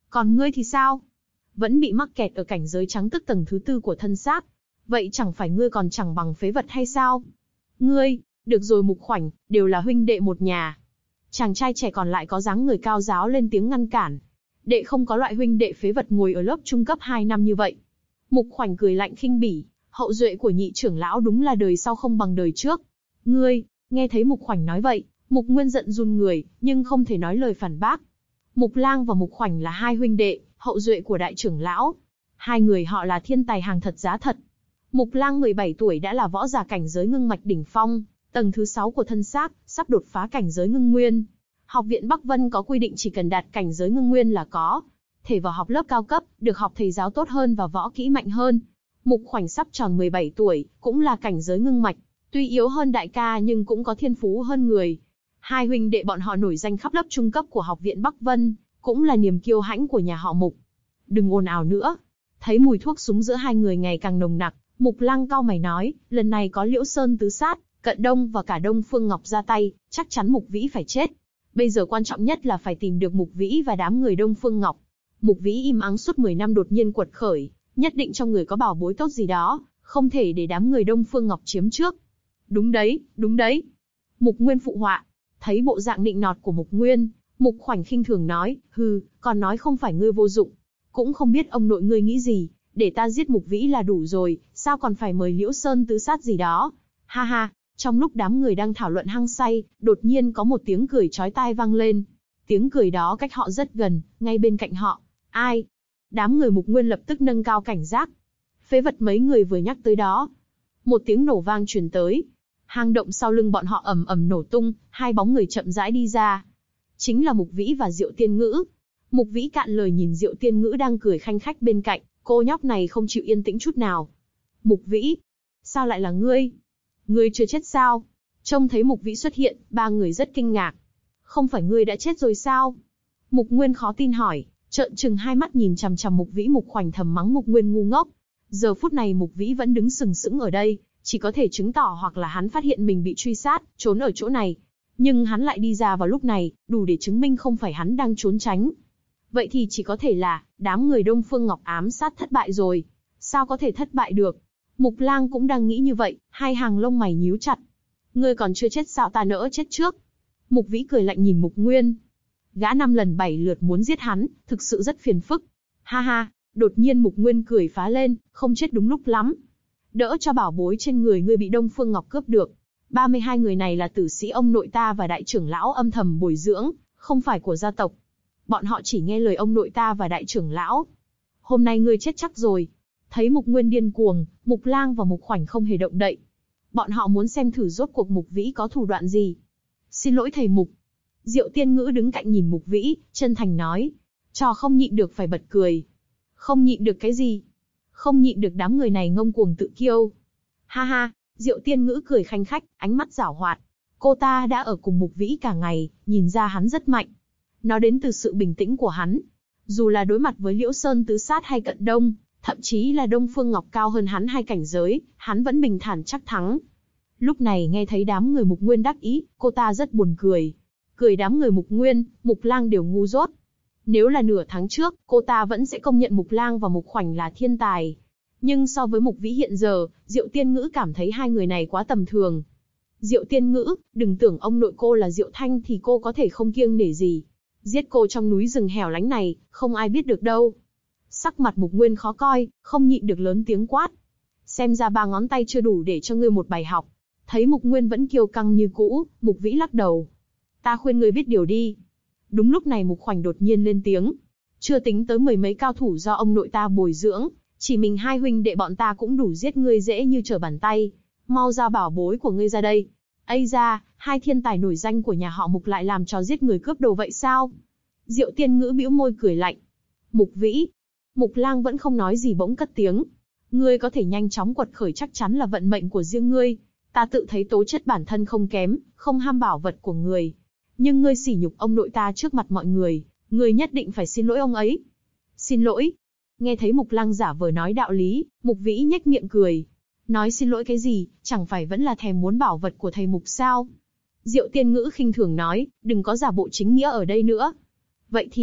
Còn ngươi thì sao? Vẫn bị mắc kẹt ở cảnh giới trắng tức tầng thứ 4 của thân xác. Vậy chẳng phải ngươi còn chẳng bằng phế vật hay sao? Ngươi, được rồi Mục Khoảnh, đều là huynh đệ một nhà. Chàng trai trẻ còn lại có dáng người cao ráo lên tiếng ngăn cản. Đệ không có loại huynh đệ phế vật ngồi ở lớp trung cấp 2 năm như vậy. Mục Khoảnh cười lạnh khinh bỉ, hậu duệ của nhị trưởng lão đúng là đời sau không bằng đời trước. Ngươi, nghe thấy Mục Khoảnh nói vậy, Mục Nguyên giận run người, nhưng không thể nói lời phản bác. Mục Lang và Mục Khoảnh là hai huynh đệ, hậu duệ của đại trưởng lão. Hai người họ là thiên tài hàng thật giá thật. Mục Lang 17 tuổi đã là võ giả cảnh giới ngưng mạch đỉnh phong, tầng thứ 6 của thân xác, sắp đột phá cảnh giới ngưng nguyên. Học viện Bắc Vân có quy định chỉ cần đạt cảnh giới ngưng nguyên là có thể vào học lớp cao cấp, được học thầy giáo tốt hơn và võ kỹ mạnh hơn. Mục Khoảnh sắp tròn 17 tuổi, cũng là cảnh giới ngưng mạch, tuy yếu hơn đại ca nhưng cũng có thiên phú hơn người. Hai huynh đệ bọn họ nổi danh khắp lớp trung cấp của học viện Bắc Vân, cũng là niềm kiêu hãnh của nhà họ Mục. Đừng ồn ào nữa. Thấy mùi thuốc súng giữa hai người ngày càng nồng nặc, Mục Lang cau mày nói, lần này có Liễu Sơn Tứ Sát, Cận Đông và cả Đông Phương Ngọc ra tay, chắc chắn Mục Vĩ phải chết. Bây giờ quan trọng nhất là phải tìm được Mục Vĩ và đám người Đông Phương Ngọc. Mục Vĩ im ắng suốt 10 năm đột nhiên quật khởi, nhất định trong người có bảo bối tốt gì đó, không thể để đám người Đông Phương Ngọc chiếm trước. Đúng đấy, đúng đấy. Mục Nguyên phụ họa. Thấy bộ dạng nịnh nọt của Mục Nguyên, Mục Khoảnh khinh thường nói, hừ, còn nói không phải ngươi vô dụng. Cũng không biết ông nội ngươi nghĩ gì, để ta giết Mục Vĩ là đủ rồi, sao còn phải mời Liễu Sơn Tứ Sát gì đó. Ha ha, trong lúc đám người đang thảo luận hăng say, đột nhiên có một tiếng cười chói tai vang lên. Tiếng cười đó cách họ rất gần, ngay bên cạnh họ. Ai? Đám người Mục Nguyên lập tức nâng cao cảnh giác. Phế vật mấy người vừa nhắc tới đó. Một tiếng nổ vang truyền tới. Hang động sau lưng bọn họ ầm ầm nổ tung, hai bóng người chậm rãi đi ra. Chính là Mục Vĩ và Diệu Tiên Ngữ. Mục Vĩ cạn lời nhìn Diệu Tiên Ngữ đang cười khanh khách bên cạnh, cô nhóc này không chịu yên tĩnh chút nào. Mục Vĩ, sao lại là ngươi? Ngươi chưa chết sao? Trông thấy Mục Vĩ xuất hiện, ba người rất kinh ngạc. Không phải ngươi đã chết rồi sao? Mục Nguyên khó tin hỏi, trợn trừng hai mắt nhìn chằm chằm Mục Vĩ. Mục Khoảnh thầm mắng Mục Nguyên ngu ngốc. Giờ phút này Mục Vĩ vẫn đứng sừng sững ở đây, chỉ có thể chứng tỏ hoặc là hắn phát hiện mình bị truy sát, trốn ở chỗ này. Nhưng hắn lại đi ra vào lúc này, đủ để chứng minh không phải hắn đang trốn tránh. Vậy thì chỉ có thể là, đám người Đông Phương Ngọc ám sát thất bại rồi. Sao có thể thất bại được? Mục Lang cũng đang nghĩ như vậy, hai hàng lông mày nhíu chặt. Ngươi còn chưa chết sao ta nỡ chết trước? Mục Vĩ cười lạnh nhìn Mục Nguyên. Gã 5 lần 7 lượt muốn giết hắn, thực sự rất phiền phức. Ha ha, đột nhiên Mục Nguyên cười phá lên, không chết đúng lúc lắm. Đỡ cho bảo bối trên người ngươi bị Đông Phương Ngọc cướp được. 32 người này là tử sĩ ông nội ta và đại trưởng lão âm thầm bồi dưỡng, không phải của gia tộc. Bọn họ chỉ nghe lời ông nội ta và đại trưởng lão. Hôm nay ngươi chết chắc rồi. Thấy Mục Nguyên điên cuồng, Mục Lang và Mục Khoảnh không hề động đậy. Bọn họ muốn xem thử rốt cuộc Mục Vĩ có thủ đoạn gì. Xin lỗi thầy Mục. Diệu Tiên Ngữ đứng cạnh nhìn Mục Vĩ, chân thành nói. Trò không nhịn được phải bật cười. Không nhịn được cái gì? Không nhịn được đám người này ngông cuồng tự kiêu. Ha ha, Diệu Tiên Ngữ cười khanh khách, ánh mắt giảo hoạt. Cô ta đã ở cùng Mục Vĩ cả ngày, nhìn ra hắn rất mạnh. Nó đến từ sự bình tĩnh của hắn. Dù là đối mặt với Liễu Sơn Tứ Sát hay Cận Đông, thậm chí là Đông Phương Ngọc cao hơn hắn 2 cảnh giới, hắn vẫn bình thản chắc thắng. Lúc này nghe thấy đám người Mục Nguyên đắc ý, cô ta rất buồn cười. Cười đám người Mục Nguyên, Mục Lang đều ngu dốt. Nếu là nửa tháng trước, cô ta vẫn sẽ công nhận Mục Lang và Mục Khoảnh là thiên tài. Nhưng so với Mục Vĩ hiện giờ, Diệu Tiên Ngữ cảm thấy hai người này quá tầm thường. Diệu Tiên Ngữ, đừng tưởng ông nội cô là Diệu Thanh thì cô có thể không kiêng nể gì. Giết cô trong núi rừng hẻo lánh này, không ai biết được đâu. Sắc mặt Mục Nguyên khó coi, không nhịn được lớn tiếng quát. Xem ra 3 ngón tay chưa đủ để cho ngươi một bài học. Thấy Mục Nguyên vẫn kiêu căng như cũ, Mục Vĩ lắc đầu. Ta khuyên ngươi biết điều đi. Đúng lúc này Mục Khoảnh đột nhiên lên tiếng. Chưa tính tới 10 mấy cao thủ do ông nội ta bồi dưỡng, chỉ mình hai huynh đệ bọn ta cũng đủ giết ngươi dễ như trở bàn tay. Mau giao bảo bối của ngươi ra đây. Ây da, hai thiên tài nổi danh của nhà họ Mục lại làm trò giết người cướp đồ vậy sao? Diệu Tiên Ngữ bĩu môi cười lạnh. Mục Vĩ. Mục Lang vẫn không nói gì bỗng cất tiếng. Ngươi có thể nhanh chóng quật khởi chắc chắn là vận mệnh của riêng ngươi. Ta tự thấy tố chất bản thân không kém, không ham bảo vật của người. Nhưng ngươi sỉ nhục ông nội ta trước mặt mọi người, ngươi nhất định phải xin lỗi ông ấy. Xin lỗi. Nghe thấy Mục Lang giả vờ nói đạo lý, Mục Vĩ nhếch miệng cười. Nói xin lỗi cái gì, chẳng phải vẫn là thèm muốn bảo vật của thầy Mục sao? Diệu Tiên Ngữ khinh thường nói, đừng có giả bộ chính nghĩa ở đây nữa. Vậy thì,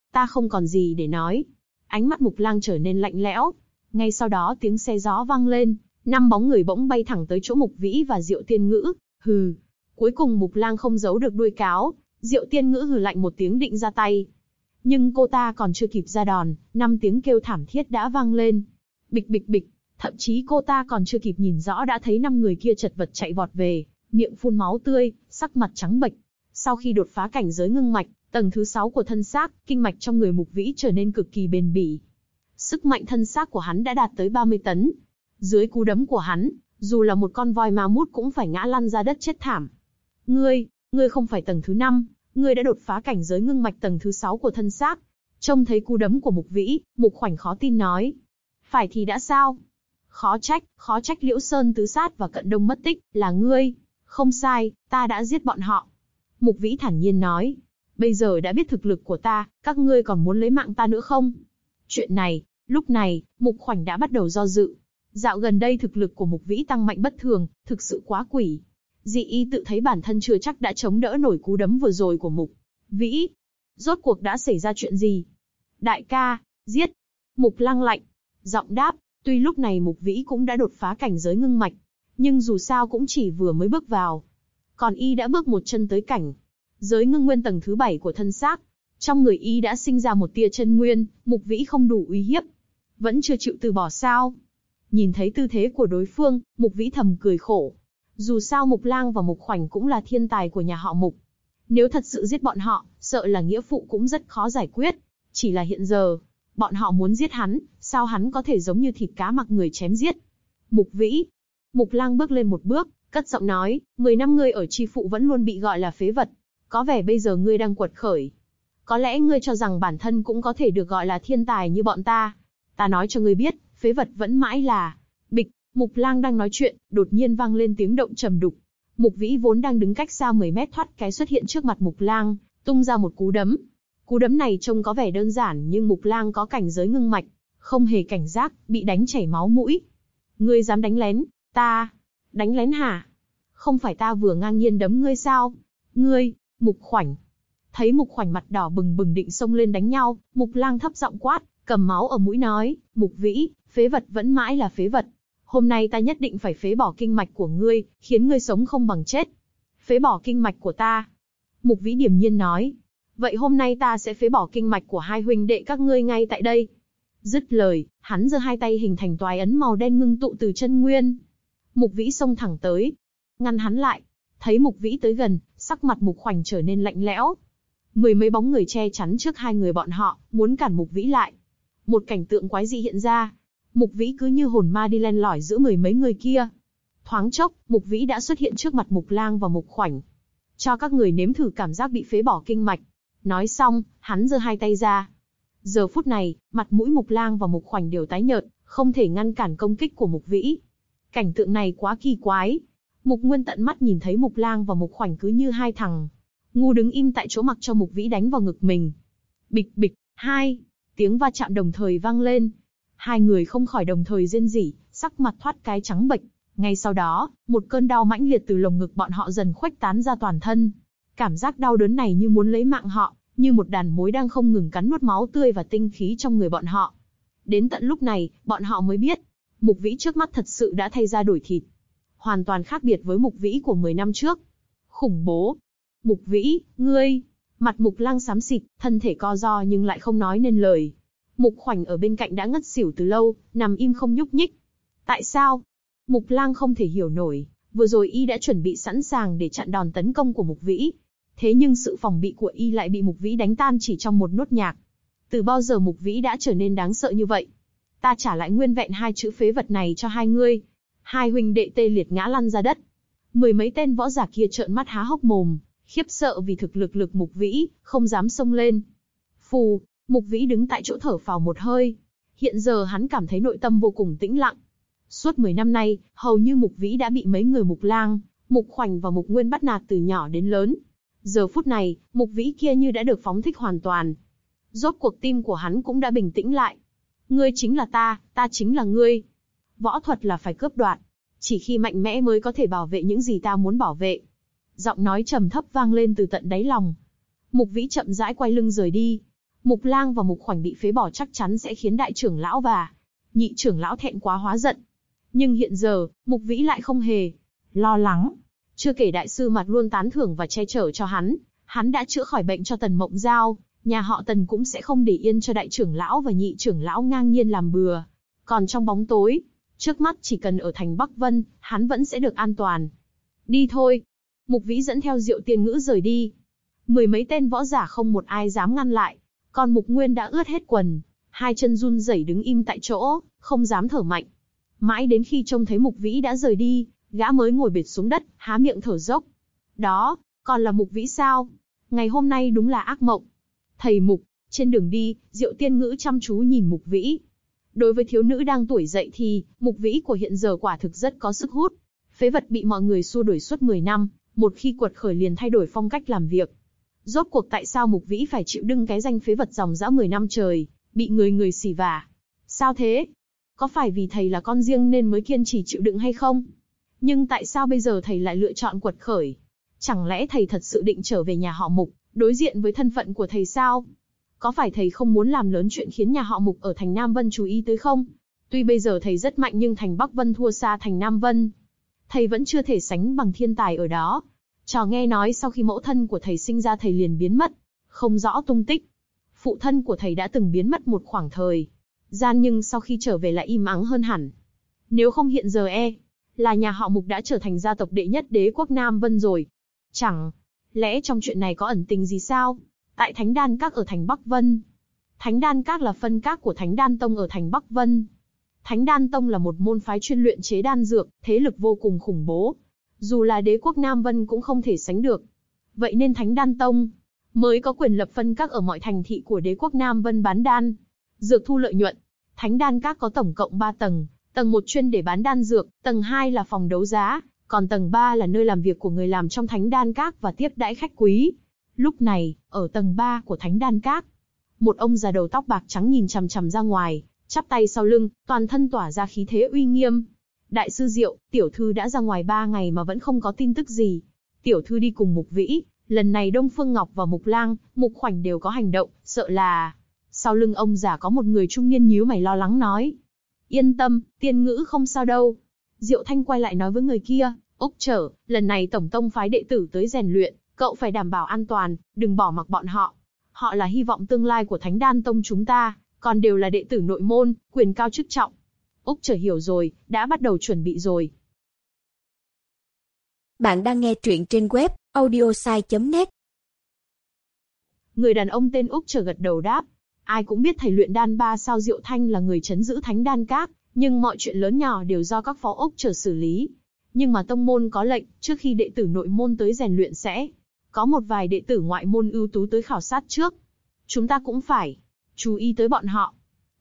ta không còn gì để nói. Ánh mắt Mục Lang trở nên lạnh lẽo. Ngay sau đó tiếng xe gió vang lên, 5 bóng người bỗng bay thẳng tới chỗ Mục Vĩ và Diệu Tiên Ngữ. Hừ. Cuối cùng Mục Lang không giấu được đuôi cáo, Diệu Tiên Ngữ hừ lạnh một tiếng định ra tay. Nhưng cô ta còn chưa kịp ra đòn, 5 tiếng kêu thảm thiết đã vang lên. Bịch bịch bịch, thậm chí cô ta còn chưa kịp nhìn rõ đã thấy 5 người kia chật vật chạy vọt về, miệng phun máu tươi, sắc mặt trắng bệch. Sau khi đột phá cảnh giới ngưng mạch, tầng thứ 6 của thân xác, kinh mạch trong người Mục Vĩ trở nên cực kỳ bền bỉ. Sức mạnh thân xác của hắn đã đạt tới 30 tấn. Dưới cú đấm của hắn, dù là một con voi ma mút cũng phải ngã lăn ra đất chết thảm. Ngươi không phải tầng thứ 5, ngươi đã đột phá cảnh giới ngưng mạch tầng thứ 6 của thân xác. Trông thấy cú đấm của Mục Vĩ, Mục Khoảnh khó tin nói. Phải thì đã sao? Khó trách Liễu Sơn tứ sát và Cận Đông mất tích, là ngươi. Không sai, ta đã giết bọn họ. Mục Vĩ thản nhiên nói. Bây giờ đã biết thực lực của ta, các ngươi còn muốn lấy mạng ta nữa không? Chuyện này, lúc này, Mục Khoảnh đã bắt đầu do dự. Dạo gần đây thực lực của Mục Vĩ tăng mạnh bất thường, thực sự quá quỷ. Dị Y tự thấy bản thân chưa chắc đã chống đỡ nổi cú đấm vừa rồi của Mục Vĩ. Rốt cuộc đã xảy ra chuyện gì? Đại ca, giết. Mục Lang lạnh giọng đáp, tuy lúc này Mục Vĩ cũng đã đột phá cảnh giới ngưng mạch, nhưng dù sao cũng chỉ vừa mới bước vào. Còn y đã bước một chân tới cảnh giới ngưng nguyên tầng thứ 7 của thân xác. Trong người y đã sinh ra một tia chân nguyên, Mục Vĩ không đủ uy hiếp. Vẫn chưa chịu từ bỏ sao? Nhìn thấy tư thế của đối phương, Mục Vĩ thầm cười khổ. Dù sao Mục Lang và Mục Khoảnh cũng là thiên tài của nhà họ Mục. Nếu thật sự giết bọn họ, sợ là nghĩa phụ cũng rất khó giải quyết. Chỉ là hiện giờ, bọn họ muốn giết hắn, sao hắn có thể giống như thịt cá mặc người chém giết? Mục Vĩ. Mục Lang bước lên một bước, cất giọng nói, 10 năm ngươi ở Chi Phụ vẫn luôn bị gọi là phế vật. Có vẻ bây giờ ngươi đang quật khởi. Có lẽ ngươi cho rằng bản thân cũng có thể được gọi là thiên tài như bọn ta. Ta nói cho ngươi biết, phế vật vẫn mãi là... Bịch, Mục Lang đang nói chuyện, đột nhiên vang lên tiếng động trầm đục. Mục Vĩ vốn đang đứng cách xa 10 mét thoát cái xuất hiện trước mặt Mục Lang, tung ra một cú đấm. Cú đấm này trông có vẻ đơn giản nhưng Mục Lang có cảnh giới ngưng mạch, không hề cảnh giác, bị đánh chảy máu mũi. Ngươi dám đánh lén, ta? Đánh lén hả? Không phải ta vừa ngang nhiên đấm ngươi sao? Ngươi, Mục Khoảnh. Thấy Mục Khoảnh mặt đỏ bừng bừng định xông lên đánh nhau, Mục Lang thấp giọng quát, cầm máu ở mũi nói, Mục Vĩ, phế vật vẫn mãi là phế vật. Hôm nay ta nhất định phải phế bỏ kinh mạch của ngươi, khiến ngươi sống không bằng chết. Phế bỏ kinh mạch của ta. Mục Vĩ điềm nhiên nói. Vậy hôm nay ta sẽ phế bỏ kinh mạch của hai huynh đệ các ngươi ngay tại đây. Dứt lời, hắn giơ hai tay hình thành toái ấn màu đen ngưng tụ từ chân nguyên. Mục Vĩ xông thẳng tới, ngăn hắn lại. Thấy Mục Vĩ tới gần, sắc mặt Mục Khoảnh trở nên lạnh lẽo. 10 mấy bóng người che chắn trước hai người bọn họ, muốn cản Mục Vĩ lại. Một cảnh tượng quái dị hiện ra. Mục Vĩ cứ như hồn ma đi len lỏi giữa 10 mấy người kia. Thoáng chốc, Mục Vĩ đã xuất hiện trước mặt Mục Lang và Mục Khoảnh. Cho các người nếm thử cảm giác bị phế bỏ kinh mạch. Nói xong, hắn giơ hai tay ra. Giờ phút này, mặt mũi Mục Lang và Mục Khoảnh đều tái nhợt, không thể ngăn cản công kích của Mục Vĩ. Cảnh tượng này quá kỳ quái. Mục Nguyên tận mắt nhìn thấy Mục Lang và Mục Khoảnh cứ như hai thằng ngu đứng im tại chỗ mặc cho Mục Vĩ đánh vào ngực mình. Bịch bịch, hai tiếng va chạm đồng thời vang lên. Hai người không khỏi đồng thời rên rỉ, sắc mặt thoát cái trắng bệch. Ngay sau đó, một cơn đau mãnh liệt từ lồng ngực bọn họ dần khuếch tán ra toàn thân. Cảm giác đau đớn này như muốn lấy mạng họ, như một đàn mối đang không ngừng cắn nuốt máu tươi và tinh khí trong người bọn họ. Đến tận lúc này, bọn họ mới biết, Mục Vĩ trước mắt thật sự đã thay da đổi thịt. Hoàn toàn khác biệt với Mục Vĩ của 10 năm trước. Khủng bố. Mục Vĩ, ngươi... Mặt Mục Lang xám xịt, thân thể co ro nhưng lại không nói nên lời. Mục Khoảnh ở bên cạnh đã ngất xỉu từ lâu, nằm im không nhúc nhích. Tại sao? Mục Lang không thể hiểu nổi, vừa rồi y đã chuẩn bị sẵn sàng để chặn đòn tấn công của Mục Vĩ. Thế nhưng sự phòng bị của y lại bị Mục Vĩ đánh tan chỉ trong một nốt nhạc. Từ bao giờ Mục Vĩ đã trở nên đáng sợ như vậy? Ta trả lại nguyên vẹn hai chữ phế vật này cho hai ngươi. Hai huynh đệ tê liệt ngã lăn ra đất. 10 mấy tên võ giả kia trợn mắt há hốc mồm, khiếp sợ vì thực lực Mục Vĩ, không dám xông lên. Phù, Mục Vĩ đứng tại chỗ thở phào một hơi. Hiện giờ hắn cảm thấy nội tâm vô cùng tĩnh lặng. Suốt 10 năm nay, hầu như Mục Vĩ đã bị mấy người Mục Lang, Mục Khoảnh và Mục Nguyên bắt nạt từ nhỏ đến lớn. Giờ phút này, Mục Vĩ kia như đã được phóng thích hoàn toàn. Rốt cuộc tim của hắn cũng đã bình tĩnh lại. Ngươi chính là ta chính là ngươi. Võ thuật là phải cướp đoạt. Chỉ khi mạnh mẽ mới có thể bảo vệ những gì ta muốn bảo vệ. Giọng nói trầm thấp vang lên từ tận đáy lòng. Mục Vĩ chậm rãi quay lưng rời đi. Mục Lang và Mục Khoảnh bị phế bỏ chắc chắn sẽ khiến đại trưởng lão và nhị trưởng lão thẹn quá hóa giận. Nhưng hiện giờ, Mục Vĩ lại không hề lo lắng. Chưa kể đại sư Mặt luôn tán thưởng và che chở cho hắn đã chữa khỏi bệnh cho Tần Mộng Giao, nhà họ Tần cũng sẽ không để yên cho đại trưởng lão và nhị trưởng lão ngang nhiên làm bừa. Còn trong bóng tối, trước mắt chỉ cần ở thành Bắc Vân, hắn vẫn sẽ được an toàn. Đi thôi. Mục Vĩ dẫn theo Diệu Tiên Ngữ rời đi. Mười mấy tên võ giả không một ai dám ngăn lại, còn Mục Nguyên đã ướt hết quần, hai chân run rẩy đứng im tại chỗ, không dám thở mạnh. Mãi đến khi trông thấy Mục Vĩ đã rời đi, gã mới ngồi bệt xuống đất, há miệng thở dốc. Đó, còn là Mục Vĩ sao? Ngày hôm nay đúng là ác mộng. Thầy Mục, trên đường đi, Diệu Tiên Ngữ chăm chú nhìn Mục Vĩ. Đối với thiếu nữ đang tuổi dậy thì, Mục Vĩ của hiện giờ quả thực rất có sức hút. Phế vật bị mọi người xua đuổi suốt 10 năm, một khi quật khởi liền thay đổi phong cách làm việc. Rốt cuộc tại sao Mục Vĩ phải chịu đựng cái danh phế vật dòng dã 10 năm trời, bị người xỉ vả? Sao thế? Có phải vì thầy là con riêng nên mới kiên trì chịu đựng hay không? Nhưng tại sao bây giờ thầy lại lựa chọn quật khởi? Chẳng lẽ thầy thật sự định trở về nhà họ Mục, đối diện với thân phận của thầy sao? Có phải thầy không muốn làm lớn chuyện khiến nhà họ Mục ở thành Nam Vân chú ý tới không? Tuy bây giờ thầy rất mạnh nhưng thành Bắc Vân thua xa thành Nam Vân. Thầy vẫn chưa thể sánh bằng thiên tài ở đó. Trò nghe nói sau khi mẫu thân của thầy sinh ra thầy liền biến mất, không rõ tung tích. Phụ thân của thầy đã từng biến mất một khoảng thời gian nhưng sau khi trở về lại im ắng hơn hẳn. Nếu không hiện giờ là nhà họ Mục đã trở thành gia tộc đệ nhất đế quốc Nam Vân rồi. Chẳng lẽ trong chuyện này có ẩn tình gì sao? Tại Thánh Đan Các ở thành Bắc Vân. Thánh Đan Các là phân các của Thánh Đan Tông ở thành Bắc Vân. Thánh Đan Tông là một môn phái chuyên luyện chế đan dược, thế lực vô cùng khủng bố. Dù là đế quốc Nam Vân cũng không thể sánh được. Vậy nên Thánh Đan Tông mới có quyền lập phân các ở mọi thành thị của đế quốc Nam Vân bán đan dược thu lợi nhuận. Thánh Đan Các có tổng cộng 3 tầng. Tầng 1 chuyên để bán đan dược, tầng 2 là phòng đấu giá, còn tầng 3 là nơi làm việc của người làm trong Thánh Đan Các và tiếp đãi khách quý. Lúc này, ở tầng 3 của Thánh Đan Các, một ông già đầu tóc bạc trắng nhìn chằm chằm ra ngoài, chắp tay sau lưng, toàn thân tỏa ra khí thế uy nghiêm. Đại sư Diệu, tiểu thư đã ra ngoài 3 ngày mà vẫn không có tin tức gì. Tiểu thư đi cùng Mục Vĩ, lần này Đông Phương Ngọc và Mục Lang, Mục Khoảnh đều có hành động, sợ là... Sau lưng ông già có một người trung niên nhíu mày lo lắng nói. Yên tâm, Tiên Ngữ không sao đâu. Diệu Thanh quay lại nói với người kia, Úc Trở, lần này Tổng Tông phái đệ tử tới rèn luyện, cậu phải đảm bảo an toàn, đừng bỏ mặc bọn họ. Họ là hy vọng tương lai của Thánh Đan Tông chúng ta, còn đều là đệ tử nội môn, quyền cao chức trọng. Úc Trở hiểu rồi, đã bắt đầu chuẩn bị rồi. Bạn đang nghe truyện trên web audiosai.net. Người đàn ông tên Úc Trở gật đầu đáp. Ai cũng biết thầy luyện đan 3 sao Diệu Thanh là người trấn giữ Thánh Đan Các, nhưng mọi chuyện lớn nhỏ đều do các phó Úc Trở xử lý. Nhưng mà tông môn có lệnh, trước khi đệ tử nội môn tới rèn luyện sẽ có một vài đệ tử ngoại môn ưu tú tới khảo sát trước. Chúng ta cũng phải chú ý tới bọn họ.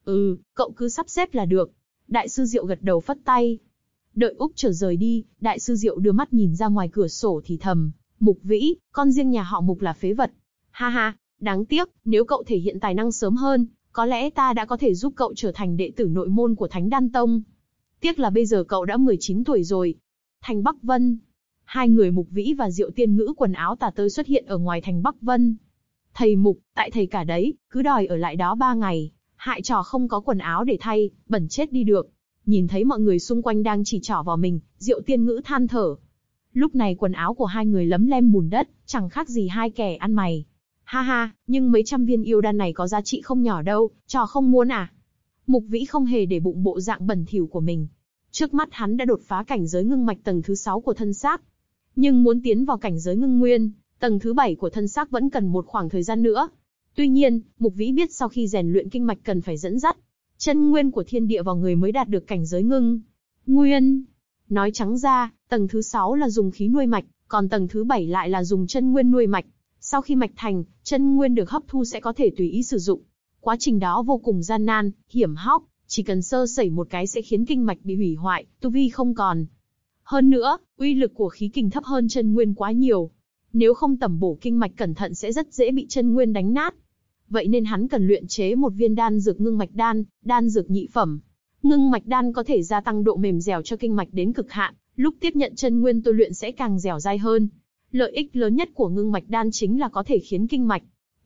Cậu cứ sắp xếp là được. Đại sư Diệu gật đầu phất tay. Đợi Úc Trở rời đi, đại sư Diệu đưa mắt nhìn ra ngoài cửa sổ thì thầm, Mục Vĩ, con riêng nhà họ Mục là phế vật. Ha ha, đáng tiếc, nếu cậu thể hiện tài năng sớm hơn, có lẽ ta đã có thể giúp cậu trở thành đệ tử nội môn của Thánh Đan Tông. Tiếc là bây giờ cậu đã 19 tuổi rồi. Thành Bắc Vân. Hai người Mục Vĩ và Diệu Tiên Ngữ quần áo tả tơi xuất hiện ở ngoài thành Bắc Vân. Thầy Mục, tại thầy cả đấy, cứ đòi ở lại đó 3 ngày. Hại trò không có quần áo để thay, bẩn chết đi được. Nhìn thấy mọi người xung quanh đang chỉ trỏ vào mình, Diệu Tiên Ngữ than thở. Lúc này quần áo của hai người lấm lem bùn đất, chẳng khác gì hai kẻ ăn mày. Ha ha, nhưng mấy trăm viên yêu đan này có giá trị không nhỏ đâu, trò không muốn à? Mục Vĩ không hề để bụng bộ dạng bẩn thỉu của mình. Trước mắt hắn đã đột phá cảnh giới ngưng mạch tầng thứ 6 của thân xác. Nhưng muốn tiến vào cảnh giới ngưng nguyên, tầng thứ 7 của thân xác vẫn cần một khoảng thời gian nữa. Tuy nhiên, Mục Vĩ biết sau khi rèn luyện kinh mạch cần phải dẫn dắt chân nguyên của thiên địa vào người mới đạt được cảnh giới ngưng nguyên. Nói trắng ra, tầng thứ 6 là dùng khí nuôi mạch, còn tầng thứ 7 lại là dùng chân nguyên nuôi mạch. Sau khi mạch thành, chân nguyên được hấp thu sẽ có thể tùy ý sử dụng. Quá trình đó vô cùng gian nan, hiểm hóc, chỉ cần sơ sẩy một cái sẽ khiến kinh mạch bị hủy hoại, tu vi không còn. Hơn nữa, uy lực của khí kình thấp hơn chân nguyên quá nhiều. Nếu không tẩm bổ kinh mạch cẩn thận sẽ rất dễ bị chân nguyên đánh nát. Vậy nên hắn cần luyện chế một viên đan dược ngưng mạch đan, đan dược nhị phẩm. Ngưng mạch đan có thể gia tăng độ mềm dẻo cho kinh mạch đến cực hạn, lúc tiếp nhận chân nguyên tôi luyện sẽ càng dẻo dai hơn. Lợi ích lớn nhất của ngưng mạch đan chính là có thể khiến kinh mạch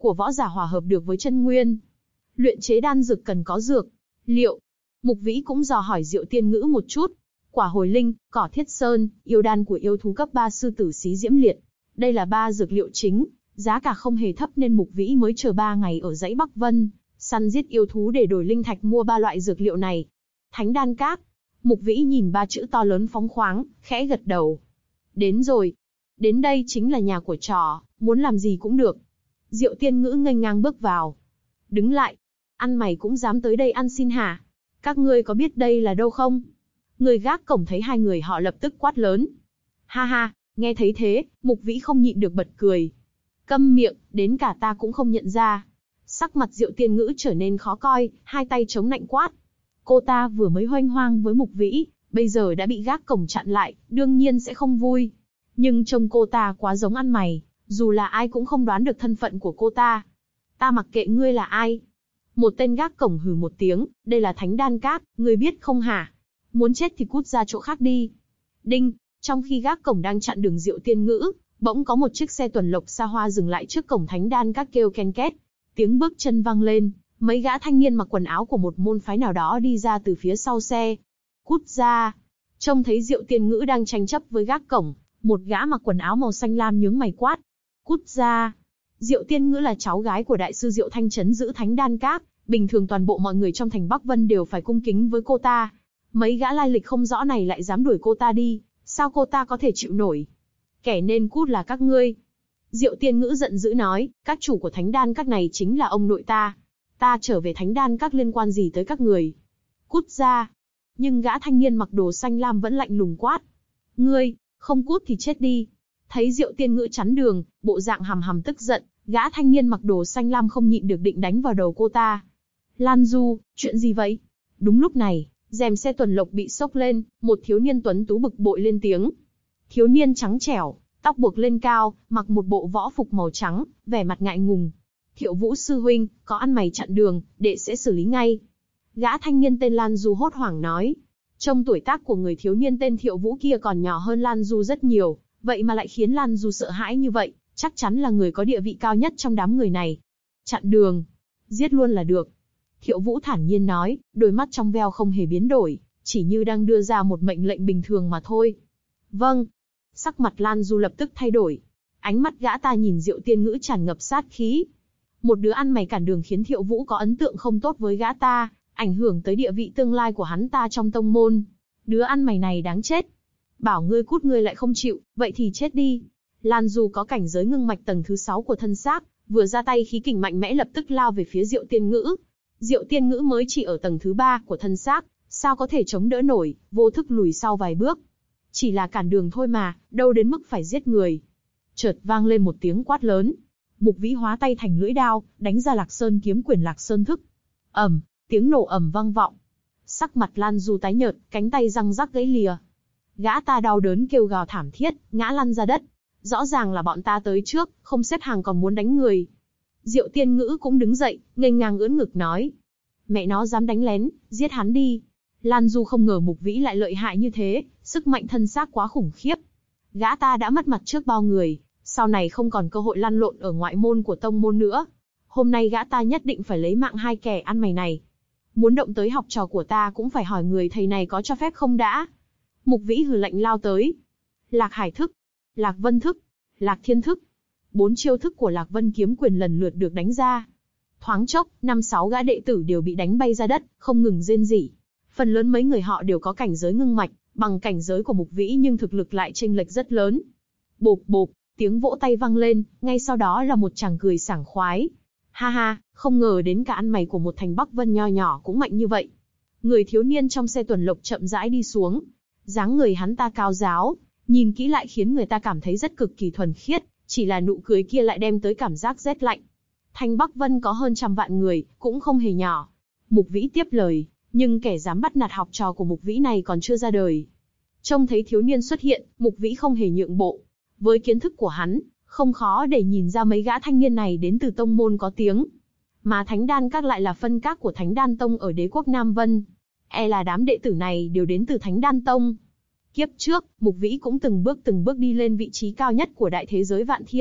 của võ giả hòa hợp được với chân nguyên. Luyện chế đan dược cần có dược, liệu. Mục Vĩ cũng dò hỏi Diệu Tiên Ngữ một chút. Quả hồi linh, cỏ thiết sơn, yêu đan của yêu thú cấp 3 sư tử xí diễm liệt. Đây là 3 dược liệu chính, giá cả không hề thấp nên Mục Vĩ mới chờ 3 ngày ở dãy Bắc Vân, săn giết yêu thú để đổi linh thạch mua 3 loại dược liệu này. Thánh đan các. Mục Vĩ nhìn 3 chữ to lớn phóng khoáng, khẽ gật đầu. Đến rồi. Đến đây chính là nhà của trò, muốn làm gì cũng được. Diệu Tiên Ngữ nghênh ngang bước vào. Đứng lại. Ăn mày cũng dám tới đây ăn xin hả? Các ngươi có biết đây là đâu không? Người gác cổng thấy 2 người họ lập tức quát lớn. Ha ha, nghe thấy thế, Mục Vĩ không nhịn được bật cười. Câm miệng, đến cả ta cũng không nhận ra. Sắc mặt Diệu Tiên Ngữ trở nên khó coi, 2 tay chống nạnh quát. Cô ta vừa mới hoanh hoang với Mục Vĩ, bây giờ đã bị gác cổng chặn lại, đương nhiên sẽ không vui. Nhưng trông cô ta quá giống ăn mày, dù là ai cũng không đoán được thân phận của cô ta. Ta mặc kệ ngươi là ai. Một tên gác cổng hừ một tiếng, đây là Thánh Đan Các, ngươi biết không hả? Muốn chết thì cút ra chỗ khác đi. Đinh, trong khi gác cổng đang chặn đường Diệu Tiên Ngữ, bỗng có một chiếc xe tuần lộc xa hoa dừng lại trước cổng Thánh Đan Các kêu ken két. Tiếng bước chân vang lên, mấy gã thanh niên mặc quần áo của một môn phái nào đó đi ra từ phía sau xe. Cút ra. Trông thấy Diệu Tiên Ngữ đang tranh chấp với gác cổng, một gã mặc quần áo màu xanh lam nhướng mày quát. Cút ra. Diệu Tiên Ngữ là cháu gái của đại sư Diệu Thanh trấn giữ Thánh Đan Các, bình thường toàn bộ mọi người trong thành Bắc Vân đều phải cung kính với cô ta. Mấy gã lai lịch không rõ này lại dám đuổi cô ta đi, sao cô ta có thể chịu nổi? Kẻ nên cút là các ngươi. Diệu Tiên Ngữ giận dữ nói, các chủ của Thánh Đan Các này chính là ông nội ta. Ta trở về Thánh Đan Các liên quan gì tới các người? Cút ra. Nhưng gã thanh niên mặc đồ xanh lam vẫn lạnh lùng quát. Ngươi, không cút thì chết đi. Thấy Diệu Tiên Ngữ chắn đường, bộ dạng hầm hầm tức giận, gã thanh niên mặc đồ xanh lam không nhịn được định đánh vào đầu cô ta. Lan Du, chuyện gì vậy? Đúng lúc này, rèm xe tuần lộc bị xốc lên, một thiếu niên tuấn tú bực bội lên tiếng. Thiếu niên trắng trẻo, tóc buộc lên cao, mặc một bộ võ phục màu trắng, vẻ mặt ngại ngùng. Thiệu Vũ sư huynh, có ăn mày chặn đường, đệ sẽ xử lý ngay. Gã thanh niên tên Lan Du hốt hoảng nói. Trông tuổi tác của người thiếu niên tên Thiệu Vũ kia còn nhỏ hơn Lan Du rất nhiều, vậy mà lại khiến Lan Du sợ hãi như vậy, chắc chắn là người có địa vị cao nhất trong đám người này. Chặn đường, giết luôn là được. Thiệu Vũ thản nhiên nói, đôi mắt trong veo không hề biến đổi, chỉ như đang đưa ra một mệnh lệnh bình thường mà thôi. Vâng. Sắc mặt Lan Du lập tức thay đổi. Ánh mắt gã ta nhìn Diệu Tiên Ngữ tràn ngập sát khí. Một đứa ăn mày cản đường khiến Thiệu Vũ có ấn tượng không tốt với gã ta, ảnh hưởng tới địa vị tương lai của hắn ta trong tông môn. Đứa ăn mày này đáng chết. Bảo ngươi cút ngươi lại không chịu, vậy thì chết đi. Lan Du có cảnh giới ngưng mạch tầng thứ 6 của thân xác, vừa ra tay khí kình mạnh mẽ lập tức lao về phía Diệu Tiên Ngữ. Diệu Tiên Ngữ mới chỉ ở tầng thứ 3 của thân xác, sao có thể chống đỡ nổi, vô thức lùi sau vài bước. Chỉ là cản đường thôi mà, đâu đến mức phải giết người. Chợt vang lên một tiếng quát lớn. Mục Vĩ hóa tay thành lưỡi đao, đánh ra Lạc Sơn kiếm quyền Lạc Sơn thức. Ầm, tiếng nổ ầm vang vọng. Sắc mặt Lan Du tái nhợt, cánh tay răng rắc gãy lìa. Gã ta đau đớn kêu gào thảm thiết, ngã lăn ra đất. Rõ ràng là bọn ta tới trước, không xếp hàng còn muốn đánh người. Diệu Tiên Ngữ cũng đứng dậy, nghênh ngang ưỡn ngực nói. Mẹ nó dám đánh lén, giết hắn đi. Lan Du không ngờ Mục Vĩ lại lợi hại như thế, sức mạnh thân xác quá khủng khiếp. Gã ta đã mất mặt trước bao người, sau này không còn cơ hội lăn lộn ở ngoại môn của tông môn nữa. Hôm nay gã ta nhất định phải lấy mạng 2 kẻ ăn mày này. Muốn động tới học trò của ta cũng phải hỏi người thầy này có cho phép không đã. Mục Vĩ hừ lạnh lao tới. Lạc Hải thức, Lạc Vân thức, Lạc Thiên thức. 4 chiêu thức của Lạc Vân kiếm quyền lần lượt được đánh ra. Thoáng chốc, 5-6 gã đệ tử đều bị đánh bay ra đất, không ngừng rên rỉ. Phần lớn mấy người họ đều có cảnh giới ngưng mạch, bằng cảnh giới của Mục Vĩ nhưng thực lực lại chênh lệch rất lớn. Bộp bộp, tiếng vỗ tay vang lên, ngay sau đó là một tràng cười sảng khoái. Ha ha, không ngờ đến cả ăn mày của một thành Bắc Vân nho nhỏ cũng mạnh như vậy. Người thiếu niên trong xe tuần lộc chậm rãi đi xuống. Dáng người hắn ta cao ráo, nhìn kỹ lại khiến người ta cảm thấy rất cực kỳ thuần khiết, chỉ là nụ cười kia lại đem tới cảm giác rét lạnh. Thành Bắc Vân có hơn 100 vạn người, cũng không hề nhỏ. Mục Vĩ tiếp lời, nhưng kẻ dám bắt nạt học trò của Mục Vĩ này còn chưa ra đời. Trông thấy thiếu niên xuất hiện, Mục Vĩ không hề nhượng bộ. Với kiến thức của hắn, không khó để nhìn ra mấy gã thanh niên này đến từ tông môn có tiếng. Mà Thánh Đan Các lại là phân các của Thánh Đan Tông ở đế quốc Nam Vân. E là đám đệ tử này đều đến từ Thánh Đan Tông. Kiếp trước, Mục Vĩ cũng từng bước đi lên vị trí cao nhất của đại thế giới Vạn Thiên,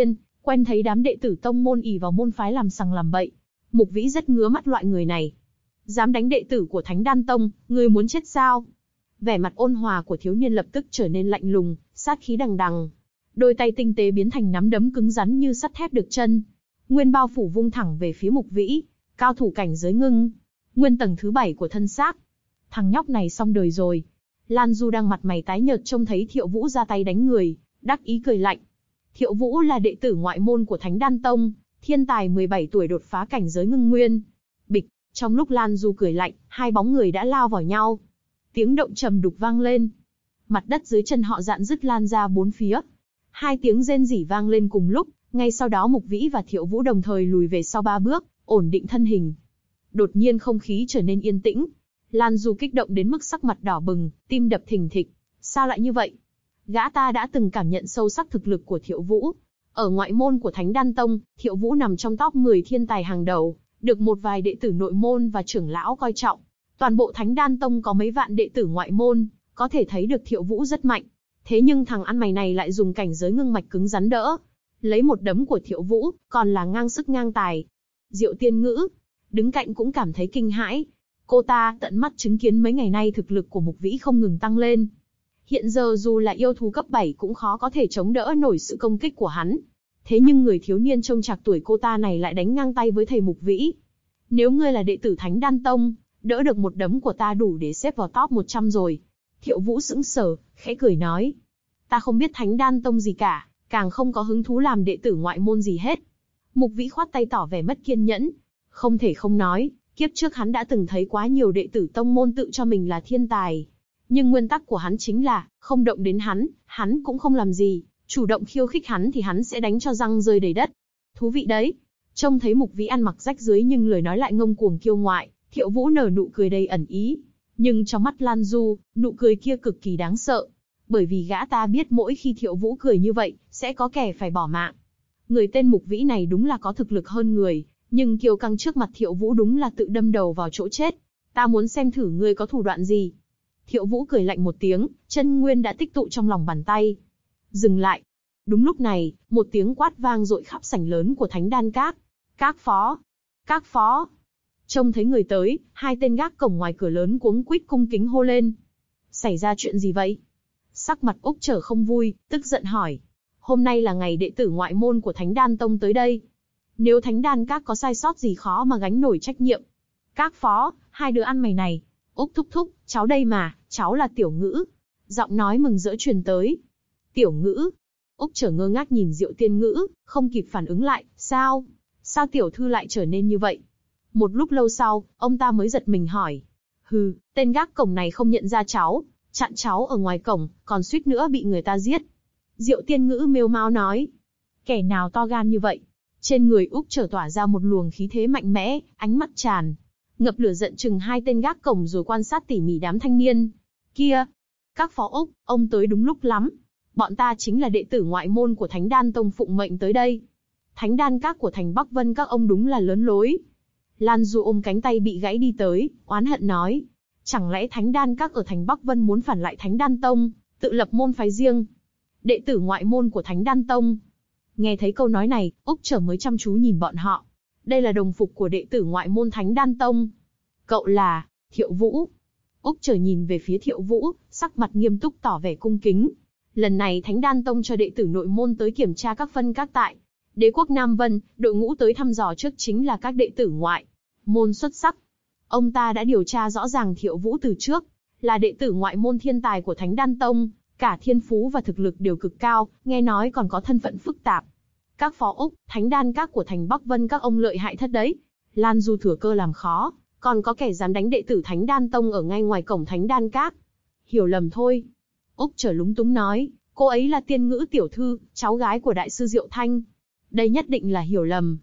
Quen thấy đám đệ tử tông môn ỷ vào môn phái làm sằng làm bậy, Mục Vĩ rất ngứa mắt loại người này. Dám đánh đệ tử của Thánh Đan Tông, ngươi muốn chết sao? Vẻ mặt ôn hòa của thiếu niên lập tức trở nên lạnh lùng, sát khí đằng đằng. Đôi tay tinh tế biến thành nắm đấm cứng rắn như sắt thép được chân. Nguyên bao phủ vung thẳng về phía Mục Vĩ, cao thủ cảnh giới ngưng. Nguyên tầng thứ 7 của thân xác. Thằng nhóc này xong đời rồi. Lan Du đang mặt mày tái nhợt trông thấy Thiệu Vũ ra tay đánh người, đắc ý cười lạnh. Thiệu Vũ là đệ tử ngoại môn của Thánh Đan Tông, thiên tài 17 tuổi đột phá cảnh giới ngưng nguyên. Bịch, trong lúc Lan Du cười lạnh, hai bóng người đã lao vào nhau. Tiếng động trầm đục vang lên. Mặt đất dưới chân họ rạn rứt lan ra bốn phía. Hai tiếng rên rỉ vang lên cùng lúc, ngay sau đó Mục Vĩ và Thiệu Vũ đồng thời lùi về sau 3 bước, ổn định thân hình. Đột nhiên không khí trở nên yên tĩnh. Lan Du kích động đến mức sắc mặt đỏ bừng, tim đập thình thịch. Sao lại như vậy? Gã ta đã từng cảm nhận sâu sắc thực lực của Thiệu Vũ. Ở ngoại môn của Thánh Đan Tông, Thiệu Vũ nằm trong top 10 thiên tài hàng đầu, được một vài đệ tử nội môn và trưởng lão coi trọng. Toàn bộ Thánh Đan Tông có mấy vạn đệ tử ngoại môn, có thể thấy được Thiệu Vũ rất mạnh. Thế nhưng thằng ăn mày này lại dùng cảnh giới ngưng mạch cứng rắn đỡ. Lấy một đấm của Thiệu Vũ, còn là ngang sức ngang tài. Diệu Tiên Ngữ, đứng cạnh cũng cảm thấy kinh hãi. Cô ta tận mắt chứng kiến mấy ngày nay thực lực của Mục Vĩ không ngừng tăng lên. Hiện giờ dù là yêu thú cấp 7 cũng khó có thể chống đỡ nổi sự công kích của hắn. Thế nhưng người thiếu niên trông trạc tuổi cô ta này lại đánh ngang tay với thầy Mục Vĩ. Nếu ngươi là đệ tử Thánh Đan Tông, đỡ được một đấm của ta đủ để xếp vào top 100 rồi. Thiệu Vũ sững sờ, khẽ cười nói. Ta không biết Thánh Đan Tông gì cả, càng không có hứng thú làm đệ tử ngoại môn gì hết. Mục Vĩ khoát tay tỏ vẻ mất kiên nhẫn. Không thể không nói, kiếp trước hắn đã từng thấy quá nhiều đệ tử tông môn tự cho mình là thiên tài. Nhưng nguyên tắc của hắn chính là, không động đến hắn cũng không làm gì. Chủ động khiêu khích hắn thì hắn sẽ đánh cho răng rơi đầy đất. Thú vị đấy. Trông thấy Mục Vĩ ăn mặc rách rưới nhưng lời nói lại ngông cuồng kiêu ngoại, Thiệu Vũ nở nụ cười đầy ẩn ý. Nhưng trong mắt Lan Du, nụ cười kia cực kỳ đáng sợ. Bởi vì gã ta biết mỗi khi Thiệu Vũ cười như vậy, sẽ có kẻ phải bỏ mạng. Người tên Mục Vĩ này đúng là có thực lực hơn người, nhưng kiêu căng trước mặt Thiệu Vũ đúng là tự đâm đầu vào chỗ chết. Ta muốn xem thử ngươi có thủ đoạn gì. Thiệu Vũ cười lạnh một tiếng, chân nguyên đã tích tụ trong lòng bàn tay. Dừng lại. Đúng lúc này, một tiếng quát vang dội khắp sảnh lớn của Thánh Đan Các. Các phó! Các phó! Trông thấy người tới, hai tên gác cổng ngoài cửa lớn cuống quýt cung kính hô lên. Xảy ra chuyện gì vậy? Sắc mặt Úc Trở không vui, tức giận hỏi. Hôm nay là ngày đệ tử ngoại môn của Thánh Đan Tông tới đây. Nếu Thánh Đan Các có sai sót gì khó mà gánh nổi trách nhiệm. Các phó, hai đứa ăn mày này. Úc thúc thúc, cháu đây mà, cháu là Tiểu Ngữ. Giọng nói mừng rỡ truyền tới. Tiểu Ngữ. Úc Trở ngơ ngác nhìn Diệu Tiên Ngữ, không kịp phản ứng lại. Sao? Sao tiểu thư lại trở nên như vậy? Một lúc lâu sau, ông ta mới giật mình hỏi. Hừ, tên gác cổng này không nhận ra cháu, chặn cháu ở ngoài cổng, còn suýt nữa bị người ta giết. Diệu Tiên Ngữ mêu mao nói. Kẻ nào to gan như vậy? Trên người Úc Trở tỏa ra một luồng khí thế mạnh mẽ, ánh mắt tràn ngập lửa giận chừng hai tên gác cổng rồi quan sát tỉ mỉ đám thanh niên. Kia! Các phó Úc, ông tới đúng lúc lắm. Bọn ta chính là đệ tử ngoại môn của Thánh Đan Tông phụng mệnh tới đây. Thánh Đan Các của thành Bắc Vân các ông đúng là lớn lối. Lan Du ôm cánh tay bị gãy đi tới, oán hận nói. Chẳng lẽ Thánh Đan Các ở thành Bắc Vân muốn phản lại Thánh Đan Tông, tự lập môn phái riêng? Đệ tử ngoại môn của Thánh Đan Tông. Nghe thấy câu nói này, Úc Trở mới chăm chú nhìn bọn họ. Đây là đồng phục của đệ tử ngoại môn Thánh Đan Tông. Cậu là Thiệu Vũ. Úc Trở nhìn về phía Thiệu Vũ, sắc mặt nghiêm túc tỏ vẻ cung kính. Lần này Thánh Đan Tông cho đệ tử nội môn tới kiểm tra các phân các tại Đế quốc Nam Vân, đội ngũ tới thăm dò trước chính là các đệ tử ngoại môn xuất sắc. Ông ta đã điều tra rõ ràng Thiệu Vũ từ trước, là đệ tử ngoại môn thiên tài của Thánh Đan Tông, cả thiên phú và thực lực đều cực cao, nghe nói còn có thân phận phức tạp. Các phó Úc, Thánh Đan Các của thành Bắc Vân các ông lợi hại thật đấy. Lan Du thừa cơ làm khó, còn có kẻ dám đánh đệ tử Thánh Đan Tông ở ngay ngoài cổng Thánh Đan Các. Hiểu lầm thôi. Úc Trở lúng túng nói, cô ấy là Tiên Ngữ tiểu thư, cháu gái của đại sư Diệu Thanh. Đây nhất định là hiểu lầm.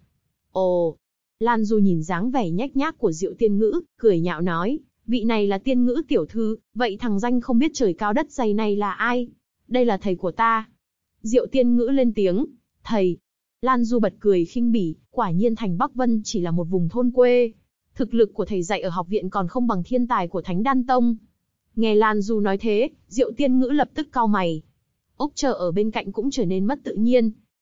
Ồ. Lan Du nhìn dáng vẻ nhếch nhác của Diệu Tiên Ngữ, cười nhạo nói, vị này là Tiên Ngữ tiểu thư, vậy thằng danh không biết trời cao đất dày này là ai? Đây là thầy của ta. Diệu Tiên Ngữ lên tiếng, thầy. Lan Du bật cười khinh bỉ, quả nhiên thành Bắc Vân chỉ là một vùng thôn quê. Thực lực của thầy dạy ở học viện còn không bằng thiên tài của Thánh Đan Tông. Nghe Lan Du nói thế, Diệu Tiên Ngữ lập tức cau mày. Úc Trở ở bên cạnh cũng trở nên mất tự nhiên.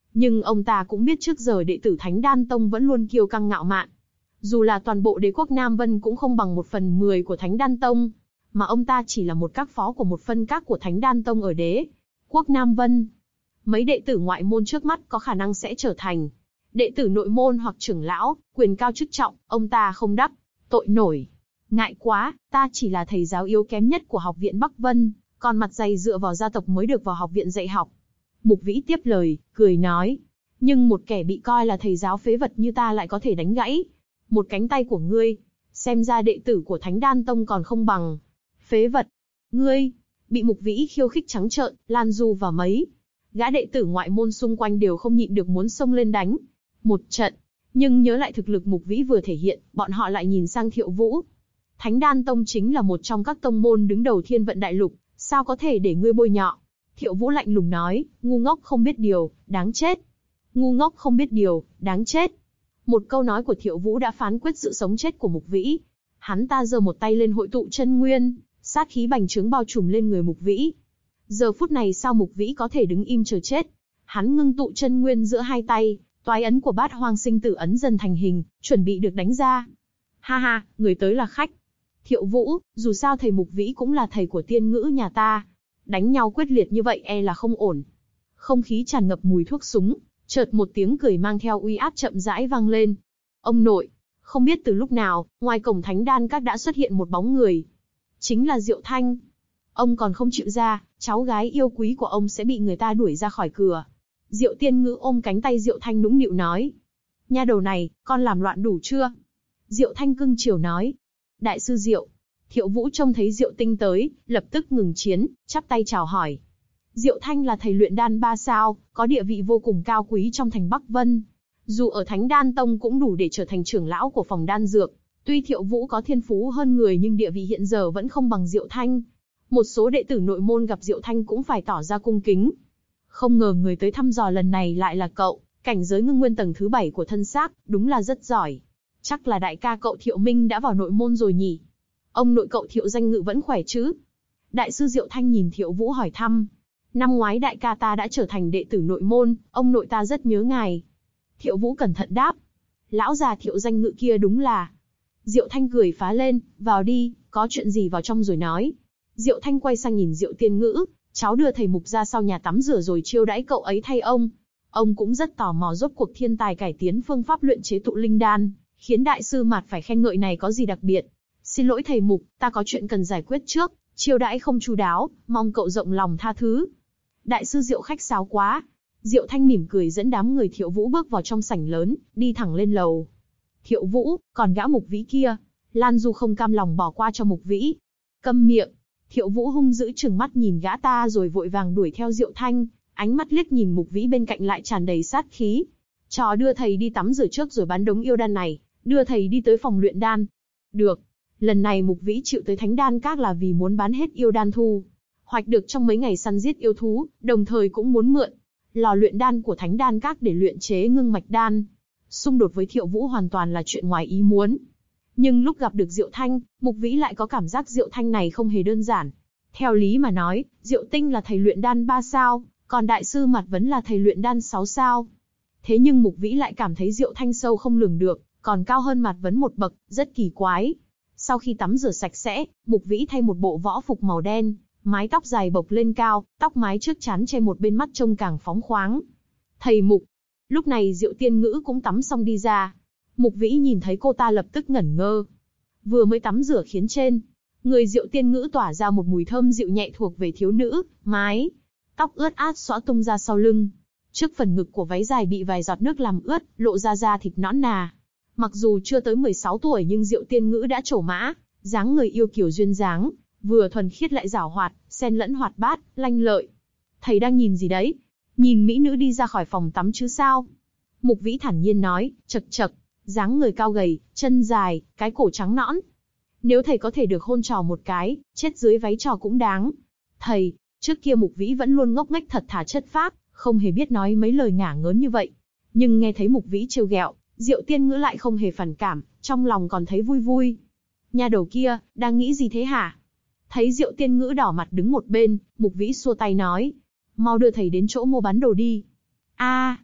Nhưng ông ta cũng biết trước giờ đệ tử Thánh Đan Tông vẫn luôn kiêu căng ngạo mạn. Dù là toàn bộ đế quốc Nam Vân cũng không bằng 1/10 của Thánh Đan Tông, mà ông ta chỉ là một các phó của một phân các của Thánh Đan Tông ở đế quốc Nam Vân. Mấy đệ tử ngoại môn trước mắt có khả năng sẽ trở thành đệ tử nội môn hoặc trưởng lão, quyền cao chức trọng, ông ta không đắc tội nổi. Ngại quá, ta chỉ là thầy giáo yếu kém nhất của học viện Bắc Vân, còn mặt dày dựa vào gia tộc mới được vào học viện dạy học. Mục Vĩ tiếp lời, cười nói, nhưng một kẻ bị coi là thầy giáo phế vật như ta lại có thể đánh gãy một cánh tay của ngươi, xem ra đệ tử của Thánh Đan Tông còn không bằng. Phế vật, ngươi, bị Mục Vĩ khiêu khích trắng trợn, Lan Du và mấy gã đệ tử ngoại môn xung quanh đều không nhịn được muốn xông lên đánh một trận, nhưng nhớ lại thực lực Mục Vĩ vừa thể hiện, bọn họ lại nhìn sang Thiệu Vũ. Thánh Đan Tông chính là một trong các tông môn đứng đầu Thiên Vận Đại Lục, sao có thể để ngươi bôi nhọ? Thiệu Vũ lạnh lùng nói, ngu ngốc không biết điều, đáng chết. Ngu ngốc không biết điều, đáng chết. Một câu nói của Thiệu Vũ đã phán quyết sự sống chết của Mục Vĩ. Hắn ta giơ một tay lên hội tụ chân nguyên, sát khí bành trướng bao trùm lên người Mục Vĩ. Giờ phút này sao Mục Vĩ có thể đứng im chờ chết? Hắn ngưng tụ chân nguyên giữa hai tay, toái ấn của Bát Hoang Sinh Tử ấn dần thành hình, chuẩn bị được đánh ra. Ha ha, người tới là khách. Thiệu Vũ, dù sao thầy Mục Vĩ cũng là thầy của tiên ngữ nhà ta. Đánh nhau quyết liệt như vậy e là không ổn. Không khí tràn ngập mùi thuốc súng, chợt một tiếng cười mang theo uy áp chậm rãi vang lên. Ông nội, không biết từ lúc nào, ngoài cổng Thánh Đan Các đã xuất hiện một bóng người. Chính là Diệu Thanh. Ông còn không chịu ra, cháu gái yêu quý của ông sẽ bị người ta đuổi ra khỏi cửa. Diệu Tiên Ngữ ôm cánh tay Diệu Thanh nũng nịu nói. Nha đầu này, con làm loạn đủ chưa? Diệu Thanh cưng chiều nói. Đại sư Diệu. Thiệu Vũ trông thấy Diệu Tinh tới, lập tức ngừng chiến, chắp tay chào hỏi. Diệu Thanh là thầy luyện đan 3 sao, có địa vị vô cùng cao quý trong thành Bắc Vân. Dù ở Thánh Đan Tông cũng đủ để trở thành trưởng lão của phòng đan dược. Tuy Thiệu Vũ có thiên phú hơn người nhưng địa vị hiện giờ vẫn không bằng Diệu Thanh. Một số đệ tử nội môn gặp Diệu Thanh cũng phải tỏ ra cung kính. Không ngờ người tới thăm dò lần này lại là cậu, cảnh giới ngưng nguyên tầng thứ 7 của thân xác, đúng là rất giỏi. Chắc là đại ca cậu Thiệu Minh đã vào nội môn rồi nhỉ? Ông nội cậu Thiệu Danh Ngự vẫn khỏe chứ? Đại sư Diệu Thanh nhìn Thiệu Vũ hỏi thăm. Năm ngoái đại ca ta đã trở thành đệ tử nội môn, ông nội ta rất nhớ ngài. Thiệu Vũ cẩn thận đáp. Lão già Thiệu Danh Ngự kia đúng là. Diệu Thanh cười phá lên, vào đi, có chuyện gì vào trong rồi nói. Diệu Thanh quay sang nhìn Diệu Tiên Ngữ, cháu đưa thầy Mục ra sau nhà tắm rửa rồi chiêu đãi cậu ấy thay ông. Ông cũng rất tò mò rốt cuộc thiên tài cải tiến phương pháp luyện chế tụ linh đan, khiến đại sư Mạt phải khen ngợi này có gì đặc biệt. Xin lỗi thầy Mục, ta có chuyện cần giải quyết trước, chiêu đãi không chu đáo, mong cậu rộng lòng tha thứ. Đại sư Diệu khách sáo quá. Diệu Thanh mỉm cười dẫn đám người Thiệu Vũ bước vào trong sảnh lớn, đi thẳng lên lầu. Thiệu Vũ, còn gã Mục Vĩ kia. Lan Du không cam lòng bỏ qua cho Mục Vĩ. Câm miệng. Thiệu Vũ hung dữ trừng mắt nhìn gã ta rồi vội vàng đuổi theo Diệu Thanh, ánh mắt liếc nhìn Mục Vĩ bên cạnh lại tràn đầy sát khí. Trò đưa thầy đi tắm rửa trước rồi bán đống yêu đan này, đưa thầy đi tới phòng luyện đan. Được. Lần này Mục Vĩ chịu tới Thánh Đan Các là vì muốn bán hết yêu đan thu hoạch được trong mấy ngày săn giết yêu thú, đồng thời cũng muốn mượn lò luyện đan của Thánh Đan Các để luyện chế ngưng mạch đan. Xung đột với Thiệu Vũ hoàn toàn là chuyện ngoài ý muốn. Nhưng lúc gặp được Diệu Thanh, Mục Vĩ lại có cảm giác Diệu Thanh này không hề đơn giản. Theo lý mà nói, Diệu Tinh là thầy luyện đan 3 sao, còn đại sư Mạt Vấn là thầy luyện đan 6 sao. Thế nhưng Mục Vĩ lại cảm thấy Diệu Thanh sâu không lường được, còn cao hơn Mạt Vấn một bậc, rất kỳ quái. Sau khi tắm rửa sạch sẽ, Mục Vĩ thay một bộ võ phục màu đen, mái tóc dài bộc lên cao, tóc mái trước trán che một bên mắt trông càng phóng khoáng. Thầy Mục. Lúc này Diệu Tiên Ngữ cũng tắm xong đi ra. Mục Vĩ nhìn thấy cô ta lập tức ngẩn ngơ. Vừa mới tắm rửa khiến trên người Diệu Tiên Ngữ tỏa ra một mùi thơm dịu nhẹ thuộc về thiếu nữ, mái tóc ướt át xõa tung ra sau lưng. Trước phần ngực của váy dài bị vài giọt nước làm ướt, lộ ra da thịt nõn nà. Mặc dù chưa tới 16 tuổi nhưng Diệu Tiên Ngữ đã trổ mã, dáng người yêu kiều duyên dáng, vừa thuần khiết lại giảo hoạt, xen lẫn hoạt bát, lanh lợi. Thầy đang nhìn gì đấy? Nhìn mỹ nữ đi ra khỏi phòng tắm chứ sao? Mục Vĩ thản nhiên nói, chậc chậc, dáng người cao gầy, chân dài, cái cổ trắng nõn. Nếu thầy có thể được hôn trò một cái, chết dưới váy trò cũng đáng. Thầy, trước kia Mục Vĩ vẫn luôn ngốc nghếch thật thà chất phác, không hề biết nói mấy lời ngả ngớn như vậy. Nhưng nghe thấy Mục Vĩ trêu ghẹo, Diệu Tiên Ngữ lại không hề phản cảm, trong lòng còn thấy vui vui. Nhà đầu kia, đang nghĩ gì thế hả? Thấy Diệu Tiên Ngữ đỏ mặt đứng một bên, Mục Vĩ xua tay nói, mau đưa thầy đến chỗ mua bán đồ đi.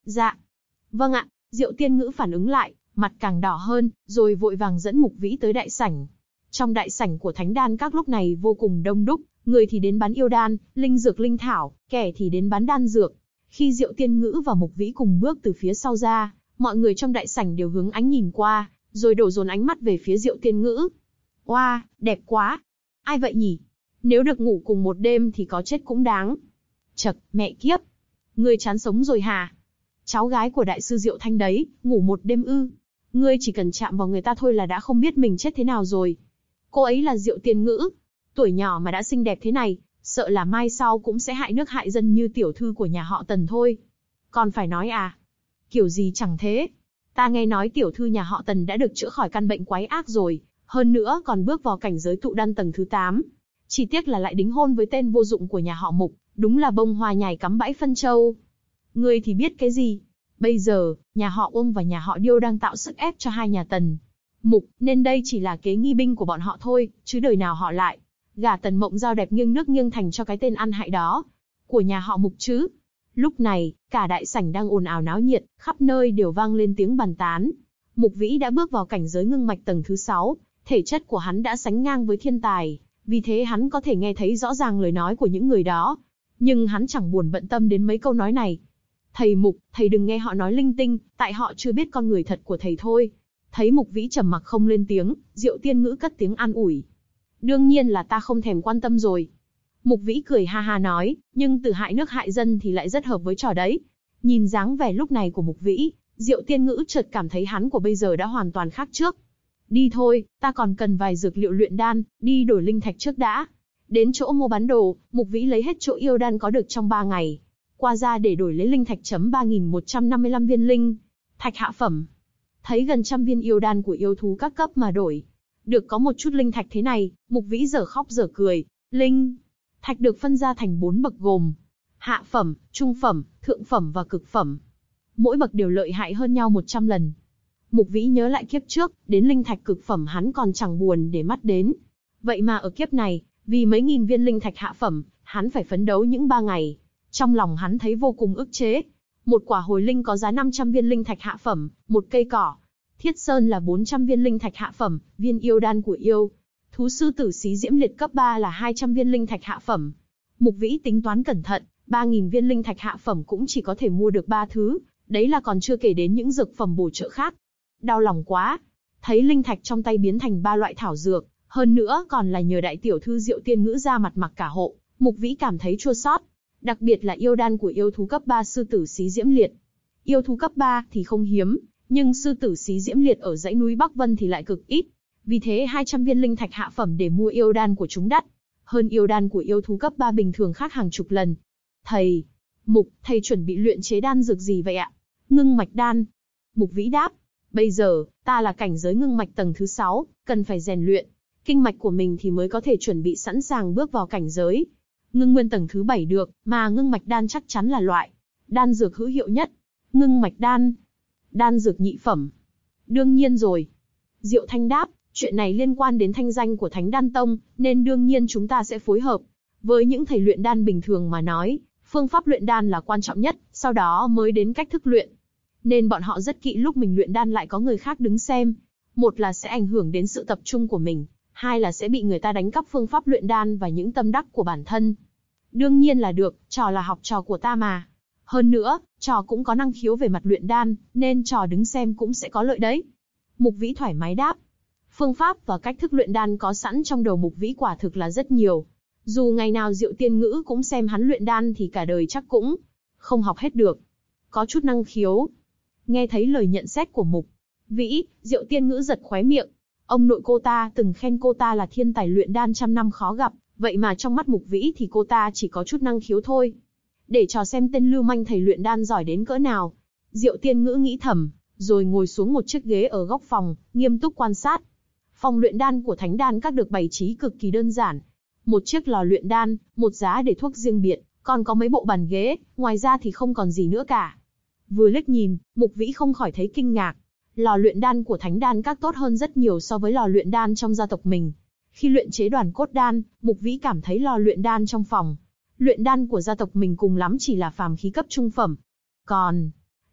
Dạ. Vâng ạ, Diệu Tiên Ngữ phản ứng lại, mặt càng đỏ hơn, rồi vội vàng dẫn Mục Vĩ tới đại sảnh. Trong đại sảnh của Thánh Đan Các lúc này vô cùng đông đúc, người thì đến bán yêu đan, linh dược linh thảo, kẻ thì đến bán đan dược. Khi Diệu Tiên Ngữ và Mục Vĩ cùng bước từ phía sau ra, mọi người trong đại sảnh đều hướng ánh nhìn qua, rồi đổ dồn ánh mắt về phía Diệu Tiên Ngữ. Oa, đẹp quá! Ai vậy nhỉ? Nếu được ngủ cùng một đêm thì có chết cũng đáng. Chậc, mẹ kiếp! Ngươi chán sống rồi hả? Cháu gái của đại sư Diệu Thanh đấy, ngủ một đêm ư? Ngươi chỉ cần chạm vào người ta thôi là đã không biết mình chết thế nào rồi. Cô ấy là Diệu Tiên Ngữ. Tuổi nhỏ mà đã xinh đẹp thế này, sợ là mai sau cũng sẽ hại nước hại dân như tiểu thư của nhà họ Tần thôi. Còn phải nói à? Kiểu gì chẳng thế. Ta nghe nói tiểu thư nhà họ Tần đã được chữa khỏi căn bệnh quái ác rồi, hơn nữa còn bước vào cảnh giới tụ đan tầng thứ 8. Chỉ tiếc là lại đính hôn với tên vô dụng của nhà họ Mục, đúng là bông hoa nhài cắm bãi phân châu. Ngươi thì biết cái gì? Bây giờ, nhà họ Uông và nhà họ Điêu đang tạo sức ép cho hai nhà Tần Mục, nên đây chỉ là kế nghi binh của bọn họ thôi, chứ đời nào họ lại gả Tần Mộng Giao đẹp nghiêng nước nghiêng thành cho cái tên ăn hại đó của nhà họ Mục chứ. Lúc này, cả đại sảnh đang ồn ào náo nhiệt, khắp nơi đều vang lên tiếng bàn tán. Mục Vĩ đã bước vào cảnh giới ngưng mạch tầng thứ 6, thể chất của hắn đã sánh ngang với thiên tài, vì thế hắn có thể nghe thấy rõ ràng lời nói của những người đó. Nhưng hắn chẳng buồn bận tâm đến mấy câu nói này. Thầy Mục, thầy đừng nghe họ nói linh tinh, tại họ chưa biết con người thật của thầy thôi. Thấy Mục Vĩ trầm mặc không lên tiếng, Diệu Tiên Ngữ cất tiếng an ủi. Đương nhiên là ta không thèm quan tâm rồi. Mục Vĩ cười ha ha nói, nhưng từ hại nước hại dân thì lại rất hợp với trò đấy. Nhìn dáng vẻ lúc này của Mục Vĩ, Diệu Tiên Ngữ chợt cảm thấy hắn của bây giờ đã hoàn toàn khác trước. Đi thôi, ta còn cần vài dược liệu luyện đan, đi đổi linh thạch trước đã. Đến chỗ mua bán đồ, Mục Vĩ lấy hết chỗ yêu đan có được trong 3 ngày. Qua ra để đổi lấy linh thạch chấm 3.155 viên linh thạch hạ phẩm. Thấy gần trăm viên yêu đan của yêu thú các cấp mà đổi được có một chút linh thạch thế này, Mục Vĩ dở khóc dở cười. Linh thạch được phân ra thành 4 bậc gồm hạ phẩm, trung phẩm, thượng phẩm và cực phẩm. Mỗi bậc đều lợi hại hơn nhau 100 lần. Mục Vĩ nhớ lại kiếp trước, đến linh thạch cực phẩm hắn còn chẳng buồn để mắt đến. Vậy mà ở kiếp này, vì mấy nghìn viên linh thạch hạ phẩm, hắn phải phấn đấu những 3 ngày. Trong lòng hắn thấy vô cùng ức chế. Một quả hồi linh có giá 500 viên linh thạch hạ phẩm, một cây cỏ thiết sơn là 400 viên linh thạch hạ phẩm, viên yêu đan của yêu thú sư tử xí diễm liệt cấp 3 là 200 viên linh thạch hạ phẩm. Mục Vĩ tính toán cẩn thận, 3.000 viên linh thạch hạ phẩm cũng chỉ có thể mua được 3 thứ, đấy là còn chưa kể đến những dược phẩm bổ trợ khác. Đau lòng quá, thấy linh thạch trong tay biến thành 3 loại thảo dược, hơn nữa còn là nhờ đại tiểu thư Diệu Tiên Ngữ ra mặt mặc cả hộ, Mục Vĩ cảm thấy chua xót. Đặc biệt là yêu đan của yêu thú cấp 3 sư tử xí diễm liệt. Yêu thú cấp 3 thì không hiếm, nhưng sư tử xí diễm liệt ở dãy núi Bắc Vân thì lại cực ít. Vì thế 200 viên linh thạch hạ phẩm để mua yêu đan của chúng đắt hơn yêu đan của yêu thú cấp 3 bình thường khác hàng chục lần. Thầy Mục, thầy chuẩn bị luyện chế đan dược gì vậy ạ? Ngưng mạch đan. Mục Vĩ đáp, bây giờ, ta là cảnh giới ngưng mạch tầng thứ 6, cần phải rèn luyện kinh mạch của mình thì mới có thể chuẩn bị sẵn sàng bước vào cảnh giới ngưng nguyên tầng thứ 7 được, mà ngưng mạch đan chắc chắn là loại đan dược hữu hiệu nhất. Ngưng mạch đan, đan dược nhị phẩm. Đương nhiên rồi. Diệu Thanh đáp, chuyện này liên quan đến thanh danh của Thánh Đan Tông, nên đương nhiên chúng ta sẽ phối hợp. Với những thầy luyện đan bình thường mà nói, phương pháp luyện đan là quan trọng nhất, sau đó mới đến cách thức luyện. Nên bọn họ rất kỵ lúc mình luyện đan lại có người khác đứng xem. Một là sẽ ảnh hưởng đến sự tập trung của mình, hai là sẽ bị người ta đánh cắp phương pháp luyện đan và những tâm đắc của bản thân. Đương nhiên là được, trò là học trò của ta mà. Hơn nữa, trò cũng có năng khiếu về mặt luyện đan, nên trò đứng xem cũng sẽ có lợi đấy. Mục Vĩ thoải mái đáp. Phương pháp và cách thức luyện đan có sẵn trong đầu Mục Vĩ quả thực là rất nhiều. Dù ngày nào Diệu Tiên Ngữ cũng xem hắn luyện đan thì cả đời chắc cũng không học hết được. Có chút năng khiếu. Nghe thấy lời nhận xét của Mục Vĩ, Diệu Tiên Ngữ giật khóe miệng. Ông nội cô ta từng khen cô ta là thiên tài luyện đan trăm năm khó gặp, vậy mà trong mắt Mục Vĩ thì cô ta chỉ có chút năng khiếu thôi. Để trò xem tên lưu manh thầy luyện đan giỏi đến cỡ nào. Diệu Tiên Ngữ nghĩ thầm, rồi ngồi xuống một chiếc ghế ở góc phòng, nghiêm túc quan sát. Phòng luyện đan của Thánh Đan Các được bày trí cực kỳ đơn giản. Một chiếc lò luyện đan, một giá để thuốc riêng biệt, còn có mấy bộ bàn ghế, ngoài ra thì không còn gì nữa cả. Vừa liếc nhìn, Mục Vĩ không khỏi thấy kinh ngạc. Lò luyện đan của Thánh Đan Các tốt hơn rất nhiều so với lò luyện đan trong gia tộc mình. Khi luyện chế Đoàn Cốt Đan, Mục Vĩ cảm thấy lò luyện đan trong phòng luyện đan của gia tộc mình cùng lắm chỉ là phàm khí cấp trung phẩm. Còn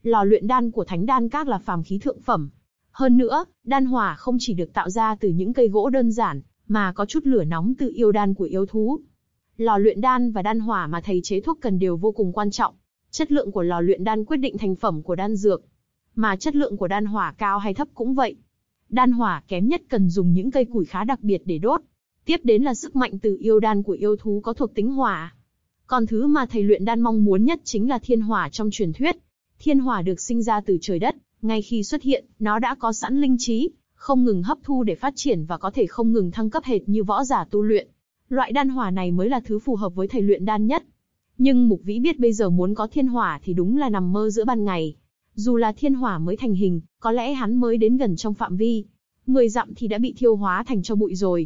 Lò luyện đan của Thánh Đan Các là phàm khí thượng phẩm. Hơn nữa, đan hỏa không chỉ được tạo ra từ những cây gỗ đơn giản, mà có chút lửa nóng từ yêu đan của yêu thú. Lò luyện đan và đan hỏa mà thầy chế thuốc cần đều vô cùng quan trọng. Chất lượng của lò luyện đan quyết định thành phẩm của đan dược, mà chất lượng của đan hỏa cao hay thấp cũng vậy. Đan hỏa kém nhất cần dùng những cây củi khá đặc biệt để đốt. Tiếp đến là sức mạnh từ yêu đan của yêu thú có thuộc tính hỏa. Còn thứ mà thầy luyện đan mong muốn nhất chính là thiên hỏa trong truyền thuyết. Thiên hỏa được sinh ra từ trời đất, ngay khi xuất hiện, nó đã có sẵn linh trí, không ngừng hấp thu để phát triển và có thể không ngừng thăng cấp hệt như võ giả tu luyện. Loại đan hỏa này mới là thứ phù hợp với thầy luyện đan nhất. Nhưng Mục Vĩ biết bây giờ muốn có thiên hỏa thì đúng là nằm mơ giữa ban ngày. Dù là thiên hỏa mới thành hình, có lẽ hắn mới đến gần trong phạm vi 10 dặm thì đã bị thiêu hóa thành tro bụi rồi.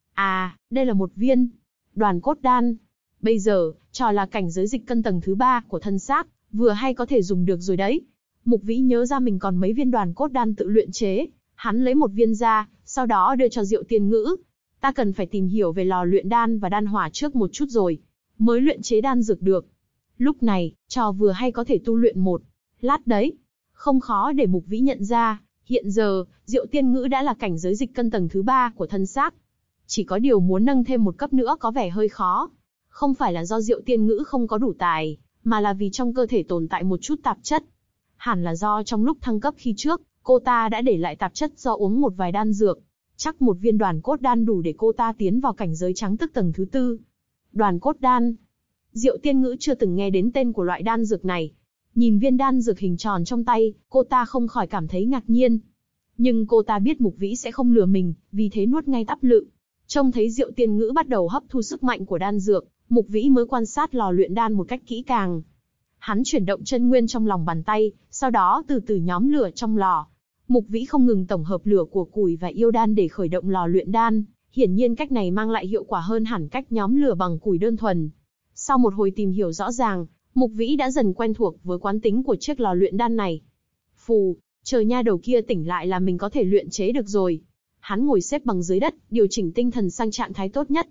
À, đây là một viên Đoàn Cốt Đan. Bây giờ, trò là cảnh giới dịch cân tầng thứ 3 của thân xác, vừa hay có thể dùng được rồi đấy. Mục Vĩ nhớ ra mình còn mấy viên Đoàn Cốt Đan tự luyện chế, hắn lấy một viên ra, sau đó đưa cho Diệu Tiên Ngữ. Ta cần phải tìm hiểu về lò luyện đan và đan hỏa trước một chút rồi, mới luyện chế đan dược được. Lúc này, trò vừa hay có thể tu luyện một lát đấy. Không khó để Mục Vĩ nhận ra, hiện giờ, Diệu Tiên Ngữ đã là cảnh giới dịch cân tầng thứ 3 của thân xác. Chỉ có điều muốn nâng thêm một cấp nữa có vẻ hơi khó. Không phải là do Diệu Tiên Ngữ không có đủ tài, mà là vì trong cơ thể tồn tại một chút tạp chất. Hẳn là do trong lúc thăng cấp khi trước, cô ta đã để lại tạp chất do uống một vài đan dược. Chắc một viên Đoàn Cốt Đan đủ để cô ta tiến vào cảnh giới trắng tức tầng thứ 4. Đoàn Cốt Đan. Diệu Tiên Ngữ chưa từng nghe đến tên của loại đan dược này. Nhìn viên đan dược hình tròn trong tay, cô ta không khỏi cảm thấy ngạc nhiên. Nhưng cô ta biết Mục Vĩ sẽ không lừa mình, vì thế nuốt ngay tắp lự. Trông thấy Diệu Tiên Ngữ bắt đầu hấp thu sức mạnh của đan dược, Mục Vĩ mới quan sát lò luyện đan một cách kỹ càng. Hắn chuyển động chân nguyên trong lòng bàn tay, sau đó từ từ nhóm lửa trong lò. Mục Vĩ không ngừng tổng hợp lửa của củi và yêu đan để khởi động lò luyện đan. Hiển nhiên cách này mang lại hiệu quả hơn hẳn cách nhóm lửa bằng củi đơn thuần. Sau một hồi tìm hiểu rõ ràng, Mục Vĩ đã dần quen thuộc với quán tính của chiếc lò luyện đan này. Phù, chờ nha đầu kia tỉnh lại là mình có thể luyện chế được rồi. Hắn ngồi xếp bằng dưới đất, điều chỉnh tinh thần sang trạng thái tốt nhất.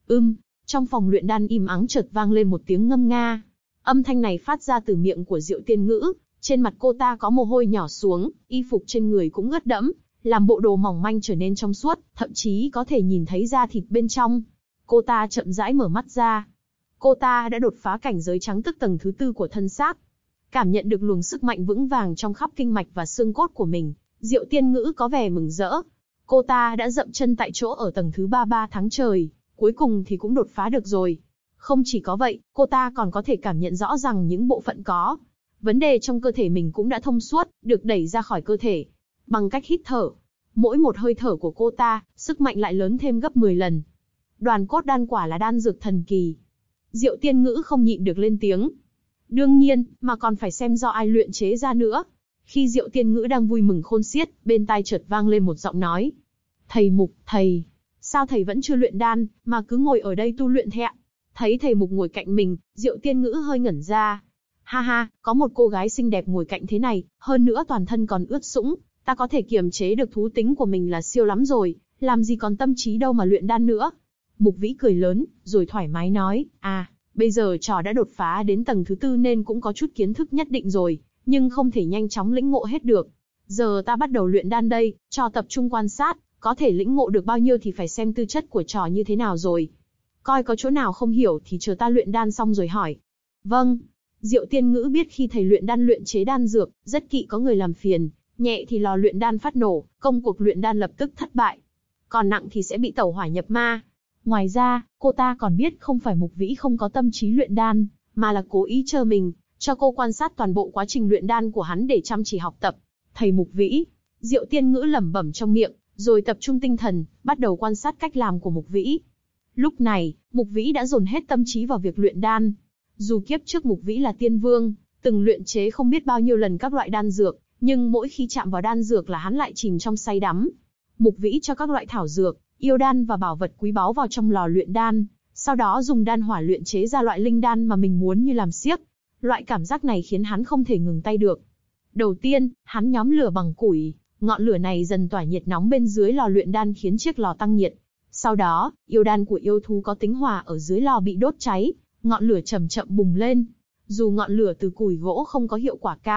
Trong phòng luyện đan im ắng chợt vang lên một tiếng ngâm nga. Âm thanh này phát ra từ miệng của Diệu Tiên Ngữ, trên mặt cô ta có mồ hôi nhỏ xuống, y phục trên người cũng ướt đẫm, làm bộ đồ mỏng manh trở nên trong suốt, thậm chí có thể nhìn thấy da thịt bên trong. Cô ta chậm rãi mở mắt ra. Cô ta đã đột phá cảnh giới trắng tức tầng thứ 4 của thân xác. Cảm nhận được luồng sức mạnh vững vàng trong khắp kinh mạch và xương cốt của mình, Diệu Tiên Ngữ có vẻ mừng rỡ. Cô ta đã dậm chân tại chỗ ở tầng thứ 3 tháng trời, cuối cùng thì cũng đột phá được rồi. Không chỉ có vậy, cô ta còn có thể cảm nhận rõ rằng những bộ phận có vấn đề trong cơ thể mình cũng đã thông suốt, được đẩy ra khỏi cơ thể. Bằng cách hít thở, mỗi một hơi thở của cô ta, sức mạnh lại lớn thêm gấp 10 lần. Đoàn Cốt Đan quả là đan dược thần kỳ. Diệu Tiên Ngữ không nhịn được lên tiếng. Đương nhiên, mà còn phải xem do ai luyện chế ra nữa. Khi Diệu Tiên Ngữ đang vui mừng khôn xiết, bên tai chợt vang lên một giọng nói. Thầy Mục, thầy, sao thầy vẫn chưa luyện đan, mà cứ ngồi ở đây tu luyện thế ạ? Thấy thầy Mục ngồi cạnh mình, Diệu Tiên Ngữ hơi ngẩn ra. Ha ha, có một cô gái xinh đẹp ngồi cạnh thế này, hơn nữa toàn thân còn ướt sũng, ta có thể kiềm chế được thú tính của mình là siêu lắm rồi, làm gì còn tâm trí đâu mà luyện đan nữa. Mục Vĩ cười lớn, rồi thoải mái nói, bây giờ trò đã đột phá đến tầng thứ 4 nên cũng có chút kiến thức nhất định rồi, nhưng không thể nhanh chóng lĩnh ngộ hết được. Giờ ta bắt đầu luyện đan đây, trò tập trung quan sát, có thể lĩnh ngộ được bao nhiêu thì phải xem tư chất của trò như thế nào rồi. Coi có chỗ nào không hiểu thì chờ ta luyện đan xong rồi hỏi. Vâng. Diệu Tiên Ngữ biết khi thầy luyện đan luyện chế đan dược, rất kỵ có người làm phiền, nhẹ thì lò luyện đan phát nổ, công cuộc luyện đan lập tức thất bại. Còn nặng thì sẽ bị tẩu hỏa nhập ma. Ngoài ra, cô ta còn biết không phải Mục Vĩ không có tâm trí luyện đan, mà là cố ý chờ mình, cho cô quan sát toàn bộ quá trình luyện đan của hắn để chăm chỉ học tập. Thầy Mục Vĩ, Diệu Tiên Ngữ lẩm bẩm trong miệng, rồi tập trung tinh thần, bắt đầu quan sát cách làm của Mục Vĩ. Lúc này, Mục Vĩ đã dồn hết tâm trí vào việc luyện đan. Dù kiếp trước Mục Vĩ là tiên vương, từng luyện chế không biết bao nhiêu lần các loại đan dược, nhưng mỗi khi chạm vào đan dược là hắn lại chìm trong say đắm. Mục Vĩ cho các loại thảo dược, yêu đan và bảo vật quý báu vào trong lò luyện đan, sau đó dùng đan hỏa luyện chế ra loại linh đan mà mình muốn như làm xiếc. Loại cảm giác này khiến hắn không thể ngừng tay được. Đầu tiên, hắn nhóm lửa bằng củi, ngọn lửa này dần tỏa nhiệt nóng bên dưới lò luyện đan khiến chiếc lò tăng nhiệt. Sau đó, yêu đan của yêu thú có tính hỏa ở dưới lò bị đốt cháy, ngọn lửa chậm chậm bùng lên. Dù ngọn lửa từ củi gỗ không có hiệu quả cao,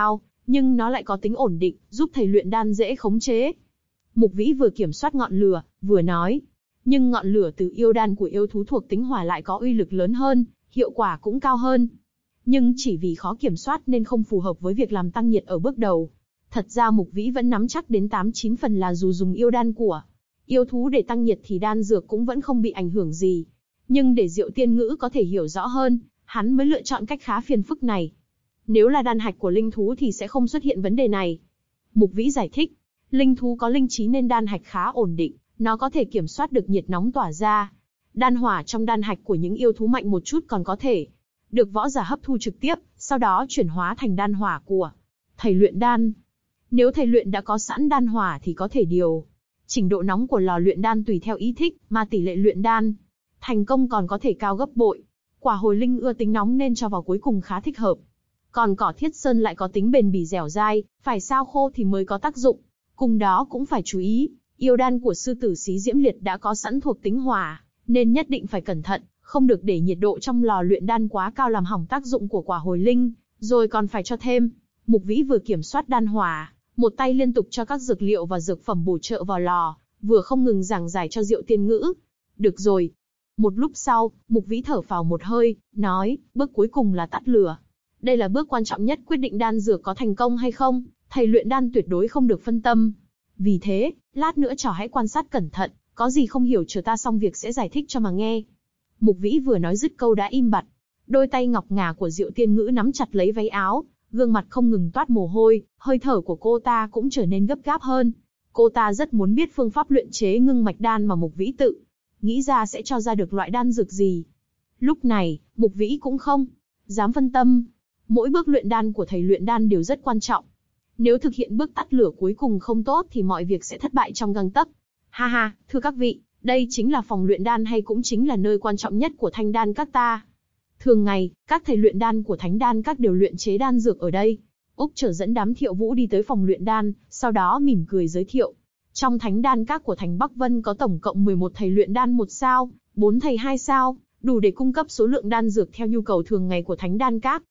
nhưng nó lại có tính ổn định, giúp thầy luyện đan dễ khống chế. Mục Vĩ vừa kiểm soát ngọn lửa, vừa nói. Nhưng ngọn lửa từ yêu đan của yêu thú thuộc tính hỏa lại có uy lực lớn hơn, hiệu quả cũng cao hơn. Nhưng chỉ vì khó kiểm soát nên không phù hợp với việc làm tăng nhiệt ở bước đầu. Thật ra Mục Vĩ vẫn nắm chắc đến 8-9 phần là dù dùng yêu đan của yêu thú để tăng nhiệt thì đan dược cũng vẫn không bị ảnh hưởng gì. Nhưng để Diệu Tiên Ngữ có thể hiểu rõ hơn, hắn mới lựa chọn cách khá phiền phức này. Nếu là đan hạch của linh thú thì sẽ không xuất hiện vấn đề này. Mục Vĩ giải thích, linh thú có linh trí nên đan hạch khá ổn định, nó có thể kiểm soát được nhiệt nóng tỏa ra. Đan hỏa trong đan hạch của những yêu thú mạnh một chút còn có thể được võ giả hấp thu trực tiếp, sau đó chuyển hóa thành đan hỏa của thầy luyện đan. Nếu thầy luyện đã có sẵn đan hỏa thì có thể điều chỉnh độ nóng của lò luyện đan tùy theo ý thích, mà tỷ lệ luyện đan thành công còn có thể cao gấp bội. Quả hồi linh ưa tính nóng nên cho vào cuối cùng khá thích hợp. Còn cỏ thiết sơn lại có tính bền bỉ dẻo dai, phải sao khô thì mới có tác dụng. Cùng đó cũng phải chú ý, yêu đan của sư tử xí diễm liệt đã có sẵn thuộc tính hỏa, nên nhất định phải cẩn thận, không được để nhiệt độ trong lò luyện đan quá cao làm hỏng tác dụng của quả hồi linh, rồi còn phải cho thêm. Mục Vĩ vừa kiểm soát đan hỏa, một tay liên tục cho các dược liệu và dược phẩm bổ trợ vào lò, vừa không ngừng giảng giải cho Diệu Tiên Ngữ. Được rồi. Một lúc sau, Mục Vĩ thở phào một hơi, nói, bước cuối cùng là tắt lửa. Đây là bước quan trọng nhất quyết định đan dược có thành công hay không, thầy luyện đan tuyệt đối không được phân tâm. Vì thế, lát nữa trò hãy quan sát cẩn thận, có gì không hiểu chờ ta xong việc sẽ giải thích cho mà nghe. Mục Vĩ vừa nói dứt câu đã im bặt. Đôi tay ngọc ngà của Diệu Tiên Ngữ nắm chặt lấy váy áo, gương mặt không ngừng toát mồ hôi, hơi thở của cô ta cũng trở nên gấp gáp hơn. Cô ta rất muốn biết phương pháp luyện chế ngưng mạch đan mà Mục Vĩ tự nghĩ ra sẽ cho ra được loại đan dược gì. Lúc này, Mục Vĩ cũng không dám phân tâm. Mỗi bước luyện đan của thầy luyện đan đều rất quan trọng. Nếu thực hiện bước tắt lửa cuối cùng không tốt thì mọi việc sẽ thất bại trong gang tấc. Ha ha, thưa các vị, đây chính là phòng luyện đan hay cũng chính là nơi quan trọng nhất của Thanh Đan các ta. Thường ngày, các thầy luyện đan của Thánh Đan các đều luyện chế đan dược ở đây. Úc Trở dẫn đám Thiệu Vũ đi tới phòng luyện đan, sau đó mỉm cười giới thiệu. Trong Thánh Đan các của Thành Bắc Vân có tổng cộng 11 thầy luyện đan 1 sao, 4 thầy 2 sao, đủ để cung cấp số lượng đan dược theo nhu cầu thường ngày của Thánh Đan các.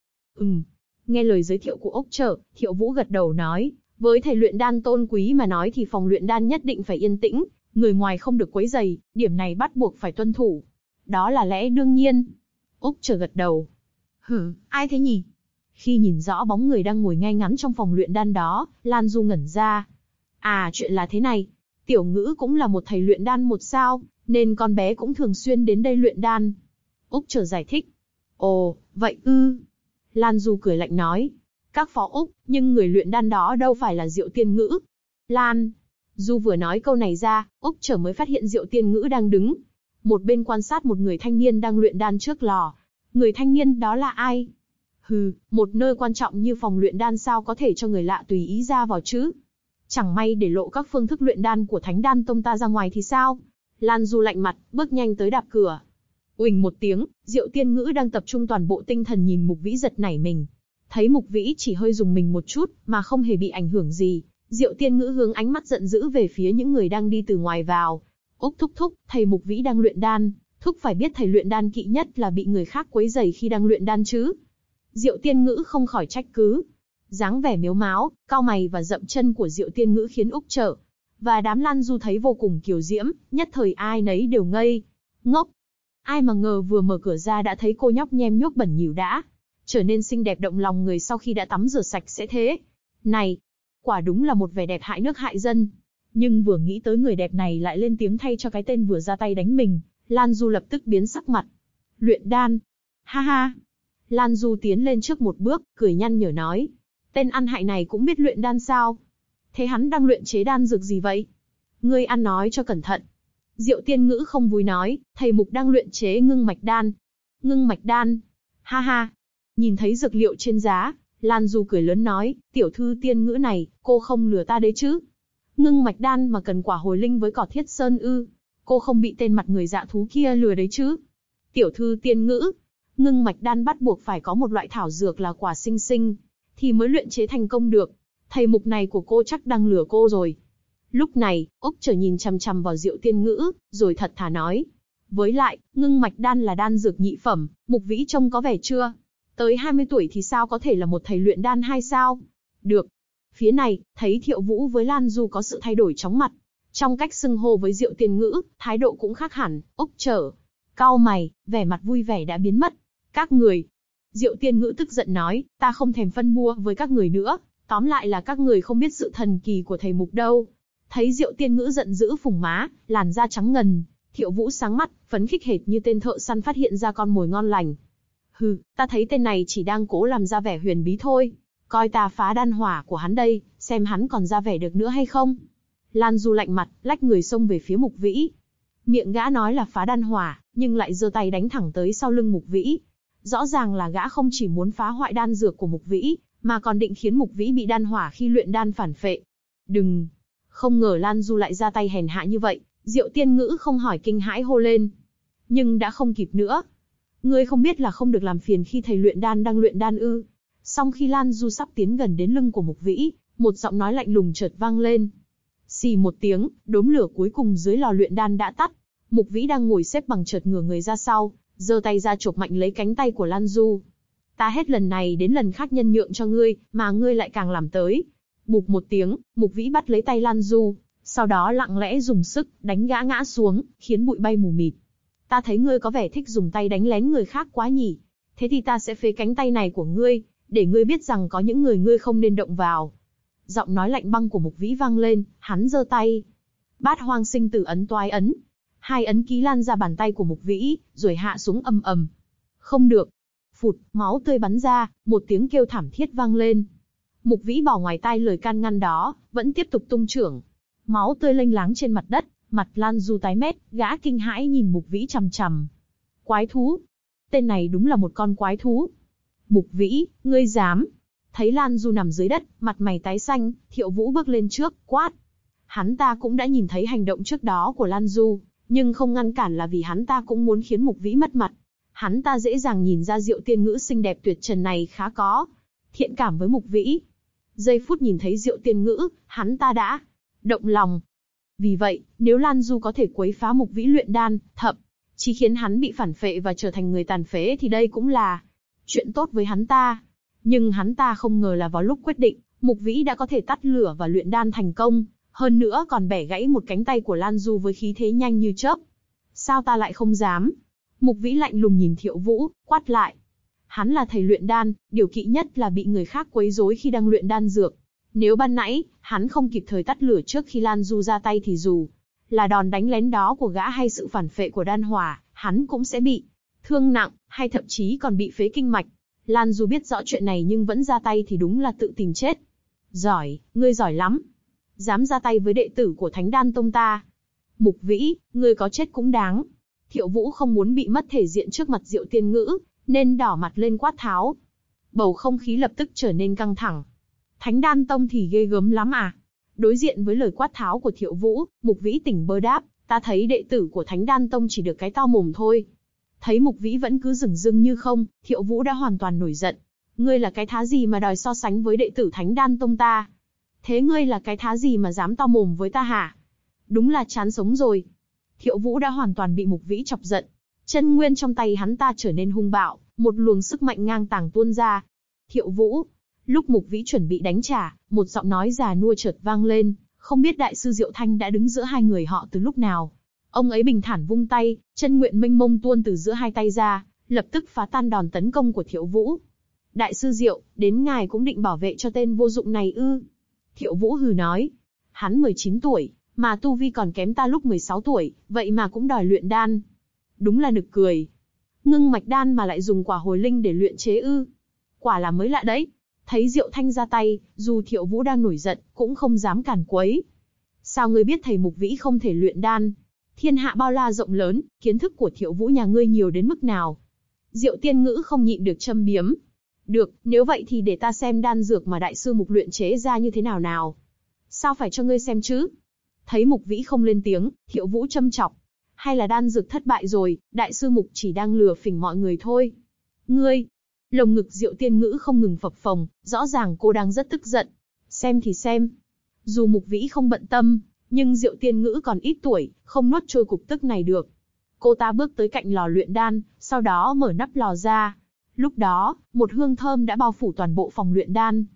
Nghe lời giới thiệu của Úc Trở, Thiệu Vũ gật đầu nói, với thầy luyện đan tôn quý mà nói thì phòng luyện đan nhất định phải yên tĩnh, người ngoài không được quấy rầy, điểm này bắt buộc phải tuân thủ. Đó là lẽ đương nhiên. Úc Trở gật đầu. Ai thế nhỉ? Khi nhìn rõ bóng người đang ngồi ngay ngắn trong phòng luyện đan đó, Lan Du ngẩn ra. À, chuyện là thế này. Tiểu Ngữ cũng là một thầy luyện đan 1 sao, nên con bé cũng thường xuyên đến đây luyện đan. Úc Trở giải thích. Ồ, vậy ư. Lan Du cười lạnh nói. Các phó Úc, nhưng người luyện đan đó đâu phải là Diệu Tiên Ngữ. Lan Du vừa nói câu này ra, Úc Trở mới phát hiện Diệu Tiên Ngữ đang đứng một bên quan sát một người thanh niên đang luyện đan trước lò. Người thanh niên đó là ai? Một nơi quan trọng như phòng luyện đan sao có thể cho người lạ tùy ý ra vào chứ? Chẳng may để lộ các phương thức luyện đan của Thánh Đan tông ta ra ngoài thì sao? Lan Du lạnh mặt, bước nhanh tới đạp cửa. Uỳnh một tiếng, Diệu Tiên Ngữ đang tập trung toàn bộ tinh thần nhìn Mục Vĩ giật nảy mình. Thấy Mục Vĩ chỉ hơi dùng mình một chút, mà không hề bị ảnh hưởng gì, Diệu Tiên Ngữ hướng ánh mắt giận dữ về phía những người đang đi từ ngoài vào. Úc thúc, thầy Mục Vĩ đang luyện đan, thúc phải biết thầy luyện đan kỵ nhất là bị người khác quấy rầy khi đang luyện đan chứ. Diệu Tiên Ngữ không khỏi trách cứ. Dáng vẻ miếu máo, cau mày và dậm chân của Diệu Tiên Ngữ khiến Úc Trở và đám Lan Du thấy vô cùng kiều diễm, nhất thời ai nấy đều ngây ngốc. Ai mà ngờ vừa mở cửa ra đã thấy cô nhóc nhem nhuốc bẩn nhỉu đã trở nên xinh đẹp động lòng người sau khi đã tắm rửa sạch sẽ thế. Này, quả đúng là một vẻ đẹp hại nước hại dân. Nhưng vừa nghĩ tới người đẹp này lại lên tiếng thay cho cái tên vừa ra tay đánh mình, Lan Du lập tức biến sắc mặt. Luyện đan? Ha ha. Lan Du tiến lên trước một bước, cười nhăn nhở nói. Tên ăn hại này cũng biết luyện đan sao? Thế hắn đang luyện chế đan dược gì vậy? Ngươi ăn nói cho cẩn thận. Diệu Tiên Ngữ không vui nói, thầy Mục đang luyện chế ngưng mạch đan. Ngưng mạch đan? Ha ha. Nhìn thấy dược liệu trên giá, Lan Du cười lớn nói, tiểu thư Tiên Ngữ này, cô không lừa ta đấy chứ? Ngưng mạch đan mà cần quả hồi linh với cỏ thiết sơn ư? Cô không bị tên mặt người dạ thú kia lừa đấy chứ? Tiểu thư Tiên Ngữ, ngưng mạch đan bắt buộc phải có một loại thảo dược là quả sinh sinh, thì mới luyện chế thành công được. Thầy Mục này của cô chắc đang lừa cô rồi. Lúc này, Úc Trở nhìn chằm chằm vào Diệu Tiên Ngữ, rồi thật thà nói. Với lại, ngưng mạch đan là đan dược nhị phẩm, Mục Vĩ trông có vẻ chưa tới 20 tuổi thì sao có thể là một thầy luyện đan 2 sao? Được. Phía này, thấy Thiệu Vũ với Lan Du có sự thay đổi chóng mặt. Trong cách xưng hô với Diệu Tiên Ngữ, thái độ cũng khác hẳn, Úc Trở. Cau mày, vẻ mặt vui vẻ đã biến mất. Các người. Diệu Tiên Ngữ tức giận nói, ta không thèm phân bua với các người nữa. Tóm lại là các người không biết sự thần kỳ của thầy mục đâu. Thấy Diệu Tiên Ngữ giận dữ phủng má, làn da trắng ngần, Thiệu Vũ sáng mắt, phấn khích hệt như tên thợ săn phát hiện ra con mồi ngon lành. Hừ, ta thấy tên này chỉ đang cố làm ra vẻ huyền bí thôi. Coi ta phá đan hỏa của hắn đây, xem hắn còn ra vẻ được nữa hay không. Lan Du lạnh mặt, lách người xông về phía Mục Vĩ. Miệng gã nói là phá đan hỏa, nhưng lại giơ tay đánh thẳng tới sau lưng Mục Vĩ. Rõ ràng là gã không chỉ muốn phá hoại đan dược của Mục Vĩ, mà còn định khiến Mục Vĩ bị đan hỏa khi luyện đan phản phệ. Đừng! Không ngờ Lan Du lại ra tay hèn hạ như vậy, Diệu Tiên Ngữ không hỏi kinh hãi hô lên. Nhưng đã không kịp nữa. Ngươi không biết là không được làm phiền khi thầy luyện đan đang luyện đan ư? Song khi Lan Du sắp tiến gần đến lưng của Mục Vĩ, một giọng nói lạnh lùng chợt vang lên. Xì một tiếng, đốm lửa cuối cùng dưới lò luyện đan đã tắt. Mục Vĩ đang ngồi xếp bằng chợt ngửa người ra sau, giơ tay ra chộp mạnh lấy cánh tay của Lan Du. Ta hết lần này đến lần khác nhân nhượng cho ngươi, mà ngươi lại càng làm tới. Bụp một tiếng, Mục Vĩ bắt lấy tay Lan Du, sau đó lặng lẽ dùng sức đánh gã ngã xuống, khiến bụi bay mù mịt. Ta thấy ngươi có vẻ thích dùng tay đánh lén người khác quá nhỉ. Thế thì ta sẽ phế cánh tay này của ngươi, để ngươi biết rằng có những người ngươi không nên động vào. Giọng nói lạnh băng của Mục Vĩ vang lên, hắn giơ tay. Bát hoang sinh tử ấn toái ấn. Hai ấn ký lan ra bàn tay của Mục Vĩ, rồi hạ xuống ầm ầm. Không được. Phụt, máu tươi bắn ra, một tiếng kêu thảm thiết vang lên. Mục Vĩ bỏ ngoài tai lời can ngăn đó, vẫn tiếp tục tung chưởng. Máu tươi lênh láng trên mặt đất, mặt Lan Du tái mét, gã kinh hãi nhìn Mục Vĩ chằm chằm. Quái thú. Tên này đúng là một con quái thú. Mục Vĩ, ngươi dám. Thấy Lan Du nằm dưới đất, mặt mày tái xanh, Thiệu Vũ bước lên trước, quát. Hắn ta cũng đã nhìn thấy hành động trước đó của Lan Du, nhưng không ngăn cản là vì hắn ta cũng muốn khiến Mục Vĩ mất mặt. Hắn ta dễ dàng nhìn ra Diệu Tiên Ngữ xinh đẹp tuyệt trần này khá có thiện cảm với Mục Vĩ. Giây phút nhìn thấy Diệu Tiên Ngữ, hắn ta đã động lòng. Vì vậy, nếu Lan Du có thể quấy phá Mục Vĩ luyện đan, thậm chí khiến hắn bị phản phệ và trở thành người tàn phế thì đây cũng là chuyện tốt với hắn ta. Nhưng hắn ta không ngờ là vào lúc quyết định, Mục Vĩ đã có thể tắt lửa và luyện đan thành công, hơn nữa còn bẻ gãy một cánh tay của Lan Du với khí thế nhanh như chớp. Sao ta lại không dám? Mục Vĩ lạnh lùng nhìn Thiệu Vũ, quát lại. Hắn là thầy luyện đan, điều kỵ nhất là bị người khác quấy rối khi đang luyện đan dược. Nếu ban nãy, hắn không kịp thời tắt lửa trước khi Lan Du ra tay thì dù là đòn đánh lén đó của gã hay sự phản phệ của đan hỏa, hắn cũng sẽ bị thương nặng, hay thậm chí còn bị phế kinh mạch. Lan Du biết rõ chuyện này nhưng vẫn ra tay thì đúng là tự tìm chết. Giỏi, ngươi giỏi lắm. Dám ra tay với đệ tử của Thánh Đan Tông ta. Mục Vĩ, ngươi có chết cũng đáng. Thiệu Vũ không muốn bị mất thể diện trước mặt Diệu Tiên Ngữ, nên đỏ mặt lên quát tháo. Bầu không khí lập tức trở nên căng thẳng. Thánh Đan Tông thì ghê gớm lắm à? Đối diện với lời quát tháo của Thiệu Vũ, Mục Vĩ tỉnh bơ đáp, ta thấy đệ tử của Thánh Đan Tông chỉ được cái to mồm thôi. Thấy Mục Vĩ vẫn cứ dửng dưng như không, Thiệu Vũ đã hoàn toàn nổi giận. Ngươi là cái thá gì mà đòi so sánh với đệ tử Thánh Đan Tông ta? Thế ngươi là cái thá gì mà dám to mồm với ta hả? Đúng là chán sống rồi. Thiệu Vũ đã hoàn toàn bị Mục Vĩ chọc giận. Chân nguyên trong tay hắn ta trở nên hung bạo, một luồng sức mạnh ngang tàng tuôn ra. Thiệu Vũ. Lúc Mục Vĩ chuẩn bị đánh trả, một giọng nói già nua chợt vang lên, không biết đại sư Diệu Thanh đã đứng giữa hai người họ từ lúc nào. Ông ấy bình thản vung tay, chân nguyện mênh mông tuôn từ giữa hai tay ra, lập tức phá tan đòn tấn công của Thiệu Vũ. Đại sư Diệu, đến ngài cũng định bảo vệ cho tên vô dụng này ư? Thiệu Vũ hừ nói. Hắn 19 tuổi, mà tu vi còn kém ta lúc 16 tuổi, vậy mà cũng đòi luyện đan. Đúng là nực cười. Ngưng mạch đan mà lại dùng quả hồi linh để luyện chế ư? Quả là mới lạ đấy. Thấy Diệu Thanh ra tay, dù Thiệu Vũ đang nổi giận, cũng không dám cản quấy. Sao ngươi biết thầy Mục Vĩ không thể luyện đan? Thiên hạ bao la rộng lớn, kiến thức của Thiệu Vũ nhà ngươi nhiều đến mức nào? Diệu Tiên Ngữ không nhịn được châm biếm. Được, nếu vậy thì để ta xem đan dược mà đại sư Mục luyện chế ra như thế nào nào. Sao phải cho ngươi xem chứ? Thấy Mục Vĩ không lên tiếng, Thiệu Vũ châm chọc. Hay là đan dược thất bại rồi, đại sư Mục chỉ đang lừa phỉnh mọi người thôi. Ngươi! Lồng ngực Diệu Tiên Ngữ không ngừng phập phồng, rõ ràng cô đang rất tức giận. Xem thì xem. Dù Mục Vĩ không bận tâm, nhưng Diệu Tiên Ngữ còn ít tuổi, không nuốt trôi cục tức này được. Cô ta bước tới cạnh lò luyện đan, sau đó mở nắp lò ra. Lúc đó, một hương thơm đã bao phủ toàn bộ phòng luyện đan.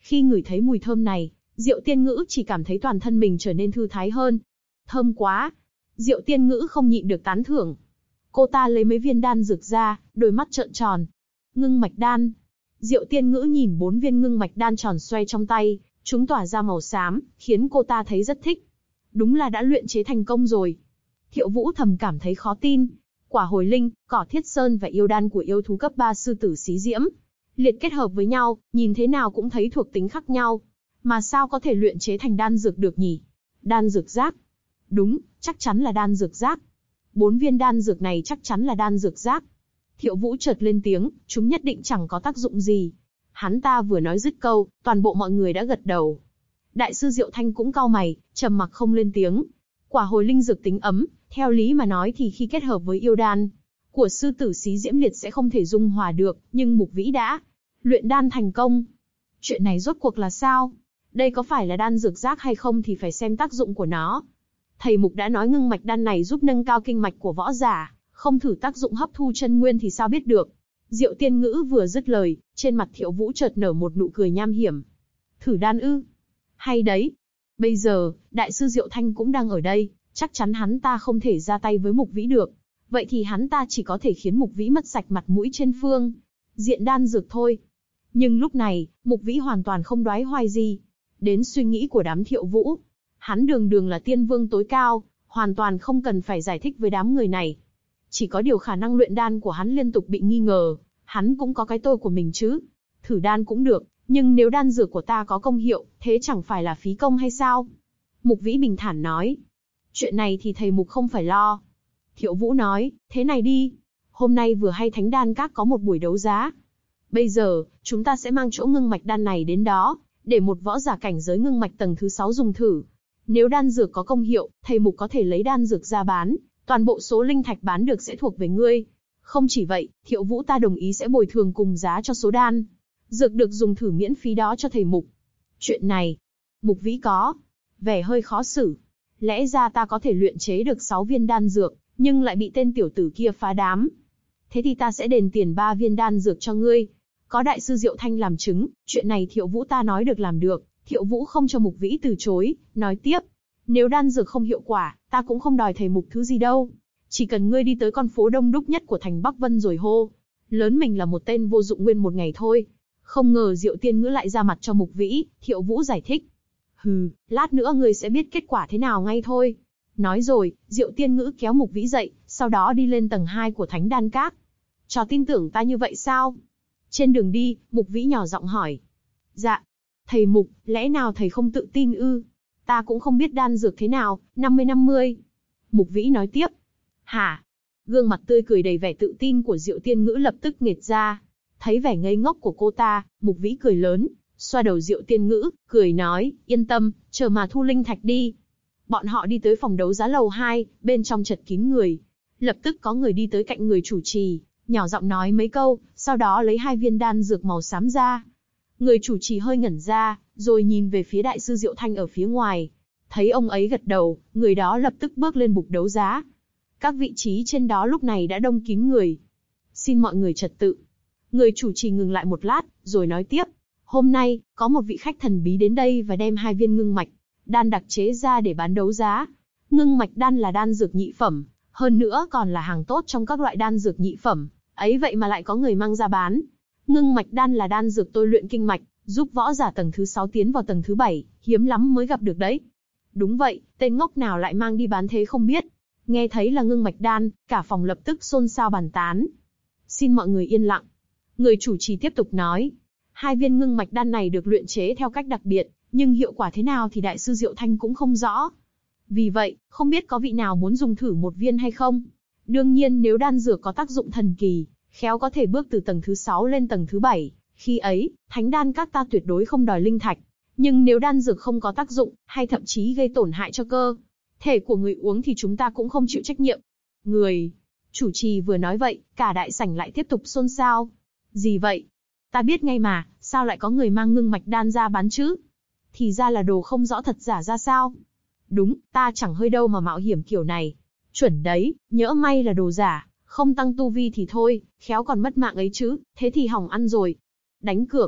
Khi ngửi thấy mùi thơm này, Diệu Tiên Ngữ chỉ cảm thấy toàn thân mình trở nên thư thái hơn. Thơm quá! Diệu Tiên Ngữ không nhịn được tán thưởng. Cô ta lấy mấy viên đan dược ra, đôi mắt trợn tròn. Ngưng mạch đan. Diệu Tiên Ngữ nhìn 4 viên ngưng mạch đan tròn xoay trong tay, chúng tỏa ra màu xám, khiến cô ta thấy rất thích. Đúng là đã luyện chế thành công rồi. Thiệu Vũ thầm cảm thấy khó tin. Quả hồi linh, cỏ thiết sơn và yêu đan của yêu thú cấp 3 sư tử xí diễm liệt kết hợp với nhau, nhìn thế nào cũng thấy thuộc tính khác nhau. Mà sao có thể luyện chế thành đan dược được nhỉ? Đan dược giác. Đúng, chắc chắn là đan dược giác. 4 viên đan dược này chắc chắn là đan dược giác. Thiệu Vũ chợt lên tiếng, chúng nhất định chẳng có tác dụng gì. Hắn ta vừa nói dứt câu, toàn bộ mọi người đã gật đầu. Đại sư Diệu Thanh cũng cau mày, trầm mặc không lên tiếng. Quả hồi linh dược tính ấm, theo lý mà nói thì khi kết hợp với yêu đan của sư tử xí diễm liệt sẽ không thể dung hòa được, nhưng Mục Vĩ đã luyện đan thành công. Chuyện này rốt cuộc là sao? Đây có phải là đan dược giác hay không thì phải xem tác dụng của nó. Thầy Mục đã nói ngưng mạch đan này giúp nâng cao kinh mạch của võ giả, không thử tác dụng hấp thu chân nguyên thì sao biết được. Diệu Tiên Ngữ vừa dứt lời, trên mặt Thiệu Vũ chợt nở một nụ cười nham hiểm. Thử đan ư? Hay đấy. Bây giờ, đại sư Diệu Thanh cũng đang ở đây, chắc chắn hắn ta không thể ra tay với Mục Vĩ được. Vậy thì hắn ta chỉ có thể khiến Mục Vĩ mất sạch mặt mũi trên phương diện đan dược thôi. Nhưng lúc này, Mục Vĩ hoàn toàn không đoái hoài gì đến suy nghĩ của đám Thiệu Vũ. Hắn đường đường là tiên vương tối cao, hoàn toàn không cần phải giải thích với đám người này. Chỉ có điều khả năng luyện đan của hắn liên tục bị nghi ngờ, hắn cũng có cái tôi của mình chứ. Thử đan cũng được, nhưng nếu đan dược của ta có công hiệu, thế chẳng phải là phí công hay sao? Mục Vĩ bình thản nói. Chuyện này thì thầy Mục không phải lo. Thiệu Vũ nói, thế này đi. Hôm nay vừa hay Thánh Đan Các có một buổi đấu giá. Bây giờ, chúng ta sẽ mang chỗ ngưng mạch đan này đến đó, để một võ giả cảnh giới ngưng mạch tầng thứ 6 dùng thử. Nếu đan dược có công hiệu, thầy Mục có thể lấy đan dược ra bán, toàn bộ số linh thạch bán được sẽ thuộc về ngươi. Không chỉ vậy, Thiệu Vũ ta đồng ý sẽ bồi thường cùng giá cho số đan dược được dùng thử miễn phí đó cho thầy Mục. Chuyện này, Mục Vĩ có vẻ hơi khó xử. Lẽ ra ta có thể luyện chế được 6 viên đan dược, nhưng lại bị tên tiểu tử kia phá đám. Thế thì ta sẽ đền tiền 3 viên đan dược cho ngươi. Có đại sư Diệu Thanh làm chứng, chuyện này Thiệu Vũ ta nói được làm được. Thiệu Vũ không cho Mục Vĩ từ chối, nói tiếp. Nếu đan dược không hiệu quả, ta cũng không đòi thầy Mục thứ gì đâu. Chỉ cần ngươi đi tới con phố đông đúc nhất của thành Bắc Vân rồi hô lớn mình là một tên vô dụng nguyên một ngày thôi. Không ngờ Diệu Tiên Ngữ lại ra mặt cho Mục Vĩ, Thiệu Vũ giải thích. Hừ, lát nữa ngươi sẽ biết kết quả thế nào ngay thôi. Nói rồi, Diệu Tiên Ngữ kéo Mục Vĩ dậy, sau đó đi lên tầng 2 của Thánh Đan Các. Cho tin tưởng ta như vậy sao? Trên đường đi, Mục Vĩ nhỏ giọng hỏi. Dạ, thầy Mục, lẽ nào thầy không tự tin ư? Ta cũng không biết đan dược thế nào, 50-50. Mục Vĩ nói tiếp. Hả? Gương mặt tươi cười đầy vẻ tự tin của Diệu Tiên Ngữ lập tức nghệt ra. Thấy vẻ ngây ngốc của cô ta, Mục Vĩ cười lớn, xoa đầu Diệu Tiên Ngữ, cười nói, yên tâm, chờ mà thu linh thạch đi. Bọn họ đi tới phòng đấu giá lầu 2, bên trong chật kín người. Lập tức có người đi tới cạnh người chủ trì, nhỏ giọng nói mấy câu, sau đó lấy 2 viên đan dược màu xám ra. Người chủ trì hơi ngẩn ra, rồi nhìn về phía đại sư Diệu Thanh ở phía ngoài. Thấy ông ấy gật đầu, người đó lập tức bước lên bục đấu giá. Các vị trí trên đó lúc này đã đông kín người. Xin mọi người trật tự. Người chủ trì ngừng lại một lát, rồi nói tiếp. Hôm nay, có một vị khách thần bí đến đây và đem 2 viên ngưng mạch đan đặc chế ra để bán đấu giá. Ngưng mạch đan là đan dược nhị phẩm, hơn nữa còn là hàng tốt trong các loại đan dược nhị phẩm. Ấy vậy mà lại có người mang ra bán. Ngưng mạch đan là đan dược tôi luyện kinh mạch, giúp võ giả tầng thứ 6 tiến vào tầng thứ 7, hiếm lắm mới gặp được đấy. Đúng vậy, tên ngốc nào lại mang đi bán thế không biết. Nghe thấy là ngưng mạch đan, cả phòng lập tức xôn xao bàn tán. Xin mọi người yên lặng. Người chủ trì tiếp tục nói. 2 viên ngưng mạch đan này được luyện chế theo cách đặc biệt, nhưng hiệu quả thế nào thì đại sư Diệu Thanh cũng không rõ. Vì vậy, không biết có vị nào muốn dùng thử một viên hay không? Đương nhiên nếu đan dược có tác dụng thần kỳ, khéo có thể bước từ tầng thứ 6 lên tầng thứ 7. Khi ấy, Thánh Đan Các ta tuyệt đối không đòi linh thạch. Nhưng nếu đan dược không có tác dụng, hay thậm chí gây tổn hại cho cơ thể của người uống thì chúng ta cũng không chịu trách nhiệm. Người chủ trì vừa nói vậy, cả đại sảnh lại tiếp tục xôn xao. Gì vậy? Ta biết ngay mà, sao lại có người mang ngưng mạch đan ra bán chứ? Thì ra là đồ không rõ thật giả ra sao? Đúng, ta chẳng hơi đâu mà mạo hiểm kiểu này. Chuẩn đấy, nhỡ may là đồ giả, không tăng tu vi thì thôi, khéo còn mất mạng ấy chứ, thế thì hỏng ăn rồi. Đánh cược.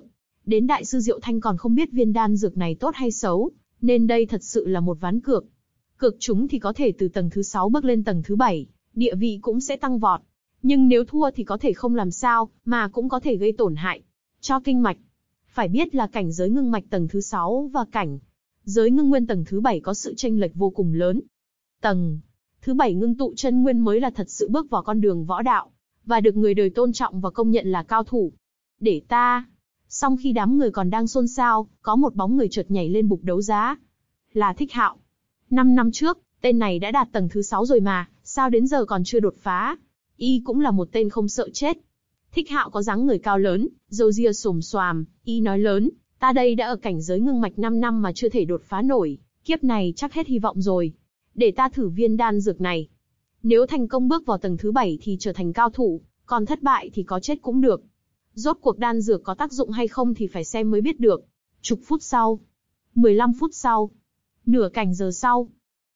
Đến đại sư Diệu Thanh còn không biết viên đan dược này tốt hay xấu, nên đây thật sự là một ván cược. Cược chúng thì có thể từ tầng thứ 6 bước lên tầng thứ 7, địa vị cũng sẽ tăng vọt. Nhưng nếu thua thì có thể không làm sao, mà cũng có thể gây tổn hại cho kinh mạch. Phải biết là cảnh giới ngưng mạch tầng thứ 6 và cảnh giới ngưng nguyên tầng thứ 7 có sự chênh lệch vô cùng lớn. Tầng thứ 7 ngưng tụ chân nguyên mới là thật sự bước vào con đường võ đạo, và được người đời tôn trọng và công nhận là cao thủ. Để ta. Song khi đám người còn đang xôn xao, có một bóng người chợt nhảy lên bục đấu giá. Là Thích Hạo. 5 năm trước, tên này đã đạt tầng thứ 6 rồi mà, sao đến giờ còn chưa đột phá? Y cũng là một tên không sợ chết. Thích Hạo có dáng người cao lớn, râu ria xồm xoàm, y nói lớn, ta đây đã ở cảnh giới ngưng mạch 5 năm mà chưa thể đột phá nổi, kiếp này chắc hết hy vọng rồi. Để ta thử viên đan dược này. Nếu thành công bước vào tầng thứ 7 thì trở thành cao thủ, còn thất bại thì có chết cũng được. Rốt cuộc đan dược có tác dụng hay không thì phải xem mới biết được. Chục phút sau, 15 phút sau, nửa canh giờ sau.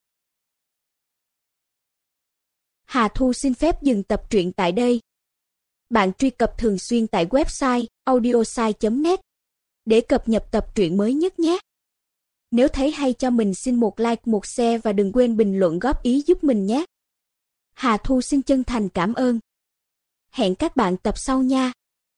Hà Thu xin phép dừng tập truyện tại đây. Bạn truy cập thường xuyên tại website audiosai.net để cập nhật tập truyện mới nhất nhé. Nếu thấy hay cho mình xin một like, một share và đừng quên bình luận góp ý giúp mình nhé. Hà Thu xin chân thành cảm ơn. Hẹn các bạn tập sau nha.